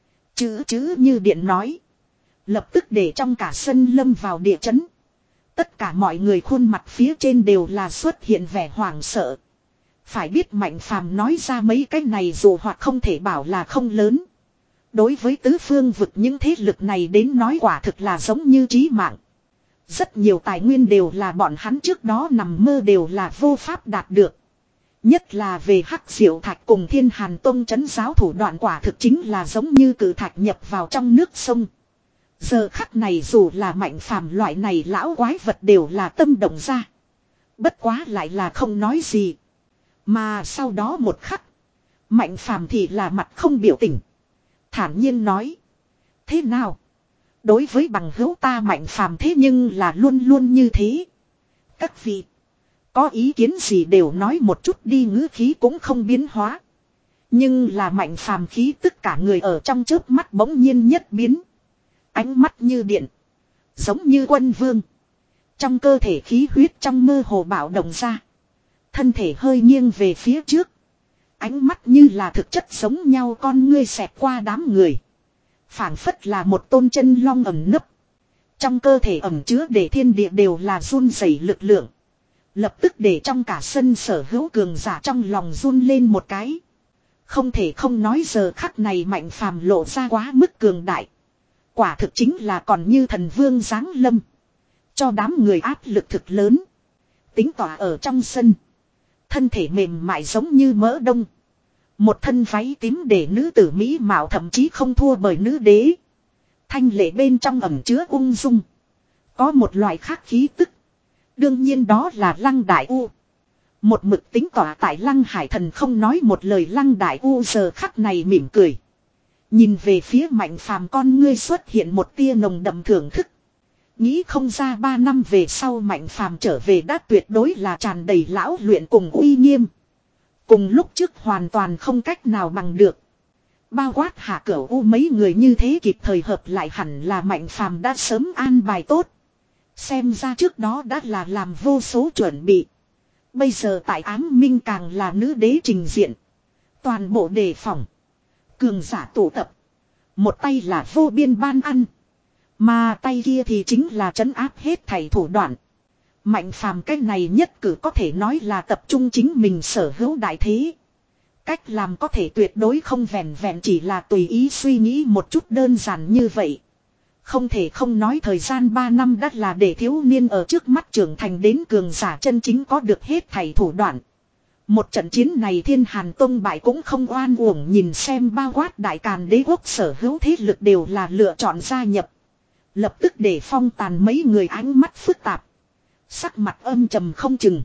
Chữ chữ như điện nói. Lập tức để trong cả sân lâm vào địa chấn. Tất cả mọi người khuôn mặt phía trên đều là xuất hiện vẻ hoảng sợ. Phải biết Mạnh Phàm nói ra mấy cái này dù hoặc không thể bảo là không lớn. Đối với tứ phương vực những thế lực này đến nói quả thực là giống như chí mạng. Rất nhiều tài nguyên đều là bọn hắn trước đó nằm mơ đều là vô pháp đạt được. Nhất là về hắc diệu thạch cùng Thiên Hàn Tông trấn giáo thủ đoạn quả thực chính là giống như cử thạch nhập vào trong nước sông. Giờ khắc này dù là Mạnh Phàm loại này lão quái vật đều là tâm động ra. Bất quá lại là không nói gì. Mà sau đó một khắc. Mạnh Phàm thì là mặt không biểu tình. Thản nhiên nói. Thế nào? Đối với bằng hữu ta Mạnh Phàm thế nhưng là luôn luôn như thế. Các vị. Có ý kiến gì đều nói một chút đi ngữ khí cũng không biến hóa. Nhưng là Mạnh Phàm khí tất cả người ở trong chớp mắt bỗng nhiên nhất biến. Ánh mắt như điện. Giống như quân vương. Trong cơ thể khí huyết trong mơ hồ bạo động ra. Thân thể hơi nghiêng về phía trước. Ánh mắt như là thực chất giống nhau con ngươi xẹt qua đám người. Phảng phất là một tôn chân long ẩn nấp. Trong cơ thể ẩn chứa để thiên địa đều là run rẩy lực lượng. Lập tức để trong cả sân sở hữu cường giả trong lòng run lên một cái. Không thể không nói giờ khắc này Mạnh Phàm lộ ra quá mức cường đại. Quả thực chính là còn như thần vương giáng lâm. Cho đám người áp lực thực lớn. Tính tỏa ở trong sân. Thân thể mềm mại giống như mỡ đông. Một thân váy tím để nữ tử mỹ mạo thậm chí không thua bởi nữ đế. Thanh lệ bên trong ẩm chứa ung dung. Có một loại khác khí tức. Đương nhiên đó là Lăng Đại U. Một mực tính tỏa tại Lăng Hải Thần không nói một lời Lăng Đại U giờ khắc này mỉm cười. Nhìn về phía Mạnh Phàm con ngươi xuất hiện một tia nồng đậm thưởng thức. Nghĩ không ra ba năm về sau Mạnh Phàm trở về đã tuyệt đối là tràn đầy lão luyện cùng uy nghiêm. Cùng lúc trước hoàn toàn không cách nào bằng được. Bao quát Hạ Cửu U mấy người như thế kịp thời hợp lại hẳn là Mạnh Phàm đã sớm an bài tốt. Xem ra trước đó đã là làm vô số chuẩn bị. Bây giờ tại ám minh càng là nữ đế trình diện. Toàn bộ đề phòng. Cường giả tụ tập. Một tay là vô biên ban ăn. Mà tay kia thì chính là trấn áp hết thảy thủ đoạn. Mạnh Phàm cái này nhất cử có thể nói là tập trung chính mình sở hữu đại thế. Cách làm có thể tuyệt đối không vẹn vẹn chỉ là tùy ý suy nghĩ một chút đơn giản như vậy. Không thể không nói thời gian ba năm đã là để thiếu niên ở trước mắt trưởng thành đến cường giả chân chính có được hết thảy thủ đoạn. Một trận chiến này Thiên Hàn Tông bại cũng không oan uổng, nhìn xem bao quát Đại Càn Đế quốc sở hữu thế lực đều là lựa chọn gia nhập. Lập tức để Phong Tàn mấy người ánh mắt phức tạp. Sắc mặt âm trầm không chừng.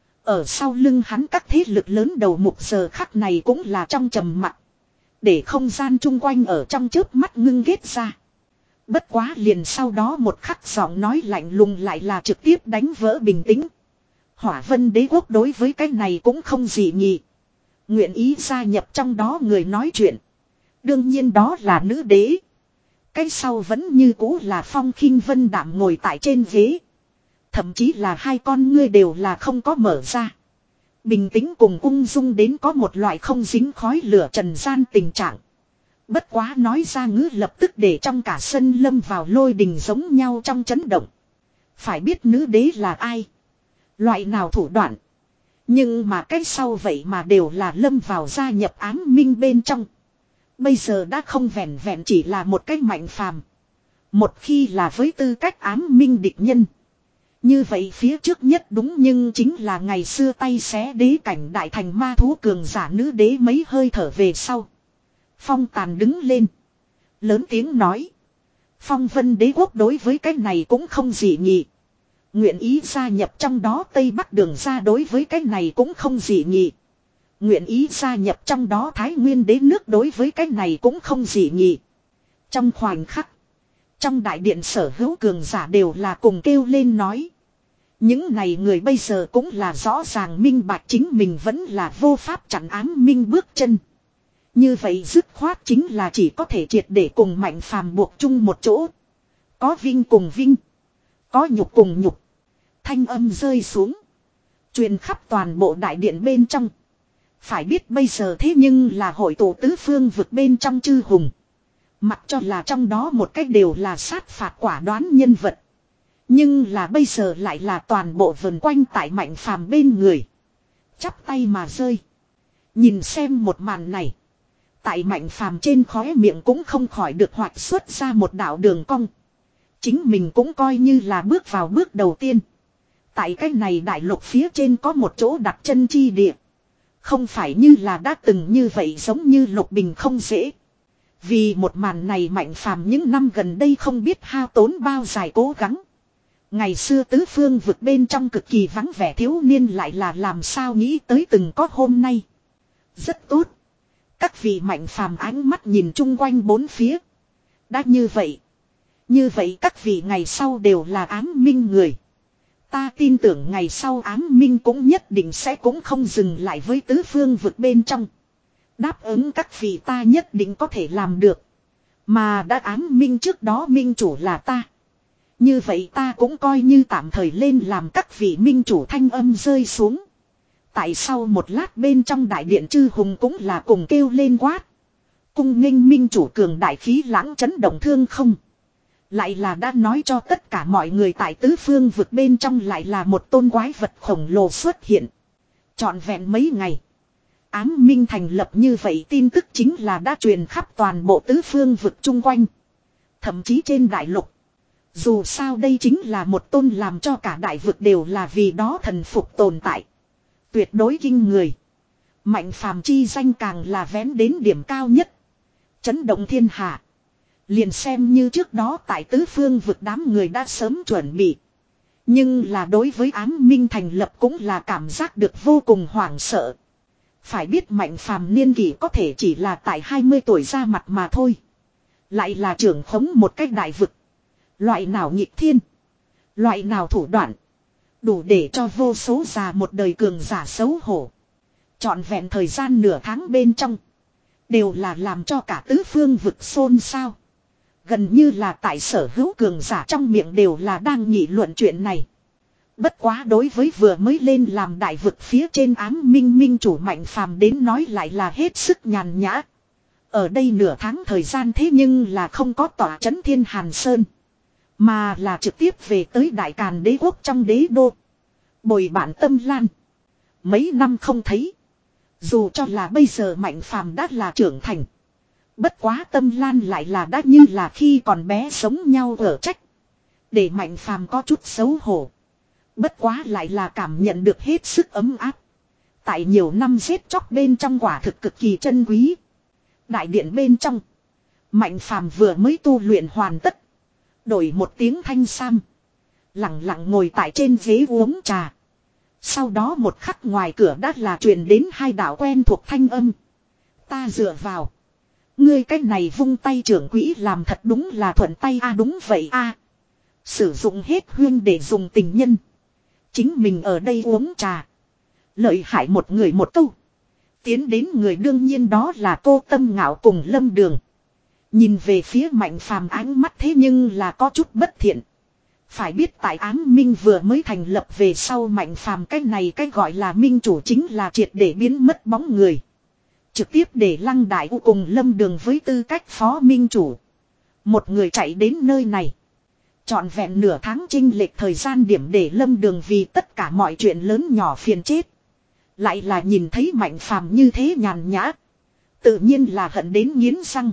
Ở sau lưng hắn các thế lực lớn đầu mục giờ khắc này cũng là trong trầm mặc. Để không gian chung quanh ở trong chớp mắt ngưng ghét ra. Bất quá liền sau đó một khắc giọng nói lạnh lùng lại là trực tiếp đánh vỡ bình tĩnh. Hỏa Vân Đế quốc đối với cái này cũng không gì nhỉ. Nguyện ý gia nhập trong đó người nói chuyện. Đương nhiên đó là nữ đế. Cái sau vẫn như cũ là Phong Khinh Vân Đạm ngồi tại trên ghế. Thậm chí là hai con ngươi đều là không có mở ra. Bình tĩnh cùng ung dung đến có một loại không dính khói lửa trần gian tình trạng. Bất quá nói ra ngữ lập tức để trong cả sân lâm vào lôi đình giống nhau trong chấn động. Phải biết nữ đế là ai? Loại nào thủ đoạn? Nhưng mà cái sau vậy mà đều là lâm vào gia nhập ám minh bên trong. Bây giờ đã không vẹn vẹn chỉ là một cái Mạnh Phàm. Một khi là với tư cách ám minh địch nhân. Như vậy phía trước nhất đúng nhưng chính là ngày xưa tay xé đế cảnh đại thành ma thú cường giả nữ đế mấy hơi thở về sau. Phong Tàn đứng lên. Lớn tiếng nói. Phong Vân Đế quốc đối với cái này cũng không gì nhỉ. Nguyện ý gia nhập trong đó Tây Bắc Đường ra đối với cái này cũng không gì nhỉ. Nguyện ý gia nhập trong đó Thái Nguyên Đế nước đối với cái này cũng không gì nhỉ. Trong khoảnh khắc. Trong đại điện sở hữu cường giả đều là cùng kêu lên nói. Những này người bây giờ cũng là rõ ràng minh bạch chính mình vẫn là vô pháp chặn ám minh bước chân. Như vậy dứt khoát chính là chỉ có thể triệt để cùng Mạnh Phàm buộc chung một chỗ. Có vinh cùng vinh. Có nhục cùng nhục. Thanh âm rơi xuống. Truyền khắp toàn bộ đại điện bên trong. Phải biết bây giờ thế nhưng là hội tụ tứ phương vực bên trong chư hùng. Mặc cho là trong đó một cách đều là sát phạt quả đoán nhân vật. Nhưng là bây giờ lại là toàn bộ vần quanh tại Mạnh Phàm bên người. Chắp tay mà rơi. Nhìn xem một màn này. Tại Mạnh Phàm trên khóe miệng cũng không khỏi được hoạch xuất ra một đạo đường cong. Chính mình cũng coi như là bước vào bước đầu tiên. Tại cái này đại lục phía trên có một chỗ đặt chân chi địa. Không phải như là đã từng như vậy giống như Lục Bình không dễ. Vì một màn này Mạnh Phàm những năm gần đây không biết hao tốn bao dài cố gắng. Ngày xưa tứ phương vực bên trong cực kỳ vắng vẻ thiếu niên lại là làm sao nghĩ tới từng có hôm nay. Rất tốt. Các vị Mạnh Phàm ánh mắt nhìn chung quanh bốn phía. Đã như vậy. Như vậy các vị ngày sau đều là ám minh người. Ta tin tưởng ngày sau ám minh cũng nhất định sẽ cũng không dừng lại với tứ phương vực bên trong. Đáp ứng các vị ta nhất định có thể làm được. Mà đã ám minh trước đó minh chủ là ta. Như vậy ta cũng coi như tạm thời lên làm các vị minh chủ thanh âm rơi xuống. Tại sau một lát bên trong đại điện chư hùng cũng là cùng kêu lên quát. Cung nghênh minh chủ cường đại khí lãng chấn động thương không. Lại là đã nói cho tất cả mọi người tại tứ phương vực bên trong lại là một tôn quái vật khổng lồ xuất hiện. Trọn vẹn mấy ngày. Ám minh thành lập như vậy tin tức chính là đã truyền khắp toàn bộ tứ phương vực chung quanh. Thậm chí trên đại lục. Dù sao đây chính là một tôn làm cho cả đại vực đều là vì đó thần phục tồn tại. Tuyệt đối kinh người. Mạnh Phàm chi danh càng là vén đến điểm cao nhất. Chấn động thiên hạ. Liền xem như trước đó tại tứ phương vực đám người đã sớm chuẩn bị. Nhưng là đối với ám minh thành lập cũng là cảm giác được vô cùng hoảng sợ. Phải biết Mạnh Phàm niên kỷ có thể chỉ là tại hai mươi tuổi ra mặt mà thôi. Lại là trưởng khống một cách đại vực. Loại nào nghịch thiên. Loại nào thủ đoạn. Đủ để cho vô số già một đời cường giả xấu hổ. Trọn vẹn thời gian nửa tháng bên trong. Đều là làm cho cả tứ phương vực xôn xao. Gần như là tại sở hữu cường giả trong miệng đều là đang nghị luận chuyện này. Bất quá đối với vừa mới lên làm đại vực phía trên ám minh minh chủ Mạnh Phàm đến nói lại là hết sức nhàn nhã. Ở đây nửa tháng thời gian thế nhưng là không có tỏa chấn Thiên Hàn Sơn. Mà là trực tiếp về tới Đại Càn đế quốc trong đế đô. Bồi bạn Tâm Lan. Mấy năm không thấy. Dù cho là bây giờ Mạnh Phàm đã là trưởng thành. Bất quá Tâm Lan lại là đã như là khi còn bé sống nhau ở trách. Để Mạnh Phàm có chút xấu hổ. Bất quá lại là cảm nhận được hết sức ấm áp. Tại nhiều năm giết chóc bên trong quả thực cực kỳ chân quý. Đại điện bên trong. Mạnh Phàm vừa mới tu luyện hoàn tất. Đổi một tiếng thanh sam. Lặng lặng ngồi tại trên ghế uống trà. Sau đó một khắc ngoài cửa đã là truyền đến hai đạo quen thuộc thanh âm. Ta dựa vào. Ngươi cái này vung tay trưởng quỹ làm thật đúng là thuận tay a. À, đúng vậy a. À. Sử dụng hết huyên để dùng tình nhân. Chính mình ở đây uống trà. Lợi hại một người một câu. Tiến đến người đương nhiên đó là cô Tâm Ngạo cùng Lâm Đường. Nhìn về phía Mạnh Phàm ánh mắt thế nhưng là có chút bất thiện. Phải biết tại ám minh vừa mới thành lập về sau Mạnh Phàm cái này cái gọi là minh chủ chính là triệt để biến mất bóng người. Trực tiếp để Lăng Đại U cùng Lâm Đường với tư cách phó minh chủ. Một người chạy đến nơi này. Trọn vẹn nửa tháng chênh lệch thời gian điểm để Lâm Đường vì tất cả mọi chuyện lớn nhỏ phiền chết. Lại là nhìn thấy Mạnh Phàm như thế nhàn nhã. Tự nhiên là hận đến nghiến răng.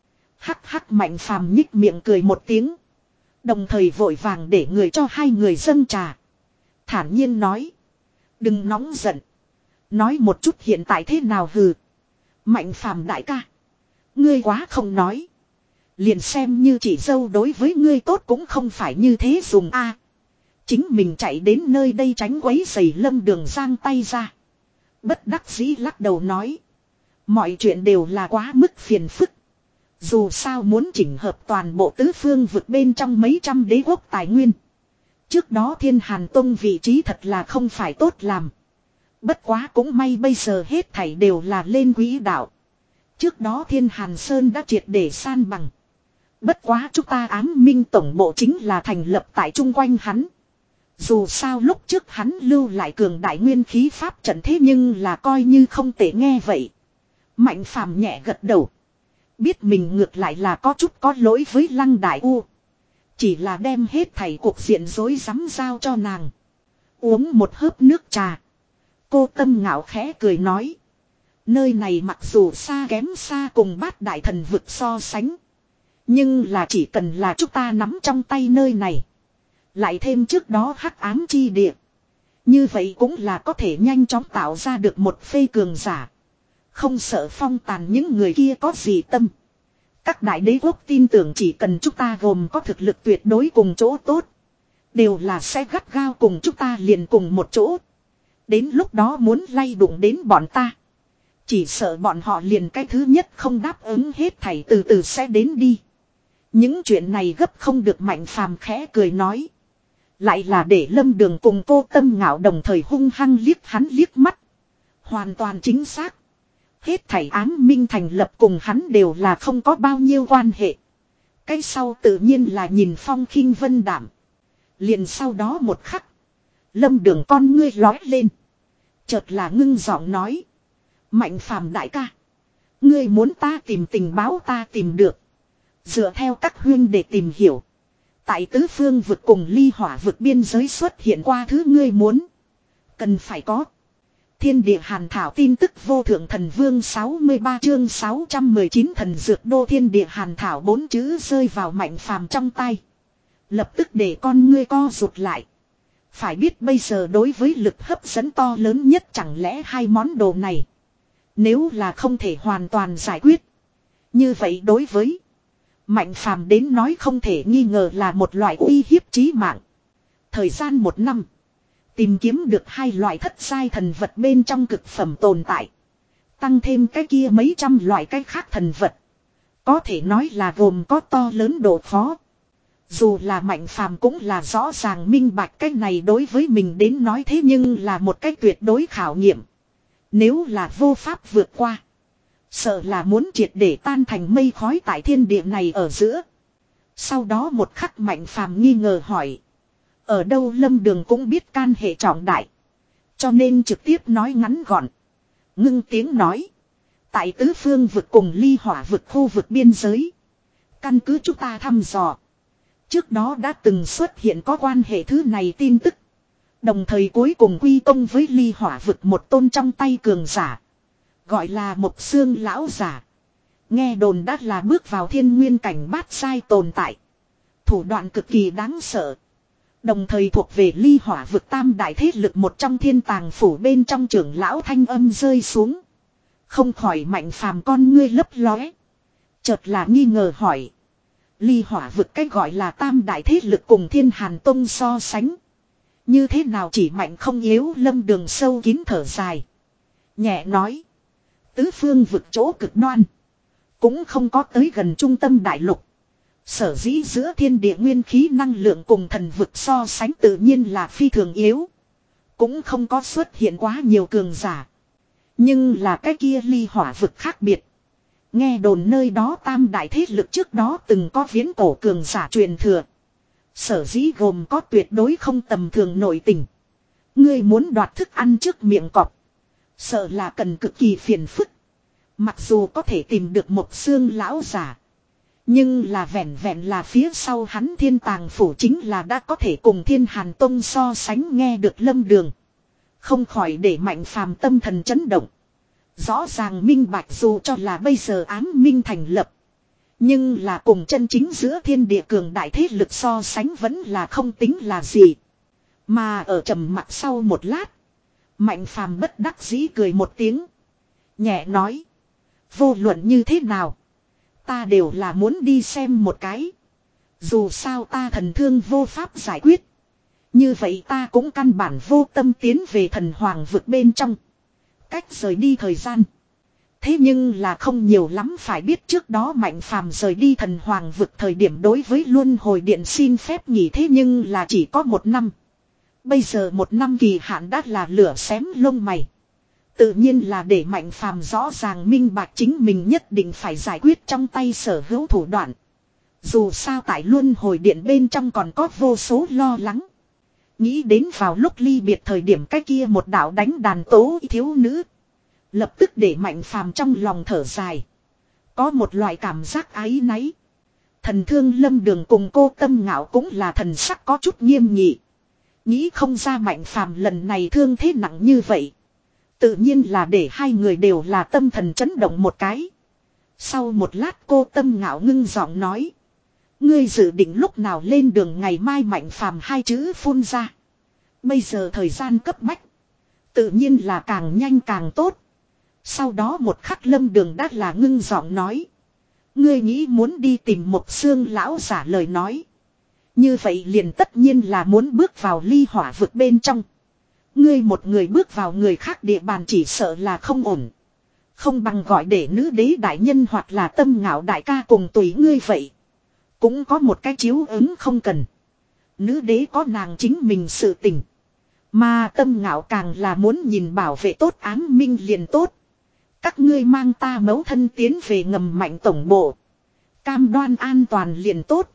Hắc hắc Mạnh Phàm nhích miệng cười một tiếng. Đồng thời vội vàng để người cho hai người dâng trà. Thản nhiên nói. Đừng nóng giận. Nói một chút hiện tại thế nào hừ. Mạnh Phàm đại ca. Ngươi quá không nói. Liền xem như chỉ dâu đối với ngươi tốt cũng không phải như thế dùng a. À, chính mình chạy đến nơi đây tránh quấy rầy Lâm Đường giang tay ra. Bất đắc dĩ lắc đầu nói. Mọi chuyện đều là quá mức phiền phức. Dù sao muốn chỉnh hợp toàn bộ tứ phương vực bên trong mấy trăm đế quốc tài nguyên. Trước đó Thiên Hàn Tông vị trí thật là không phải tốt làm. Bất quá cũng may bây giờ hết thảy đều là lên quỹ đạo. Trước đó Thiên Hàn Sơn đã triệt để san bằng. Bất quá chúng ta ám minh tổng bộ chính là thành lập tại chung quanh hắn. Dù sao lúc trước hắn lưu lại cường đại nguyên khí pháp trận thế nhưng là coi như không tệ nghe vậy. Mạnh Phàm nhẹ gật đầu. Biết mình ngược lại là có chút có lỗi với Lăng Đại U. Chỉ là đem hết thảy cuộc diện rối rắm giao cho nàng. Uống một hớp nước trà. Cô Tâm Ngạo khẽ cười nói. Nơi này mặc dù xa kém xa cùng Bát Đại Thần vực so sánh. Nhưng là chỉ cần là chúng ta nắm trong tay nơi này. Lại thêm trước đó hắc ám chi địa. Như vậy cũng là có thể nhanh chóng tạo ra được một phê cường giả. Không sợ phong tàn những người kia có gì tâm. Các đại đế quốc tin tưởng chỉ cần chúng ta gồm có thực lực tuyệt đối cùng chỗ tốt. Đều là sẽ gắt gao cùng chúng ta liền cùng một chỗ. Đến lúc đó muốn lay đụng đến bọn ta. Chỉ sợ bọn họ liền cái thứ nhất không đáp ứng hết thảy từ từ sẽ đến đi. Những chuyện này gấp không được Mạnh Phàm khẽ cười nói. Lại là để Lâm Đường cùng cô Tâm Ngạo đồng thời hung hăng liếc hắn liếc mắt. Hoàn toàn chính xác. Hết thảy ám minh thành lập cùng hắn đều là không có bao nhiêu quan hệ. Cái sau tự nhiên là nhìn phong khinh vân đảm. Liền sau đó một khắc. Lâm Đường con ngươi lói lên. Chợt là ngưng giọng nói. Mạnh Phàm đại ca. Ngươi muốn ta tìm tình báo ta tìm được. Dựa theo các huyên để tìm hiểu. Tại tứ phương vực cùng ly hỏa vực biên giới xuất hiện qua thứ ngươi muốn. Cần phải có. Thiên địa hàn thảo tin tức vô thượng thần vương sáu mươi ba chương sáu trăm mười chín thần dược đô thiên địa hàn thảo bốn chữ rơi vào Mạnh Phàm trong tay. Lập tức để con ngươi co rụt lại. Phải biết bây giờ đối với lực hấp dẫn to lớn nhất chẳng lẽ hai món đồ này. Nếu là không thể hoàn toàn giải quyết. Như vậy đối với Mạnh Phàm đến nói không thể nghi ngờ là một loại uy hiếp chí mạng. Thời gian một năm. Tìm kiếm được hai loại thất giai thần vật bên trong cực phẩm tồn tại. Tăng thêm cái kia mấy trăm loại cái khác thần vật. Có thể nói là gồm có to lớn độ khó. Dù là Mạnh Phàm cũng là rõ ràng minh bạch cái này đối với mình đến nói thế nhưng là một cách tuyệt đối khảo nghiệm. Nếu là vô pháp vượt qua, sợ là muốn triệt để tan thành mây khói tại thiên địa này ở giữa. Sau đó một khắc Mạnh Phàm nghi ngờ hỏi. Ở đâu Lâm Đường cũng biết can hệ trọng đại. Cho nên trực tiếp nói ngắn gọn. Ngưng tiếng nói. Tại tứ phương vực cùng ly hỏa vực khu vực biên giới. Căn cứ chúng ta thăm dò. Trước đó đã từng xuất hiện có quan hệ thứ này tin tức. Đồng thời cuối cùng quy công với ly hỏa vực một tôn trong tay cường giả. Gọi là một xương lão giả. Nghe đồn đã là bước vào thiên nguyên cảnh bát sai tồn tại. Thủ đoạn cực kỳ đáng sợ. Đồng thời thuộc về ly hỏa vực tam đại thế lực một trong thiên tàng phủ bên trong trưởng lão thanh âm rơi xuống. Không khỏi Mạnh Phàm con ngươi lấp lóe. Chợt là nghi ngờ hỏi. Ly hỏa vực cách gọi là tam đại thế lực cùng thiên hàn tông so sánh. Như thế nào chỉ mạnh không yếu Lâm Đường sâu kín thở dài. Nhẹ nói. Tứ phương vực chỗ cực đoan. Cũng không có tới gần trung tâm đại lục. Sở dĩ giữa thiên địa nguyên khí năng lượng cùng thần vực so sánh tự nhiên là phi thường yếu. Cũng không có xuất hiện quá nhiều cường giả. Nhưng là cái kia ly hỏa vực khác biệt. Nghe đồn nơi đó tam đại thế lực trước đó từng có viễn cổ cường giả truyền thừa. Sở dĩ gồm có tuyệt đối không tầm thường nội tình. Ngươi muốn đoạt thức ăn trước miệng cọp. Sợ là cần cực kỳ phiền phức. Mặc dù có thể tìm được một xương lão giả. Nhưng là vẹn vẹn là phía sau hắn thiên tàng phủ chính là đã có thể cùng thiên hàn tông so sánh nghe được Lâm Đường. Không khỏi để Mạnh Phàm tâm thần chấn động. Rõ ràng minh bạch dù cho là bây giờ ám minh thành lập. Nhưng là cùng chân chính giữa thiên địa cường đại thế lực so sánh vẫn là không tính là gì. Mà ở trầm mặc sau một lát. Mạnh Phàm bất đắc dĩ cười một tiếng. Nhẹ nói. Vô luận như thế nào. Ta đều là muốn đi xem một cái. Dù sao ta thần thương vô pháp giải quyết. Như vậy ta cũng căn bản vô tâm tiến về thần hoàng vực bên trong. Cách rời đi thời gian. Thế nhưng là không nhiều lắm phải biết trước đó Mạnh Phàm rời đi thần hoàng vực thời điểm đối với luân hồi điện xin phép nghỉ thế nhưng là chỉ có một năm. Bây giờ một năm kỳ hạn đã là lửa xém lông mày. Tự nhiên là để Mạnh Phàm rõ ràng minh bạch chính mình nhất định phải giải quyết trong tay sở hữu thủ đoạn. Dù sao tại luân hồi điện bên trong còn có vô số lo lắng. Nghĩ đến vào lúc ly biệt thời điểm cái kia một đạo đánh đàn tố thiếu nữ. Lập tức để Mạnh Phàm trong lòng thở dài. Có một loại cảm giác áy náy. Thần thương Lâm Đường cùng cô Tâm Ngạo cũng là thần sắc có chút nghiêm nghị. Nghĩ không ra Mạnh Phàm lần này thương thế nặng như vậy. Tự nhiên là để hai người đều là tâm thần chấn động một cái. Sau một lát cô Tâm Ngạo ngưng giọng nói. Ngươi dự định lúc nào lên đường ngày mai Mạnh Phàm hai chữ phun ra. Bây giờ thời gian cấp bách. Tự nhiên là càng nhanh càng tốt. Sau đó một khắc Lâm Đường đã là ngưng giọng nói. Ngươi nghĩ muốn đi tìm một xương lão giả lời nói. Như vậy liền tất nhiên là muốn bước vào ly hỏa vực bên trong. Ngươi một người bước vào người khác địa bàn chỉ sợ là không ổn. Không bằng gọi để nữ đế đại nhân hoặc là Tâm Ngạo đại ca cùng tùy ngươi vậy. Cũng có một cái chiếu ứng không cần. Nữ đế có nàng chính mình sự tình. Mà Tâm Ngạo càng là muốn nhìn bảo vệ tốt ám minh liền tốt. Các ngươi mang ta mấu thân tiến về ngầm Mạnh tổng bộ. Cam đoan an toàn liền tốt.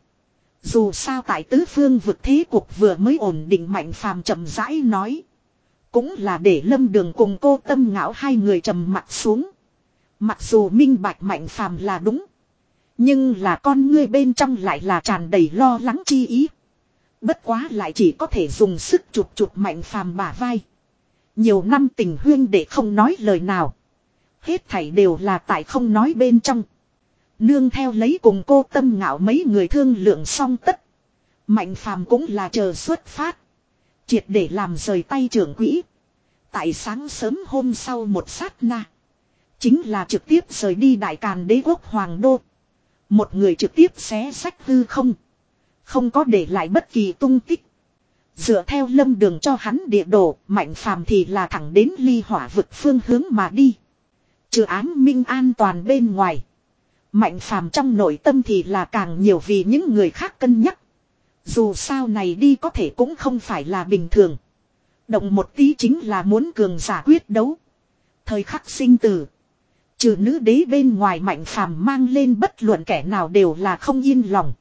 Dù sao tại tứ phương vực thế cục vừa mới ổn định Mạnh Phàm chậm rãi nói. Cũng là để Lâm Đường cùng cô Tâm Ngạo hai người trầm mặt xuống. Mặc dù minh bạch Mạnh Phàm là đúng. Nhưng là con ngươi bên trong lại là tràn đầy lo lắng chi ý. Bất quá lại chỉ có thể dùng sức chụp chụp Mạnh Phàm bả vai. Nhiều năm tình huyên để không nói lời nào. Hết thảy đều là tại không nói bên trong. Nương theo lấy cùng cô Tâm Ngạo mấy người thương lượng xong tất. Mạnh Phàm cũng là chờ xuất phát. Triệt để làm rời tay trưởng quỹ. Tại sáng sớm hôm sau một sát na. Chính là trực tiếp rời đi Đại Càn Đế quốc Hoàng Đô. Một người trực tiếp xé sách hư không. Không có để lại bất kỳ tung tích. Dựa theo Lâm Đường cho hắn địa đồ, Mạnh Phàm thì là thẳng đến ly hỏa vực phương hướng mà đi. Trừ ám minh an toàn bên ngoài. Mạnh Phàm trong nội tâm thì là càng nhiều vì những người khác cân nhắc. Dù sao này đi có thể cũng không phải là bình thường. Động một tí chính là muốn cường giả quyết đấu. Thời khắc sinh tử. Trừ nữ đế bên ngoài Mạnh Phàm mang lên bất luận kẻ nào đều là không yên lòng.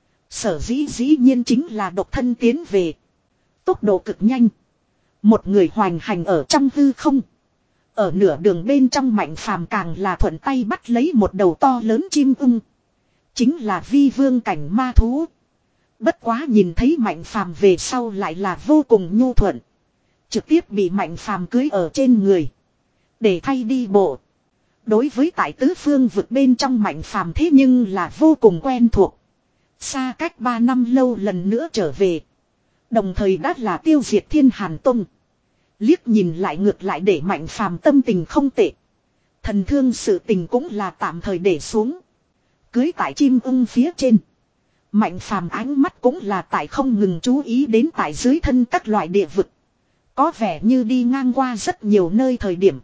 Sở dĩ dĩ nhiên chính là độc thân tiến về. Tốc độ cực nhanh. Một người hoành hành ở trong hư không. Ở nửa đường bên trong Mạnh Phàm càng là thuận tay bắt lấy một đầu to lớn chim ưng. Chính là vi vương cảnh ma thú. Bất quá nhìn thấy Mạnh Phàm về sau lại là vô cùng nhu thuận. Trực tiếp bị Mạnh Phàm cưới ở trên người. Để thay đi bộ. Đối với tại tứ phương vực bên trong Mạnh Phàm thế nhưng là vô cùng quen thuộc. Xa cách ba năm lâu lần nữa trở về. Đồng thời đã là tiêu diệt Thiên Hàn Tông. Liếc nhìn lại ngược lại để Mạnh Phàm tâm tình không tệ. Thần thương sự tình cũng là tạm thời để xuống. Cưới tại chim ưng phía trên. Mạnh Phàm ánh mắt cũng là tại không ngừng chú ý đến tại dưới thân các loại địa vực. Có vẻ như đi ngang qua rất nhiều nơi thời điểm.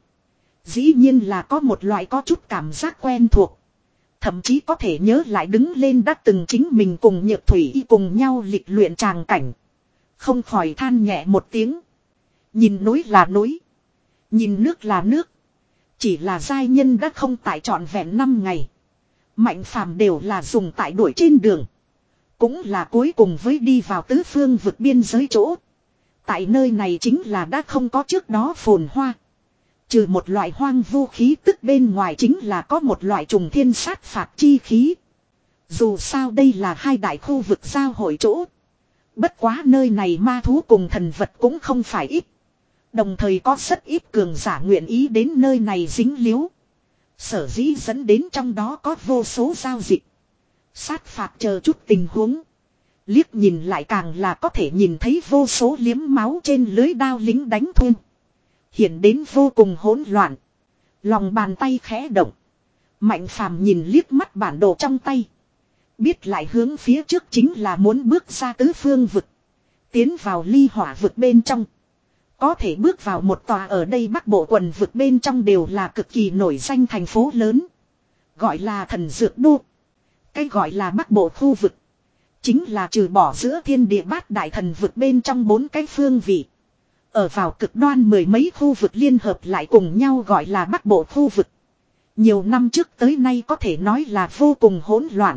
Dĩ nhiên là có một loại có chút cảm giác quen thuộc. Thậm chí có thể nhớ lại đứng lên đã từng chính mình cùng Nhược Thủy cùng nhau lịch luyện tràng cảnh. Không khỏi than nhẹ một tiếng. Nhìn núi là núi. Nhìn nước là nước. Chỉ là giai nhân đã không tại trọn vẹn năm ngày. Mạnh Phàm đều là dùng tại đuổi trên đường. Cũng là cuối cùng với đi vào tứ phương vực biên giới chỗ. Tại nơi này chính là đã không có trước đó phồn hoa. Trừ một loại hoang vu khí tức bên ngoài chính là có một loại trùng thiên sát phạt chi khí. Dù sao đây là hai đại khu vực giao hội chỗ. Bất quá nơi này ma thú cùng thần vật cũng không phải ít. Đồng thời có rất ít cường giả nguyện ý đến nơi này dính líu. Sở dĩ dẫn đến trong đó có vô số giao dịch. Sát phạt chờ chút tình huống. Liếc nhìn lại càng là có thể nhìn thấy vô số liếm máu trên lưới đao lính đánh thuê. Hiện đến vô cùng hỗn loạn. Lòng bàn tay khẽ động. Mạnh Phàm nhìn liếc mắt bản đồ trong tay. Biết lại hướng phía trước chính là muốn bước ra tứ phương vực. Tiến vào ly hỏa vực bên trong. Có thể bước vào một tòa ở đây Bắc Bộ quần vực bên trong đều là cực kỳ nổi danh thành phố lớn. Gọi là thần dược đô. Cái gọi là Bắc Bộ khu vực. Chính là trừ bỏ giữa thiên địa bát đại thần vực bên trong bốn cái phương vị. Ở vào cực đoan mười mấy khu vực liên hợp lại cùng nhau gọi là Bắc Bộ khu vực. Nhiều năm trước tới nay có thể nói là vô cùng hỗn loạn.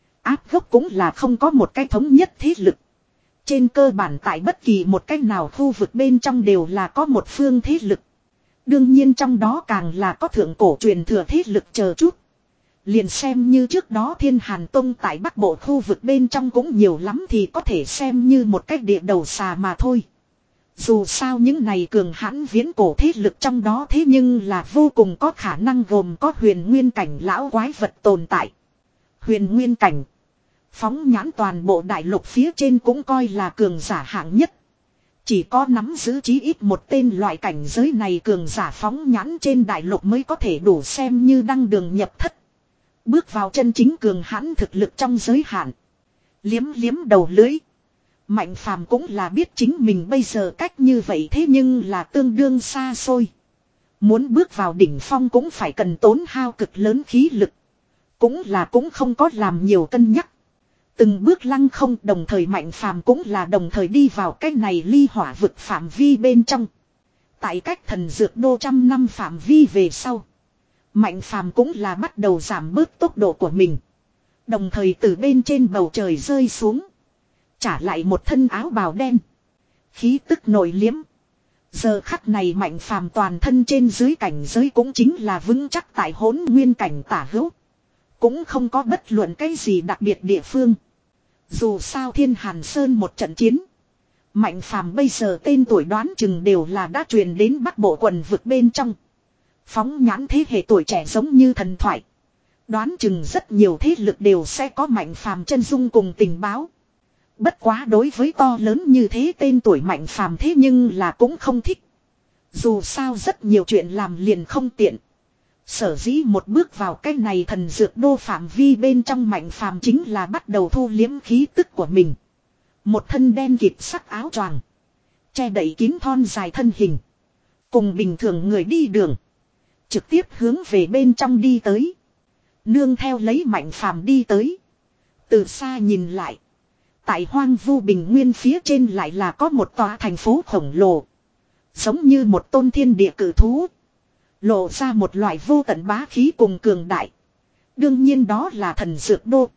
Áp gốc cũng là không có một cái thống nhất thế lực. Trên cơ bản tại bất kỳ một cách nào khu vực bên trong đều là có một phương thế lực. Đương nhiên trong đó càng là có thượng cổ truyền thừa thế lực chờ chút. Liền xem như trước đó Thiên Hàn Tông tại Bắc Bộ khu vực bên trong cũng nhiều lắm thì có thể xem như một cách địa đầu xà mà thôi. Dù sao những này cường hãn viễn cổ thế lực trong đó thế nhưng là vô cùng có khả năng gồm có huyền nguyên cảnh lão quái vật tồn tại. Huyền nguyên cảnh. Phóng nhãn toàn bộ đại lục phía trên cũng coi là cường giả hạng nhất. Chỉ có nắm giữ chí ít một tên loại cảnh giới này cường giả phóng nhãn trên đại lục mới có thể đủ xem như đăng đường nhập thất. Bước vào chân chính cường hãn thực lực trong giới hạn. Liếm liếm đầu lưới. Mạnh Phàm cũng là biết chính mình bây giờ cách như vậy thế nhưng là tương đương xa xôi. Muốn bước vào đỉnh phong cũng phải cần tốn hao cực lớn khí lực. Cũng là cũng không có làm nhiều cân nhắc. Từng bước lăng không đồng thời Mạnh Phàm cũng là đồng thời đi vào cái này ly hỏa vực phạm vi bên trong. Tại cách thần dược đô trăm năm phạm vi về sau. Mạnh Phàm cũng là bắt đầu giảm bớt tốc độ của mình. Đồng thời từ bên trên bầu trời rơi xuống. Trả lại một thân áo bào đen. Khí tức nổi liếm. Giờ khắc này Mạnh Phàm toàn thân trên dưới cảnh giới cũng chính là vững chắc tại hỗn nguyên cảnh tả hữu. Cũng không có bất luận cái gì đặc biệt địa phương. Dù sao Thiên Hàn Sơn một trận chiến. Mạnh Phàm bây giờ tên tuổi đoán chừng đều là đã truyền đến Bắc Bộ quần vực bên trong. Phóng nhãn thế hệ tuổi trẻ giống như thần thoại. Đoán chừng rất nhiều thế lực đều sẽ có Mạnh Phàm chân dung cùng tình báo. Bất quá đối với to lớn như thế tên tuổi Mạnh Phàm thế nhưng là cũng không thích. Dù sao rất nhiều chuyện làm liền không tiện. Sở dĩ một bước vào cái này thần dược đô phạm vi bên trong Mạnh Phàm chính là bắt đầu thu liếm khí tức của mình. Một thân đen kịt sắc áo choàng. Che đậy kín thon dài thân hình. Cùng bình thường người đi đường. Trực tiếp hướng về bên trong đi tới. Nương theo lấy Mạnh Phàm đi tới. Từ xa nhìn lại. Tại hoang vu bình nguyên phía trên lại là có một tòa thành phố khổng lồ. Giống như một tôn thiên địa cử thú. Lộ ra một loại vô tận bá khí cùng cường đại. Đương nhiên đó là thần dược đô.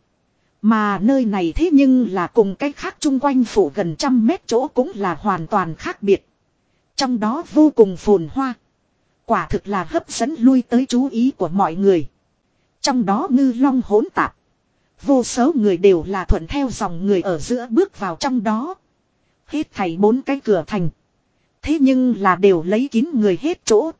Mà nơi này thế nhưng là cùng cách khác chung quanh phủ gần trăm mét chỗ cũng là hoàn toàn khác biệt. Trong đó vô cùng phồn hoa. Quả thực là hấp dẫn lui tới chú ý của mọi người. Trong đó ngư long hỗn tạp. Vô số người đều là thuận theo dòng người ở giữa bước vào trong đó. Hết thảy bốn cái cửa thành. Thế nhưng là đều lấy kín người hết chỗ.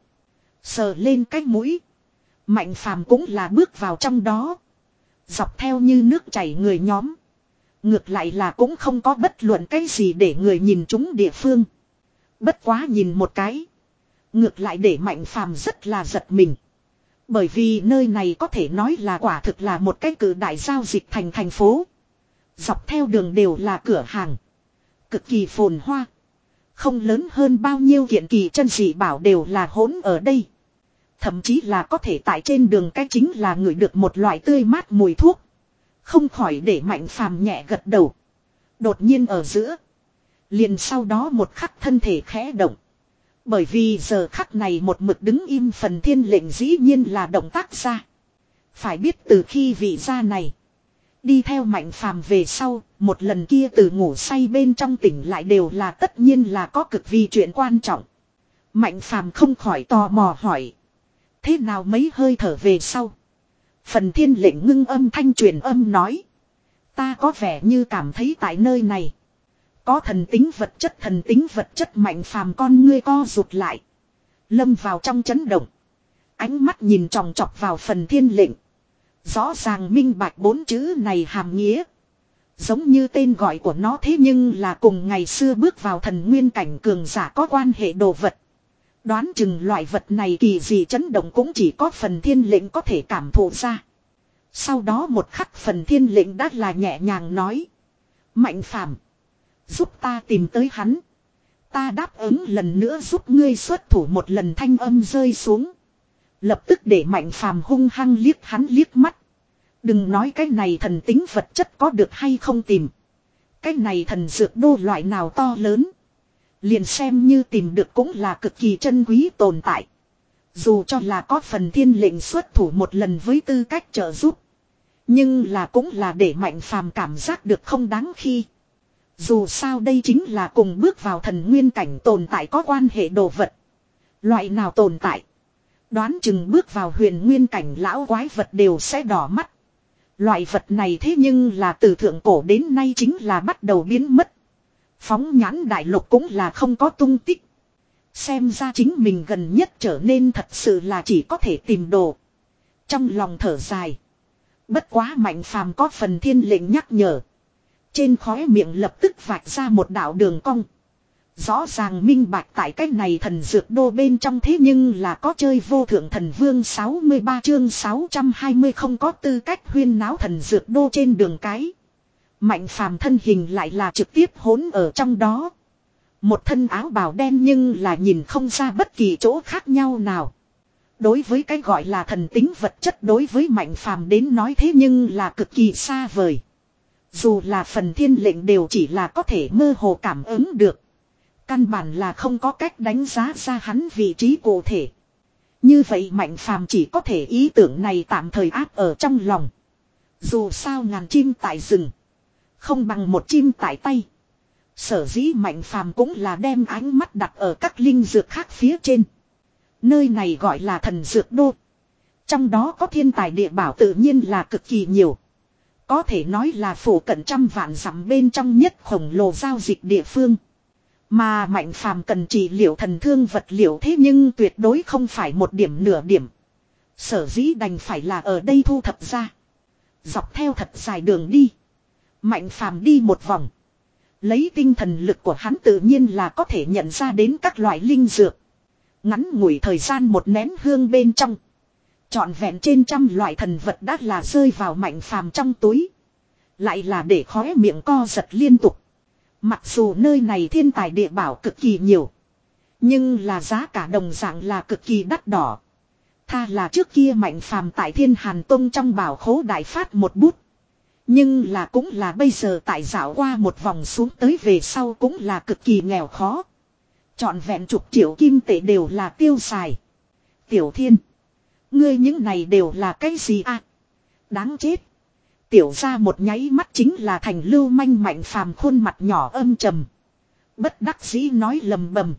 Sờ lên cái mũi. Mạnh phàm cũng là bước vào trong đó. Dọc theo như nước chảy người nhóm. Ngược lại là cũng không có bất luận cái gì để người nhìn chúng địa phương. Bất quá nhìn một cái. Ngược lại để mạnh phàm rất là giật mình. Bởi vì nơi này có thể nói là quả thực là một cái cử đại giao dịch thành thành phố. Dọc theo đường đều là cửa hàng. Cực kỳ phồn hoa. Không lớn hơn bao nhiêu kiện kỳ chân dị bảo đều là hỗn ở đây. Thậm chí là có thể tại trên đường cái chính là ngửi được một loại tươi mát mùi thuốc. Không khỏi để mạnh phàm nhẹ gật đầu. Đột nhiên ở giữa. Liền sau đó một khắc thân thể khẽ động. Bởi vì giờ khắc này một mực đứng im phần thiên lệnh dĩ nhiên là động tác ra. Phải biết từ khi vị gia này. Đi theo mạnh phàm về sau. Một lần kia từ ngủ say bên trong tỉnh lại đều là tất nhiên là có cực vì chuyện quan trọng. Mạnh phàm không khỏi tò mò hỏi. Thế nào mấy hơi thở về sau. Phần thiên lệnh ngưng âm thanh truyền âm nói. Ta có vẻ như cảm thấy tại nơi này. Có thần tính vật chất thần tính vật chất mạnh phàm con ngươi co rụt lại. Lâm vào trong chấn động. Ánh mắt nhìn tròng trọc vào phần thiên lệnh. Rõ ràng minh bạch bốn chữ này hàm nghĩa. Giống như tên gọi của nó thế nhưng là cùng ngày xưa bước vào thần nguyên cảnh cường giả có quan hệ đồ vật. Đoán chừng loại vật này kỳ dị chấn động cũng chỉ có phần thiên lệnh có thể cảm thụ ra. Sau đó một khắc phần thiên lệnh đã là nhẹ nhàng nói. Mạnh phàm. Giúp ta tìm tới hắn. Ta đáp ứng lần nữa giúp ngươi xuất thủ một lần thanh âm rơi xuống. Lập tức để mạnh phàm hung hăng liếc hắn liếc mắt. Đừng nói cái này thần tính vật chất có được hay không tìm. Cái này thần dược đô loại nào to lớn. Liền xem như tìm được cũng là cực kỳ chân quý tồn tại. Dù cho là có phần thiên lệnh xuất thủ một lần với tư cách trợ giúp. Nhưng là cũng là để mạnh phàm cảm giác được không đáng khi. Dù sao đây chính là cùng bước vào thần nguyên cảnh tồn tại có quan hệ đồ vật. Loại nào tồn tại. Đoán chừng bước vào huyền nguyên cảnh lão quái vật đều sẽ đỏ mắt. Loại vật này thế nhưng là từ thượng cổ đến nay chính là bắt đầu biến mất. Phóng nhãn đại lục cũng là không có tung tích. Xem ra chính mình gần nhất trở nên thật sự là chỉ có thể tìm đồ. Trong lòng thở dài. Bất quá mạnh phàm có phần thiên lệnh nhắc nhở. Trên khóe miệng lập tức vạch ra một đạo đường cong. Rõ ràng minh bạch tại cái này thần dược đô bên trong thế nhưng là có chơi vô thượng thần vương sáu mươi ba chương sáu trăm hai mươi không có tư cách huyên náo thần dược đô trên đường cái. Mạnh phàm thân hình lại là trực tiếp hỗn ở trong đó. Một thân áo bào đen nhưng là nhìn không ra bất kỳ chỗ khác nhau nào. Đối với cái gọi là thần tính vật chất đối với mạnh phàm đến nói thế nhưng là cực kỳ xa vời. Dù là phần thiên lệnh đều chỉ là có thể mơ hồ cảm ứng được. Căn bản là không có cách đánh giá ra hắn vị trí cụ thể. Như vậy mạnh phàm chỉ có thể ý tưởng này tạm thời áp ở trong lòng. Dù sao ngàn chim tại rừng. Không bằng một chim tại tay. Sở dĩ mạnh phàm cũng là đem ánh mắt đặt ở các linh dược khác phía trên. Nơi này gọi là thần dược đô. Trong đó có thiên tài địa bảo tự nhiên là cực kỳ nhiều. Có thể nói là phủ cận trăm vạn dặm bên trong nhất khổng lồ giao dịch địa phương. Mà mạnh phàm cần trị liệu thần thương vật liệu thế nhưng tuyệt đối không phải một điểm nửa điểm. Sở dĩ đành phải là ở đây thu thập ra. Dọc theo thật dài đường đi. Mạnh phàm đi một vòng. Lấy tinh thần lực của hắn tự nhiên là có thể nhận ra đến các loại linh dược. Ngắn ngủi thời gian một nén hương bên trong. Trọn vẹn trên trăm loại thần vật đã là rơi vào mạnh phàm trong túi. Lại là để khóe miệng co giật liên tục. Mặc dù nơi này thiên tài địa bảo cực kỳ nhiều. Nhưng là giá cả đồng dạng là cực kỳ đắt đỏ. Tha là trước kia mạnh phàm tại Thiên Hàn Tông trong bảo khố đại phát một bút. Nhưng là cũng là bây giờ tại dạo qua một vòng xuống tới về sau cũng là cực kỳ nghèo khó. Chọn vẹn chục triệu kim tệ đều là tiêu xài. Tiểu Thiên. Ngươi những này đều là cái gì à? Đáng chết. Tiểu ra một nháy mắt chính là thành lưu manh Mạnh Phàm khuôn mặt nhỏ âm trầm. Bất đắc dĩ nói lầm bầm.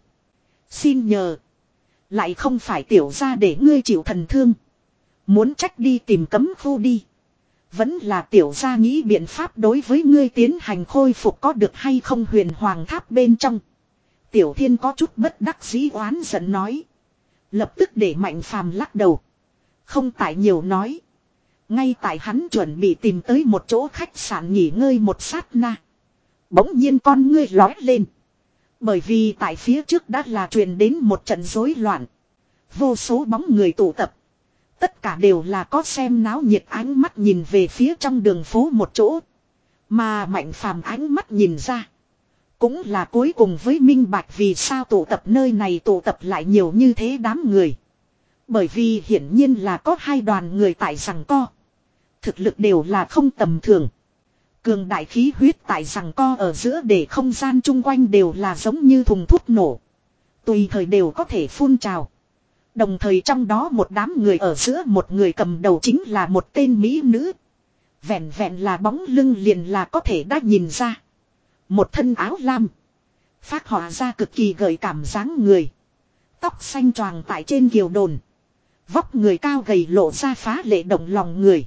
Xin nhờ. Lại không phải tiểu ra để ngươi chịu thần thương. Muốn trách đi tìm cấm khu đi. Vẫn là tiểu ra nghĩ biện pháp đối với ngươi tiến hành khôi phục có được hay không huyền hoàng tháp bên trong. Tiểu Thiên có chút bất đắc dĩ oán giận nói. Lập tức để Mạnh Phàm lắc đầu. Không tại nhiều nói. Ngay tại hắn chuẩn bị tìm tới một chỗ khách sạn nghỉ ngơi một sát na. Bỗng nhiên con ngươi lói lên. Bởi vì tại phía trước đã là truyền đến một trận rối loạn. Vô số bóng người tụ tập. Tất cả đều là có xem náo nhiệt ánh mắt nhìn về phía trong đường phố một chỗ. Mà Mạnh Phàm ánh mắt nhìn ra. Cũng là cuối cùng với minh bạch vì sao tụ tập nơi này tụ tập lại nhiều như thế đám người. Bởi vì hiển nhiên là có hai đoàn người tại giằng co. Thực lực đều là không tầm thường. Cường đại khí huyết tại giằng co ở giữa để không gian chung quanh đều là giống như thùng thuốc nổ. Tùy thời đều có thể phun trào. Đồng thời trong đó một đám người ở giữa một người cầm đầu chính là một tên mỹ nữ. Vẹn vẹn là bóng lưng liền là có thể đã nhìn ra. Một thân áo lam. Phác họa ra cực kỳ gợi cảm dáng người. Tóc xanh choàng tại trên kiều đồn. Vóc người cao gầy lộ ra phá lệ động lòng người.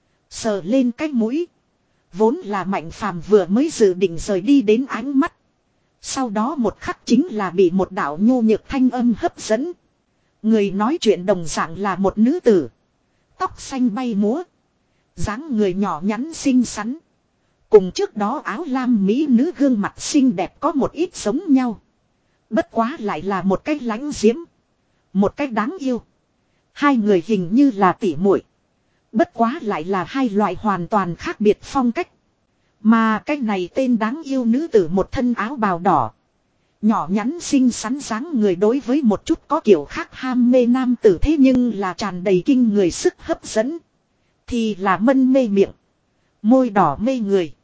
Sờ lên cái mũi. Vốn là Mạnh Phàm vừa mới dự định rời đi đến ánh mắt. Sau đó một khắc chính là bị một đạo nhô nhược thanh âm hấp dẫn. Người nói chuyện đồng dạng là một nữ tử. Tóc xanh bay múa. Dáng người nhỏ nhắn xinh xắn. Cùng trước đó áo lam mỹ nữ gương mặt xinh đẹp có một ít giống nhau. Bất quá lại là một cách lãnh diễm. Một cách đáng yêu. Hai người hình như là tỉ muội. Bất quá lại là hai loại hoàn toàn khác biệt phong cách. Mà cái này tên đáng yêu nữ tử một thân áo bào đỏ. Nhỏ nhắn xinh xắn dáng người đối với một chút có kiểu khác ham mê nam tử thế nhưng là tràn đầy kinh người sức hấp dẫn. Thì là mân mê miệng. Môi đỏ mê người.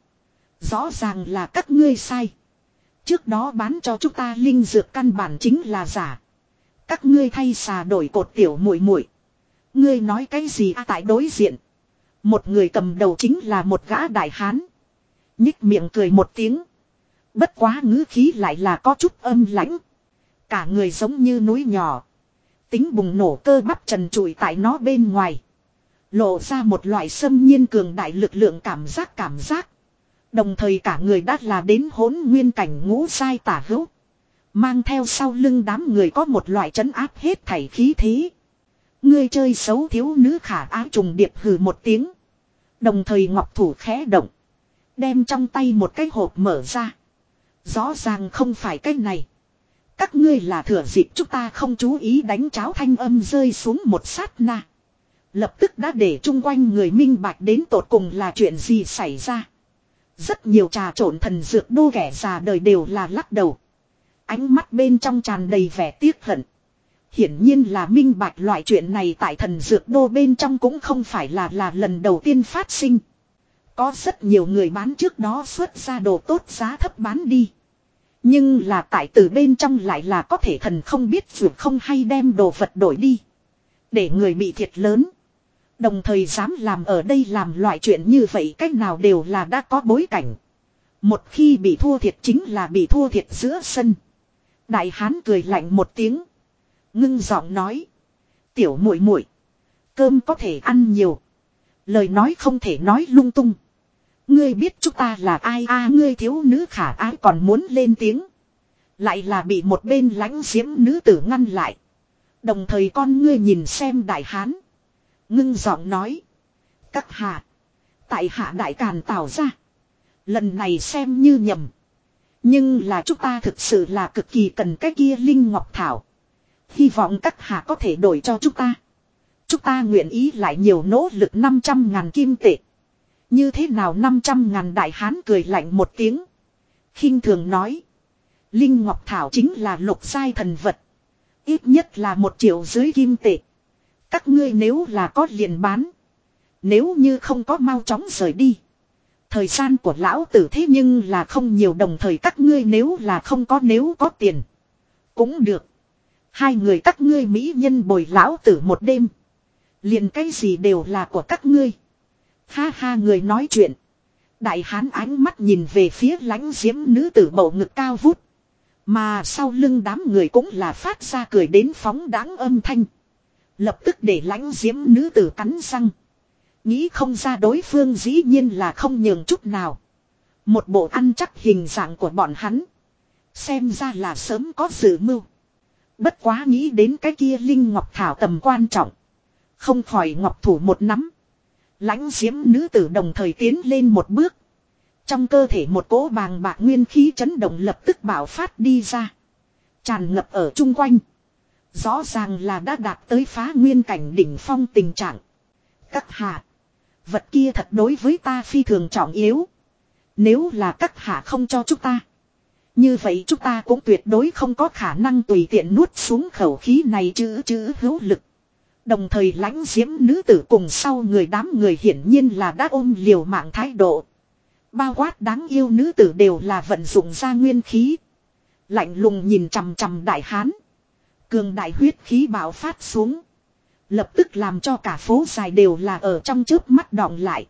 Rõ ràng là các ngươi sai. Trước đó bán cho chúng ta linh dược căn bản chính là giả. Các ngươi thay xà đổi cột tiểu muội muội. Ngươi nói cái gì à, tại đối diện. Một người cầm đầu chính là một gã đại hán. Nhích miệng cười một tiếng. Bất quá ngữ khí lại là có chút âm lãnh. Cả người giống như núi nhỏ. Tính bùng nổ cơ bắp trần trụi tại nó bên ngoài. Lộ ra một loại xâm nhiên cường đại lực lượng cảm giác cảm giác. Đồng thời cả người đã là đến hỗn nguyên cảnh ngũ sai tả hữu. Mang theo sau lưng đám người có một loại trấn áp hết thảy khí thế. Ngươi chơi xấu thiếu nữ khả ái trùng điệp hừ một tiếng. Đồng thời ngọc thủ khẽ động. Đem trong tay một cái hộp mở ra. Rõ ràng không phải cái này. Các ngươi là thừa dịp chúng ta không chú ý đánh cháo thanh âm rơi xuống một sát na. Lập tức đã để chung quanh người minh bạch đến tột cùng là chuyện gì xảy ra. Rất nhiều trà trộn thần dược đô kẻ già đời đều là lắc đầu. Ánh mắt bên trong tràn đầy vẻ tiếc hận. Hiển nhiên là minh bạch loại chuyện này tại thần dược đô bên trong cũng không phải là là lần đầu tiên phát sinh. Có rất nhiều người bán trước đó xuất ra đồ tốt giá thấp bán đi. Nhưng là tại từ bên trong lại là có thể thần không biết dù không hay đem đồ vật đổi đi. Để người bị thiệt lớn. Đồng thời dám làm ở đây làm loại chuyện như vậy cách nào đều là đã có bối cảnh. Một khi bị thua thiệt chính là bị thua thiệt giữa sân. Đại hán cười lạnh một tiếng. Ngưng giọng nói. Tiểu muội muội, cơm có thể ăn nhiều. Lời nói không thể nói lung tung. Ngươi biết chúng ta là ai a à, ngươi thiếu nữ khả ái còn muốn lên tiếng. Lại là bị một bên lãnh diễm nữ tử ngăn lại. Đồng thời con ngươi nhìn xem đại hán. Ngưng giọng nói. Các hạ. Tại hạ đại càn tào ra. Lần này xem như nhầm. Nhưng là chúng ta thực sự là cực kỳ cần cái kia linh ngọc thảo. Hy vọng các hạ có thể đổi cho chúng ta. Chúng ta nguyện ý lại nhiều nỗ lực năm trăm ngàn kim tệ. Như thế nào năm trăm ngàn đại hán cười lạnh một tiếng. Khinh thường nói. Linh ngọc thảo chính là lục giai thần vật. Ít nhất là một triệu dưới kim tệ. Các ngươi nếu là có liền bán. Nếu như không có mau chóng rời đi. Thời gian của lão tử thế nhưng là không nhiều, đồng thời các ngươi nếu là không có nếu có tiền. Cũng được. Hai người các ngươi mỹ nhân bồi lão tử một đêm. Liền cái gì đều là của các ngươi. Ha ha, người nói chuyện. Đại hán ánh mắt nhìn về phía lãnh diễm nữ tử bầu ngực cao vút. Mà sau lưng đám người cũng là phát ra cười đến phóng đáng âm thanh. Lập tức để lãnh diễm nữ tử cắn răng. Nghĩ không ra đối phương dĩ nhiên là không nhường chút nào. Một bộ ăn chắc hình dạng của bọn hắn. Xem ra là sớm có dự mưu. Bất quá nghĩ đến cái kia linh ngọc thảo tầm quan trọng. Không khỏi ngọc thủ một nắm. Lãnh diễm nữ tử đồng thời tiến lên một bước. Trong cơ thể một cỗ bàng bạc nguyên khí chấn động lập tức bạo phát đi ra. Tràn ngập ở chung quanh. Rõ ràng là đã đạt tới phá nguyên cảnh đỉnh phong tình trạng. Các hạ. Vật kia thật đối với ta phi thường trọng yếu. Nếu là các hạ không cho chúng ta. Như vậy chúng ta cũng tuyệt đối không có khả năng tùy tiện nuốt xuống khẩu khí này chữ chữ hữu lực. Đồng thời lãnh diễm nữ tử cùng sau người đám người hiển nhiên là đã ôm liều mạng thái độ. Bao quát đáng yêu nữ tử đều là vận dụng ra nguyên khí. Lạnh lùng nhìn chằm chằm đại hán. Cường đại huyết khí bạo phát xuống. Lập tức làm cho cả phố dài đều là ở trong chớp mắt đọng lại.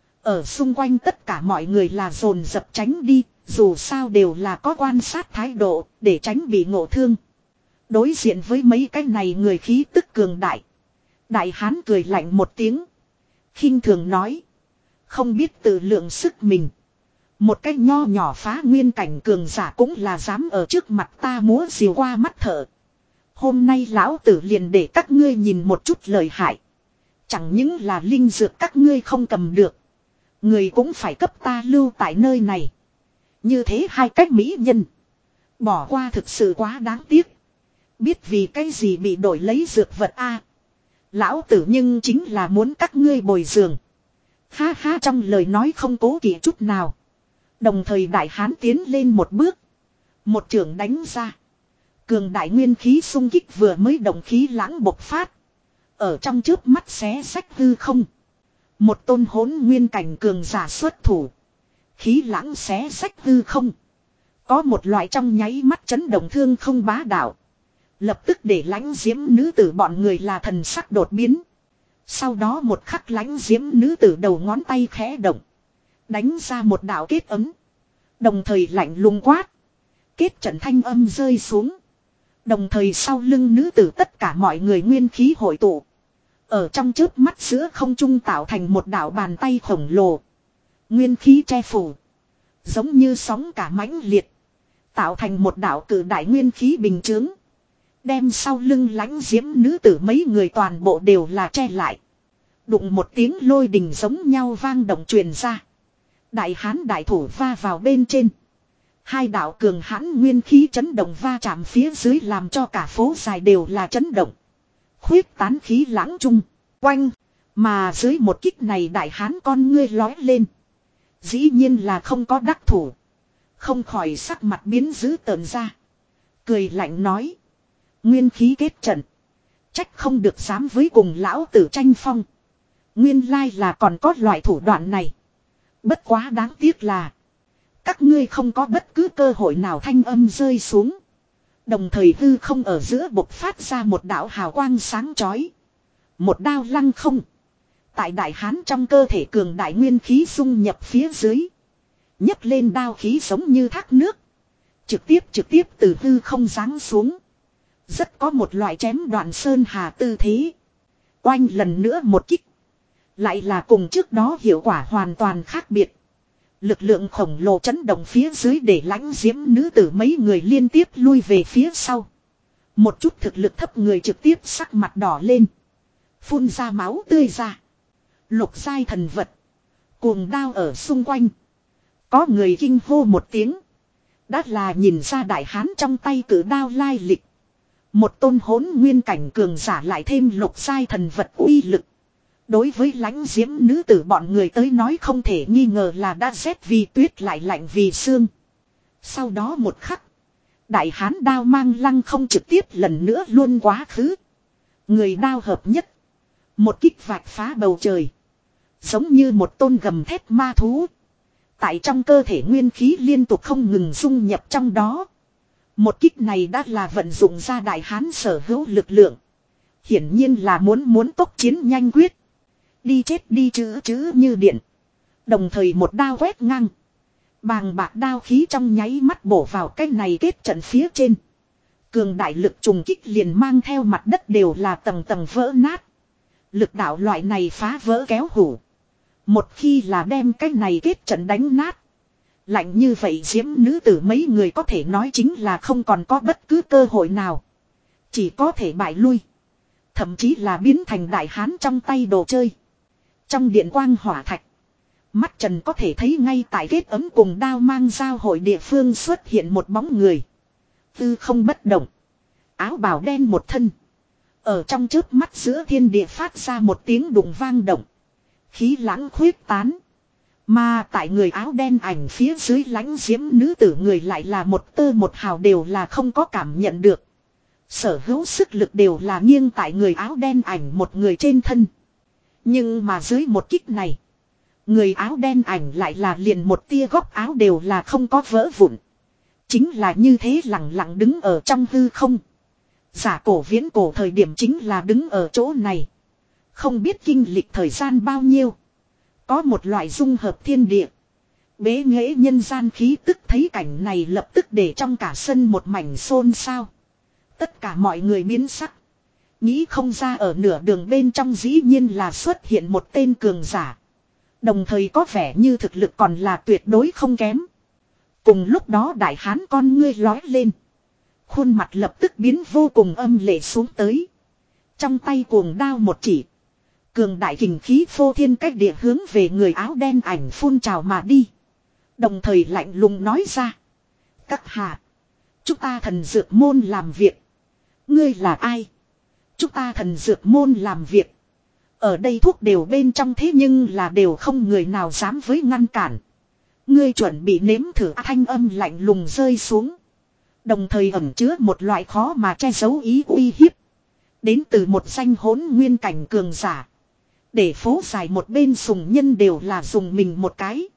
Ở xung quanh tất cả mọi người là dồn dập tránh đi. Dù sao đều là có quan sát thái độ để tránh bị ngộ thương. Đối diện với mấy cái này người khí tức cường đại. Đại hán cười lạnh một tiếng. Khinh thường nói. Không biết tự lượng sức mình. Một cái nho nhỏ phá nguyên cảnh cường giả cũng là dám ở trước mặt ta múa diều qua mắt thở. Hôm nay lão tử liền để các ngươi nhìn một chút lời hại. Chẳng những là linh dược các ngươi không cầm được. Người cũng phải cấp ta lưu tại nơi này. Như thế hai cách mỹ nhân. Bỏ qua thực sự quá đáng tiếc. Biết vì cái gì bị đổi lấy dược vật a? Lão tử nhưng chính là muốn các ngươi bồi dưỡng. Ha ha, trong lời nói không cố kỵ chút nào. Đồng thời đại hán tiến lên một bước. Một chưởng đánh ra. Cường đại nguyên khí xung kích vừa mới động khí lãng bộc phát. Ở trong trước mắt xé sách hư không. Một tôn hỗn nguyên cảnh cường giả xuất thủ. Khí lãng xé sách hư không. Có một loại trong nháy mắt chấn động thương không bá đạo. Lập tức để lãnh diễm nữ tử bọn người là thần sắc đột biến. Sau đó một khắc lãnh diễm nữ tử đầu ngón tay khẽ động. Đánh ra một đạo kết ấm. Đồng thời lạnh lùng quát. Kết trận thanh âm rơi xuống. Đồng thời sau lưng nữ tử tất cả mọi người nguyên khí hội tụ. Ở trong chớp mắt giữa không trung tạo thành một đạo bàn tay khổng lồ. Nguyên khí che phủ. Giống như sóng cả mãnh liệt. Tạo thành một đạo cử đại nguyên khí bình chướng. Đem sau lưng lãnh diễm nữ tử mấy người toàn bộ đều là che lại. Đụng một tiếng lôi đình giống nhau vang động truyền ra. Đại hán đại thủ va vào bên trên. Hai đạo cường hãn nguyên khí chấn động va chạm phía dưới làm cho cả phố dài đều là chấn động. Khuyết tán khí lãng trung. Quanh. Mà dưới một kích này đại hán con ngươi lói lên. Dĩ nhiên là không có đắc thủ. Không khỏi sắc mặt biến dữ tợn ra. Cười lạnh nói. Nguyên khí kết trận. Trách không được dám với cùng lão tử tranh phong. Nguyên lai là còn có loại thủ đoạn này. Bất quá đáng tiếc là. Các ngươi không có bất cứ cơ hội nào thanh âm rơi xuống. Đồng thời hư không ở giữa bộc phát ra một đạo hào quang sáng chói. Một đao lăng không. Tại đại hán trong cơ thể cường đại nguyên khí dung nhập phía dưới. nhấc lên đao khí giống như thác nước. Trực tiếp trực tiếp từ hư không giáng xuống. Rất có một loại chém đoạn sơn hà tư thế. Oanh lần nữa một kích. Lại là cùng trước đó hiệu quả hoàn toàn khác biệt. Lực lượng khổng lồ chấn động phía dưới để lãnh diễm nữ tử mấy người liên tiếp lui về phía sau. Một chút thực lực thấp người trực tiếp sắc mặt đỏ lên. Phun ra máu tươi ra. Lục giai thần vật. Cuồng đao ở xung quanh. Có người kinh hô một tiếng. Đã là nhìn ra đại hán trong tay cử đao lai lịch. Một tôn hỗn nguyên cảnh cường giả lại thêm lục giai thần vật uy lực. Đối với lãnh diễm nữ tử bọn người tới nói không thể nghi ngờ là đã rét vì tuyết lại lạnh vì xương. Sau đó một khắc. Đại hán đao mang lăng không trực tiếp lần nữa luôn quá khứ. Người đao hợp nhất. Một kích vạch phá bầu trời. Giống như một tôn gầm thép ma thú. Tại trong cơ thể nguyên khí liên tục không ngừng dung nhập trong đó. Một kích này đã là vận dụng ra đại hán sở hữu lực lượng. Hiển nhiên là muốn muốn tốc chiến nhanh quyết. Đi chết đi chữ chữ như điện. Đồng thời một đao quét ngang. Bàng bạc đao khí trong nháy mắt bổ vào cái này kết trận phía trên. Cường đại lực trùng kích liền mang theo mặt đất đều là tầng tầng vỡ nát. Lực đạo loại này phá vỡ kéo hủ. Một khi là đem cái này kết trận đánh nát. Lạnh như vậy diễm nữ tử mấy người có thể nói chính là không còn có bất cứ cơ hội nào. Chỉ có thể bại lui. Thậm chí là biến thành đại hán trong tay đồ chơi. Trong điện quang hỏa thạch. Mắt Trần có thể thấy ngay tại kết ấm cùng đao mang giao hội địa phương xuất hiện một bóng người. Tư không bất động. Áo bào đen một thân. Ở trong chớp mắt giữa thiên địa phát ra một tiếng đụng vang động. Khí lãng khuyết tán. Mà tại người áo đen ảnh phía dưới lãnh diễm nữ tử người lại là một tơ một hào đều là không có cảm nhận được. Sở hữu sức lực đều là nghiêng tại người áo đen ảnh một người trên thân. Nhưng mà dưới một kích này. Người áo đen ảnh lại là liền một tia góc áo đều là không có vỡ vụn. Chính là như thế lặng lặng đứng ở trong hư không. Giả cổ viễn cổ thời điểm chính là đứng ở chỗ này. Không biết kinh lịch thời gian bao nhiêu. Có một loại dung hợp thiên địa. Bế nghệ nhân gian khí tức thấy cảnh này lập tức để trong cả sân một mảnh xôn xao. Tất cả mọi người biến sắc. Nghĩ không ra ở nửa đường bên trong dĩ nhiên là xuất hiện một tên cường giả. Đồng thời có vẻ như thực lực còn là tuyệt đối không kém. Cùng lúc đó đại hán con ngươi lói lên. Khuôn mặt lập tức biến vô cùng âm lệ xuống tới. Trong tay cuồng đao một chỉ. Cường đại kình khí phô thiên cách địa hướng về người áo đen ảnh phun trào mà đi. Đồng thời lạnh lùng nói ra. Các hạ. Chúng ta thần dược môn làm việc. Ngươi là ai? Chúng ta thần dược môn làm việc. Ở đây thuốc đều bên trong thế nhưng là đều không người nào dám với ngăn cản. Ngươi chuẩn bị nếm thử thanh âm lạnh lùng rơi xuống. Đồng thời ẩn chứa một loại khó mà che giấu ý uy hiếp. Đến từ một danh hỗn nguyên cảnh cường giả. Để phố dài một bên sùng nhân đều là dùng mình một cái.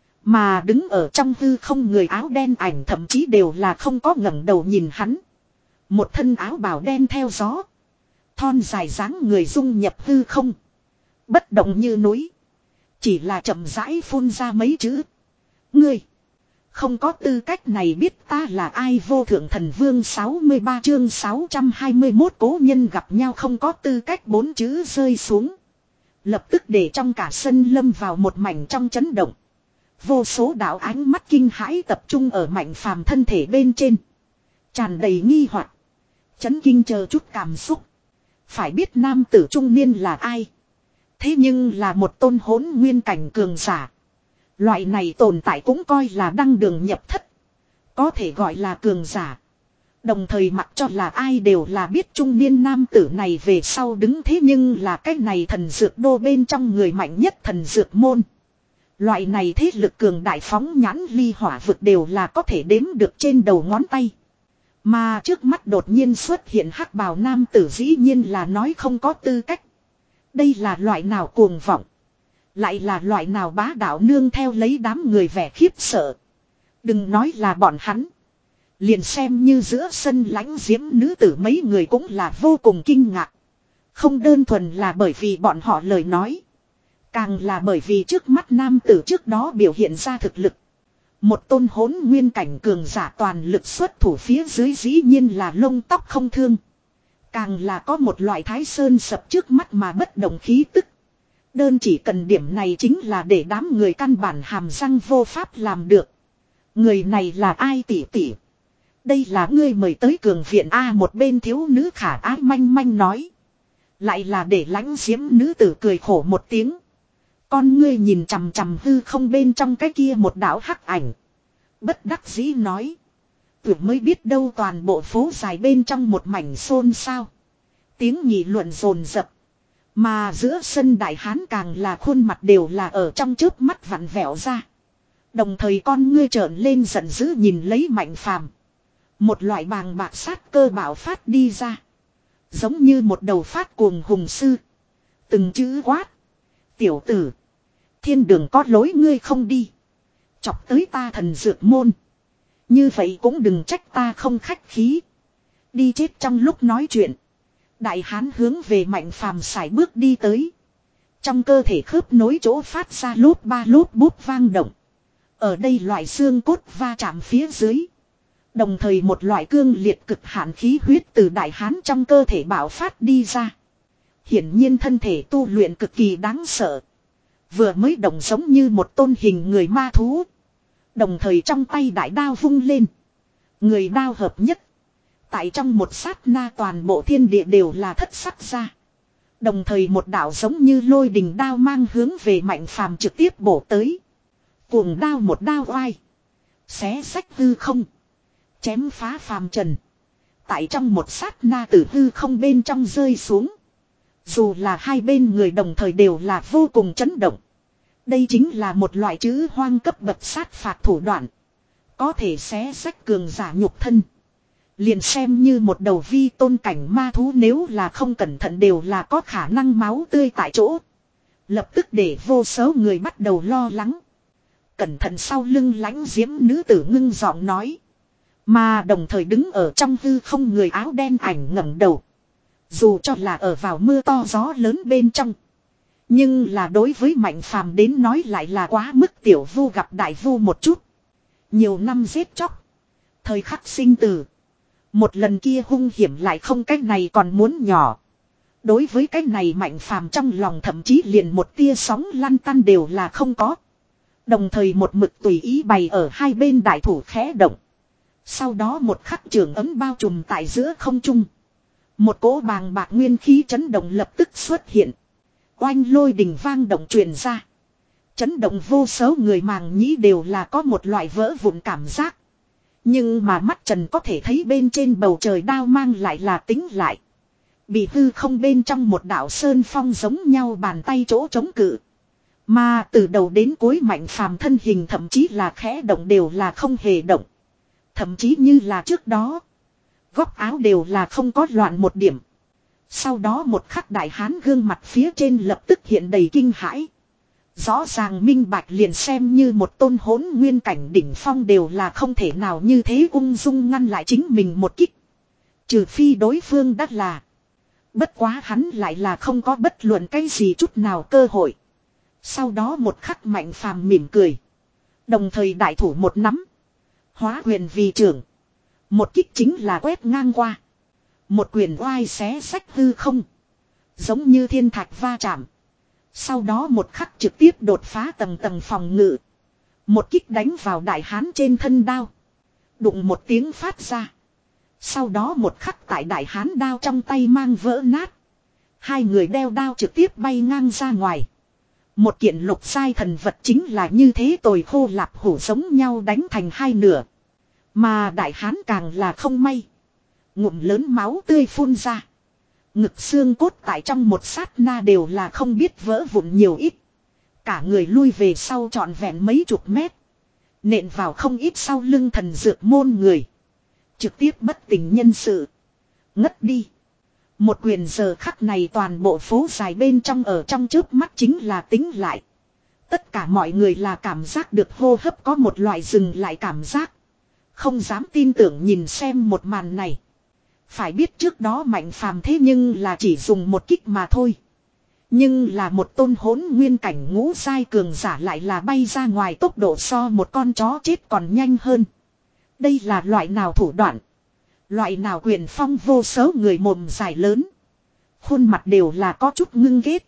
Mà đứng ở trong hư không người áo đen ảnh thậm chí đều là không có ngẩng đầu nhìn hắn. Một thân áo bào đen theo gió. Thon dài dáng người dung nhập hư không. Bất động như núi. Chỉ là chậm rãi phun ra mấy chữ. Ngươi. Không có tư cách này biết ta là ai. Vô thượng thần vương sáu mươi ba chương sáu trăm hai mươi mốt cố nhân gặp nhau không có tư cách bốn chữ rơi xuống. Lập tức để trong cả sân lâm vào một mảnh trong chấn động. Vô số đạo ánh mắt kinh hãi tập trung ở Mạnh Phàm thân thể bên trên. Tràn đầy nghi hoặc, chấn kinh chờ chút cảm xúc. Phải biết nam tử trung niên là ai? Thế nhưng là một tôn hỗn nguyên cảnh cường giả. Loại này tồn tại cũng coi là đăng đường nhập thất. Có thể gọi là cường giả. Đồng thời mặc cho là ai đều là biết trung niên nam tử này về sau đứng thế nhưng là cái này thần dược đô bên trong người mạnh nhất thần dược môn. Loại này thế lực cường đại phóng nhãn ly hỏa vực đều là có thể đếm được trên đầu ngón tay. Mà trước mắt đột nhiên xuất hiện hắc bào nam tử dĩ nhiên là nói không có tư cách. Đây là loại nào cuồng vọng. Lại là loại nào bá đạo nương theo lấy đám người vẻ khiếp sợ. Đừng nói là bọn hắn. Liền xem như giữa sân lãnh diễm nữ tử mấy người cũng là vô cùng kinh ngạc. Không đơn thuần là bởi vì bọn họ lời nói. Càng là bởi vì trước mắt nam tử trước đó biểu hiện ra thực lực. Một tôn hỗn nguyên cảnh cường giả toàn lực xuất thủ phía dưới dĩ nhiên là lông tóc không thương. Càng là có một loại thái sơn sập trước mắt mà bất động khí tức. Đơn chỉ cần điểm này chính là để đám người căn bản hàm răng vô pháp làm được. Người này là ai tỷ tỷ? Đây là ngươi mời tới cường viện A, một bên thiếu nữ khả ái manh manh nói. Lại là để lãnh diễm nữ tử cười khổ một tiếng. Con ngươi nhìn chằm chằm hư không bên trong cái kia một đạo hắc ảnh. Bất đắc dĩ nói. Tưởng mới biết đâu toàn bộ phố dài bên trong một mảnh xôn xao. Tiếng nghị luận rồn rập. Mà giữa sân đại hán càng là khuôn mặt đều là ở trong chớp mắt vặn vẹo ra. Đồng thời con ngươi trợn lên giận dữ nhìn lấy Mạnh Phàm. Một loại bàng bạc sát cơ bạo phát đi ra. Giống như một đầu phát cuồng hùng sư. Từng chữ quát. Tiểu tử. Thiên đường có lối ngươi không đi. Chọc tới ta thần dược môn. Như vậy cũng đừng trách ta không khách khí. Đi chết trong lúc nói chuyện. Đại hán hướng về Mạnh Phàm sải bước đi tới. Trong cơ thể khớp nối chỗ phát ra lốp ba lốp bút vang động. Ở đây loại xương cốt va chạm phía dưới. Đồng thời một loại cương liệt cực hạn khí huyết từ đại hán trong cơ thể bạo phát đi ra. Hiển nhiên thân thể tu luyện cực kỳ đáng sợ. Vừa mới đồng giống như một tôn hình người ma thú. Đồng thời trong tay đại đao vung lên. Người đao hợp nhất. Tại trong một sát na toàn bộ thiên địa đều là thất sắc ra. Đồng thời một đạo giống như lôi đình đao mang hướng về Mạnh Phàm trực tiếp bổ tới. Cuồng đao một đao oai. Xé sách hư không. Chém phá phàm trần. Tại trong một sát na từ hư không bên trong rơi xuống. Dù là hai bên người đồng thời đều là vô cùng chấn động. Đây chính là một loại chữ hoang cấp bậc sát phạt thủ đoạn. Có thể xé sách cường giả nhục thân. Liền xem như một đầu vi tôn cảnh ma thú nếu là không cẩn thận đều là có khả năng máu tươi tại chỗ. Lập tức để vô số người bắt đầu lo lắng. Cẩn thận sau lưng lãnh diễm nữ tử ngưng giọng nói. Mà đồng thời đứng ở trong hư không người áo đen ảnh ngẩng đầu. Dù cho là ở vào mưa to gió lớn bên trong. Nhưng là đối với Mạnh Phàm đến nói lại là quá mức tiểu vu gặp đại vu một chút. Nhiều năm giết chóc. Thời khắc sinh tử. Một lần kia hung hiểm lại không cách này còn muốn nhỏ. Đối với cái này Mạnh Phàm trong lòng thậm chí liền một tia sóng lăn tăn đều là không có. Đồng thời một mực tùy ý bày ở hai bên đại thủ khẽ động. Sau đó một khắc trường ấm bao trùm tại giữa không trung. Một cỗ bàng bạc nguyên khí chấn động lập tức xuất hiện. Oanh lôi đình vang động truyền ra. Chấn động vô số người màng nhĩ đều là có một loại vỡ vụn cảm giác. Nhưng mà mắt trần có thể thấy bên trên bầu trời đao mang lại là tính lại. Bị hư không bên trong một đạo sơn phong giống nhau bàn tay chỗ chống cự. Mà từ đầu đến cuối Mạnh Phàm thân hình thậm chí là khẽ động đều là không hề động. Thậm chí như là trước đó. Góc áo đều là không có loạn một điểm. Sau đó một khắc đại hán gương mặt phía trên lập tức hiện đầy kinh hãi. Rõ ràng minh bạch liền xem như một tôn hỗn nguyên cảnh đỉnh phong đều là không thể nào như thế ung dung ngăn lại chính mình một kích. Trừ phi đối phương đắt là. Bất quá hắn lại là không có bất luận cái gì chút nào cơ hội. Sau đó một khắc Mạnh Phàm mỉm cười. Đồng thời đại thủ một nắm. Hóa quyền vì trưởng. Một kích chính là quét ngang qua. Một quyền oai xé sách hư không. Giống như thiên thạch va chạm. Sau đó một khắc trực tiếp đột phá tầng tầng phòng ngự. Một kích đánh vào đại hán trên thân đao. Đụng một tiếng phát ra. Sau đó một khắc tại đại hán đao trong tay mang vỡ nát. Hai người đeo đao trực tiếp bay ngang ra ngoài. Một kiện lục sai thần vật chính là như thế tồi khô lạp hủ giống nhau đánh thành hai nửa. Mà đại hán càng là không may. Ngụm lớn máu tươi phun ra. Ngực xương cốt tại trong một sát na đều là không biết vỡ vụn nhiều ít. Cả người lui về sau trọn vẹn mấy chục mét. Nện vào không ít sau lưng thần dược môn người. Trực tiếp bất tỉnh nhân sự. Ngất đi. Một quyền giờ khắc này toàn bộ phố dài bên trong ở trong trước mắt chính là tính lại. Tất cả mọi người là cảm giác được hô hấp có một loại dừng lại cảm giác. Không dám tin tưởng nhìn xem một màn này. Phải biết trước đó Mạnh Phàm thế nhưng là chỉ dùng một kích mà thôi. Nhưng là một tôn hỗn nguyên cảnh ngũ giai cường giả lại là bay ra ngoài tốc độ so một con chó chết còn nhanh hơn. Đây là loại nào thủ đoạn? Loại nào quyền phong vô số người mồm dài lớn. Khuôn mặt đều là có chút ngưng ghét.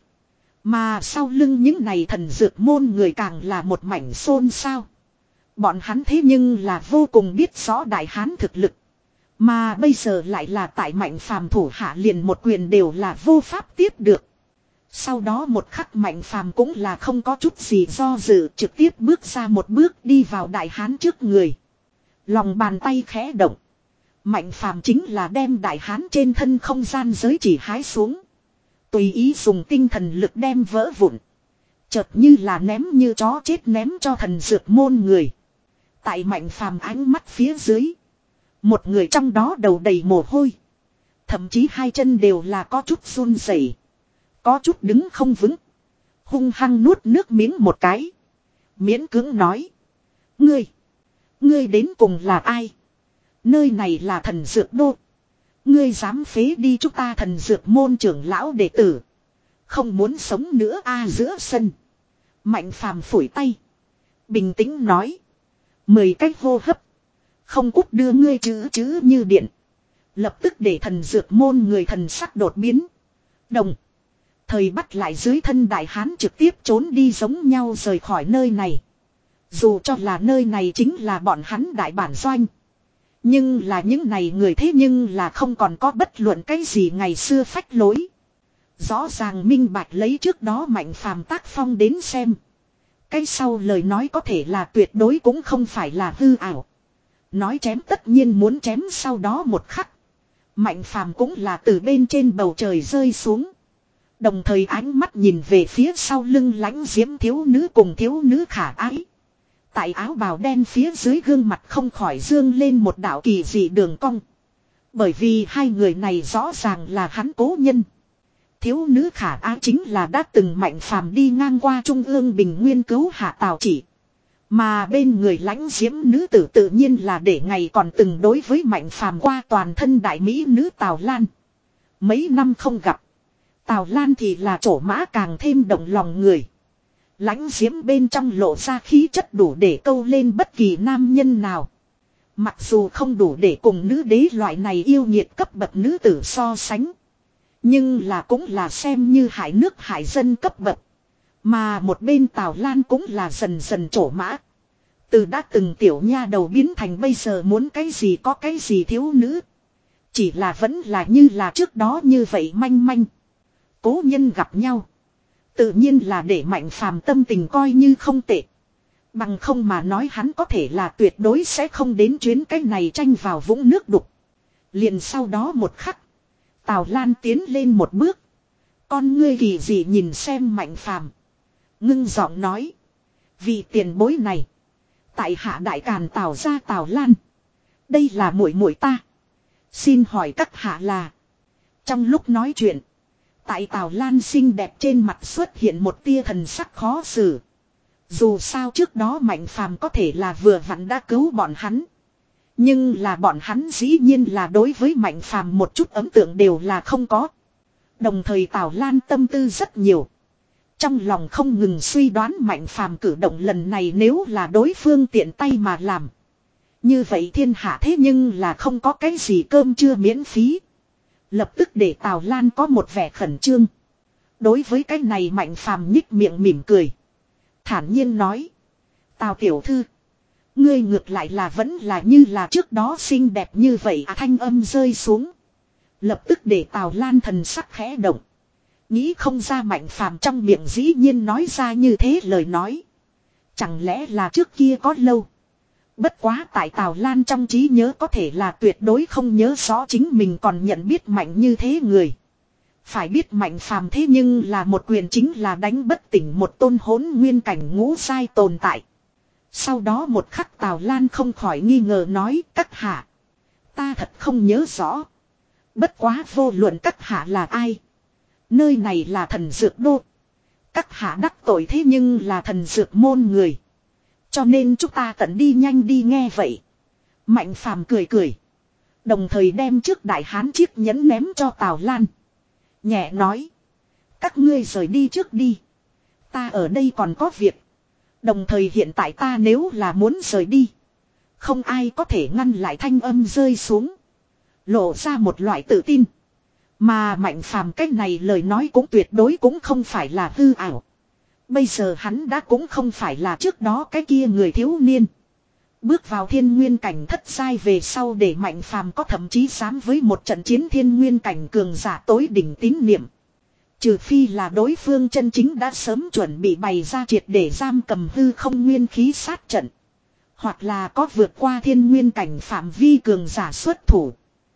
Mà sau lưng những này thần dược môn người càng là một mảnh xôn xao. Bọn hắn thế nhưng là vô cùng biết rõ đại hán thực lực. Mà bây giờ lại là tại Mạnh Phàm thủ hạ liền một quyền đều là vô pháp tiếp được. Sau đó một khắc Mạnh Phàm cũng là không có chút gì do dự, trực tiếp bước ra một bước đi vào đại hán trước người. Lòng bàn tay khẽ động. Mạnh Phàm chính là đem đại hán trên thân không gian giới chỉ hái xuống. Tùy ý dùng tinh thần lực đem vỡ vụn. Chợt như là ném như chó chết ném cho thần dược môn người. Tại Mạnh Phàm ánh mắt phía dưới. Một người trong đó đầu đầy mồ hôi. Thậm chí hai chân đều là có chút run rẩy, có chút đứng không vững. Hung hăng nuốt nước miếng một cái. Miễn cưỡng nói. Ngươi. Ngươi đến cùng là ai? Nơi này là thần dược đô. Ngươi dám phế đi chúng ta thần dược môn trưởng lão đệ tử. Không muốn sống nữa a à, giữa sân. Mạnh phàm phủi tay. Bình tĩnh nói. Mười cách hô hấp. Không cút đưa ngươi chữ chữ như điện. Lập tức để thần dược môn người thần sắc đột biến. Đồng. Thời bắt lại dưới thân đại hán trực tiếp trốn đi giống nhau rời khỏi nơi này. Dù cho là nơi này chính là bọn hắn đại bản doanh. Nhưng là những này người thế nhưng là không còn có bất luận cái gì ngày xưa phách lối. Rõ ràng minh bạch lấy trước đó Mạnh Phàm tác phong đến xem. Cái sau lời nói có thể là tuyệt đối cũng không phải là hư ảo. Nói chém tất nhiên muốn chém sau đó một khắc. Mạnh Phàm cũng là từ bên trên bầu trời rơi xuống. Đồng thời ánh mắt nhìn về phía sau lưng lãnh diễm thiếu nữ cùng thiếu nữ khả ái. Tại áo bào đen phía dưới gương mặt không khỏi dương lên một đạo kỳ dị đường cong. Bởi vì hai người này rõ ràng là hắn cố nhân. Thiếu nữ khả ái chính là đã từng Mạnh Phàm đi ngang qua Trung ương Bình Nguyên cứu hạ Tào Chỉ. Mà bên người lãnh diễm nữ tử tự nhiên là để ngày còn từng đối với Mạnh Phàm qua toàn thân đại mỹ nữ Tào Lan. Mấy năm không gặp. Tào Lan thì là chỗ mã càng thêm động lòng người. Lãnh diễm bên trong lộ ra khí chất đủ để câu lên bất kỳ nam nhân nào. Mặc dù không đủ để cùng nữ đế loại này yêu nhiệt cấp bậc nữ tử so sánh. Nhưng là cũng là xem như hải nước hải dân cấp bậc. Mà một bên Tào Lan cũng là dần dần trổ mã. Từ đã từng tiểu nha đầu biến thành bây giờ muốn cái gì có cái gì thiếu nữ. Chỉ là vẫn là như là trước đó như vậy manh manh. Cố nhân gặp nhau. Tự nhiên là để Mạnh Phàm tâm tình coi như không tệ. Bằng không mà nói hắn có thể là tuyệt đối sẽ không đến chuyến cái này tranh vào vũng nước đục. Liền sau đó một khắc. Tào Lan tiến lên một bước. Con ngươi kỳ dị nhìn xem Mạnh Phàm, ngưng giọng nói. Vì tiền bối này. Tại hạ đại càn Tào gia Tào Lan. Đây là muội muội ta. Xin hỏi các hạ là. Trong lúc nói chuyện. Tại Tào Lan xinh đẹp trên mặt xuất hiện một tia thần sắc khó xử. Dù sao trước đó Mạnh Phàm có thể là vừa vặn đã cứu bọn hắn. Nhưng là bọn hắn dĩ nhiên là đối với Mạnh Phàm một chút ấn tượng đều là không có. Đồng thời Tào Lan tâm tư rất nhiều. Trong lòng không ngừng suy đoán Mạnh Phàm cử động lần này nếu là đối phương tiện tay mà làm. Như vậy thiên hạ thế nhưng là không có cái gì cơm trưa miễn phí. Lập tức để Tào Lan có một vẻ khẩn trương. Đối với cái này Mạnh Phàm nhích miệng mỉm cười. Thản nhiên nói. Tào tiểu thư. Ngươi ngược lại là vẫn là như là trước đó xinh đẹp như vậy à, thanh âm rơi xuống. Lập tức để Tào Lan thần sắc khẽ động. Nghĩ không ra Mạnh Phàm trong miệng dĩ nhiên nói ra như thế lời nói. Chẳng lẽ là trước kia có lâu. Bất quá tại Tào Lan trong trí nhớ có thể là tuyệt đối không nhớ rõ chính mình còn nhận biết Mạnh như thế người. Phải biết Mạnh Phàm thế nhưng là một quyền chính là đánh bất tỉnh một tôn hỗn nguyên cảnh ngũ sai tồn tại. Sau đó một khắc Tào Lan không khỏi nghi ngờ nói các hạ. Ta thật không nhớ rõ. Bất quá vô luận các hạ là ai. Nơi này là thần dược đô. Các hạ đắc tội thế nhưng là thần dược môn người. Cho nên chúng ta tận đi nhanh đi nghe vậy. Mạnh Phàm cười cười. Đồng thời đem trước đại hán chiếc nhẫn ném cho Tào Lan. Nhẹ nói. Các ngươi rời đi trước đi. Ta ở đây còn có việc. Đồng thời hiện tại ta nếu là muốn rời đi. Không ai có thể ngăn lại thanh âm rơi xuống. Lộ ra một loại tự tin. Mà Mạnh Phàm cách này lời nói cũng tuyệt đối cũng không phải là hư ảo. Bây giờ hắn đã cũng không phải là trước đó cái kia người thiếu niên. Bước vào thiên nguyên cảnh thất giai về sau để Mạnh Phàm có thậm chí dám với một trận chiến thiên nguyên cảnh cường giả tối đỉnh tín niệm. Trừ phi là đối phương chân chính đã sớm chuẩn bị bày ra triệt để giam cầm hư không nguyên khí sát trận. Hoặc là có vượt qua thiên nguyên cảnh phạm vi cường giả xuất thủ.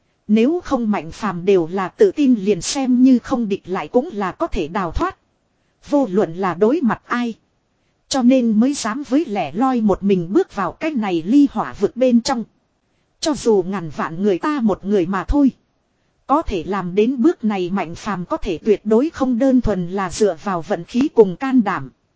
Nếu không Mạnh Phàm đều là tự tin liền xem như không địch lại cũng là có thể đào thoát. Vô luận là đối mặt ai. Cho nên mới dám với lẻ loi một mình bước vào cái này ly hỏa vực bên trong. Cho dù ngàn vạn người ta một người mà thôi. Có thể làm đến bước này Mạnh Phàm có thể tuyệt đối không đơn thuần là dựa vào vận khí cùng can đảm.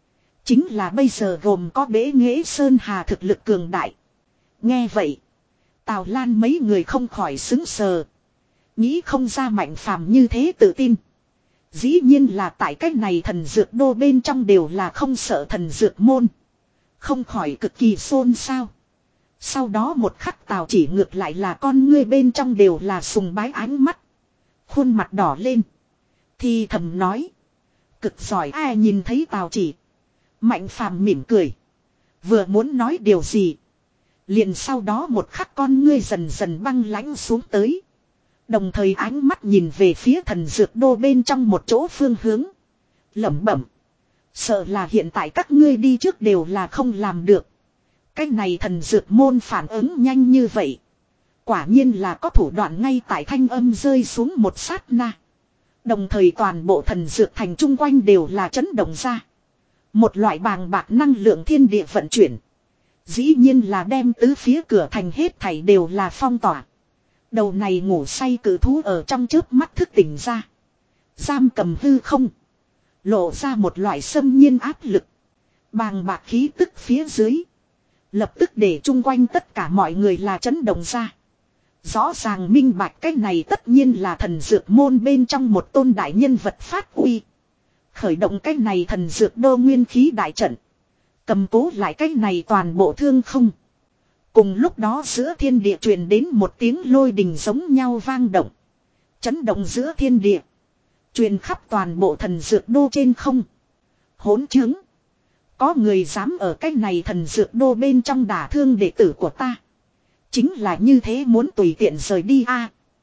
Chính là bây giờ gồm có Bế Nghệ Sơn Hà thực lực cường đại. Nghe vậy. Tào Lan mấy người không khỏi xứng sờ. Nghĩ không ra Mạnh Phàm như thế tự tin. Dĩ nhiên là tại cách này thần dược đô bên trong đều là không sợ thần dược môn. Không khỏi cực kỳ xôn xao. Sau đó một khắc Tào Chỉ ngược lại là con ngươi bên trong đều là sùng bái ánh mắt. Khuôn mặt đỏ lên. Thì thầm nói. Cực giỏi ai nhìn thấy Tào Chỉ. Mạnh Phàm mỉm cười. Vừa muốn nói điều gì. Liền sau đó một khắc con ngươi dần dần băng lãnh xuống tới. Đồng thời ánh mắt nhìn về phía thần dược đô bên trong một chỗ phương hướng. Lẩm bẩm. Sợ là hiện tại các ngươi đi trước đều là không làm được. Cái này thần dược môn phản ứng nhanh như vậy. Quả nhiên là có thủ đoạn ngay tại thanh âm rơi xuống một sát na. Đồng thời toàn bộ thần dược thành chung quanh đều là chấn động ra. Một loại bàng bạc năng lượng thiên địa vận chuyển. Dĩ nhiên là đem tứ phía cửa thành hết thảy đều là phong tỏa. Đầu này ngủ say cử thú ở trong chớp mắt thức tỉnh ra. Giam cầm hư không. Lộ ra một loại xâm nhiên áp lực. Bàng bạc khí tức phía dưới. Lập tức để chung quanh tất cả mọi người là chấn động ra. Rõ ràng minh bạch cái này tất nhiên là thần dược môn bên trong một tôn đại nhân vật phát uy. Khởi động cái này thần dược đô nguyên khí đại trận. Cầm cố lại cái này toàn bộ thương không. Cùng lúc đó giữa thiên địa truyền đến một tiếng lôi đình giống nhau vang động. Chấn động giữa thiên địa. Truyền khắp toàn bộ thần dược đô trên không. Hỗn chứng. Có người dám ở cái này thần dược đô bên trong đả thương đệ tử của ta. Chính là như thế muốn tùy tiện rời đi a.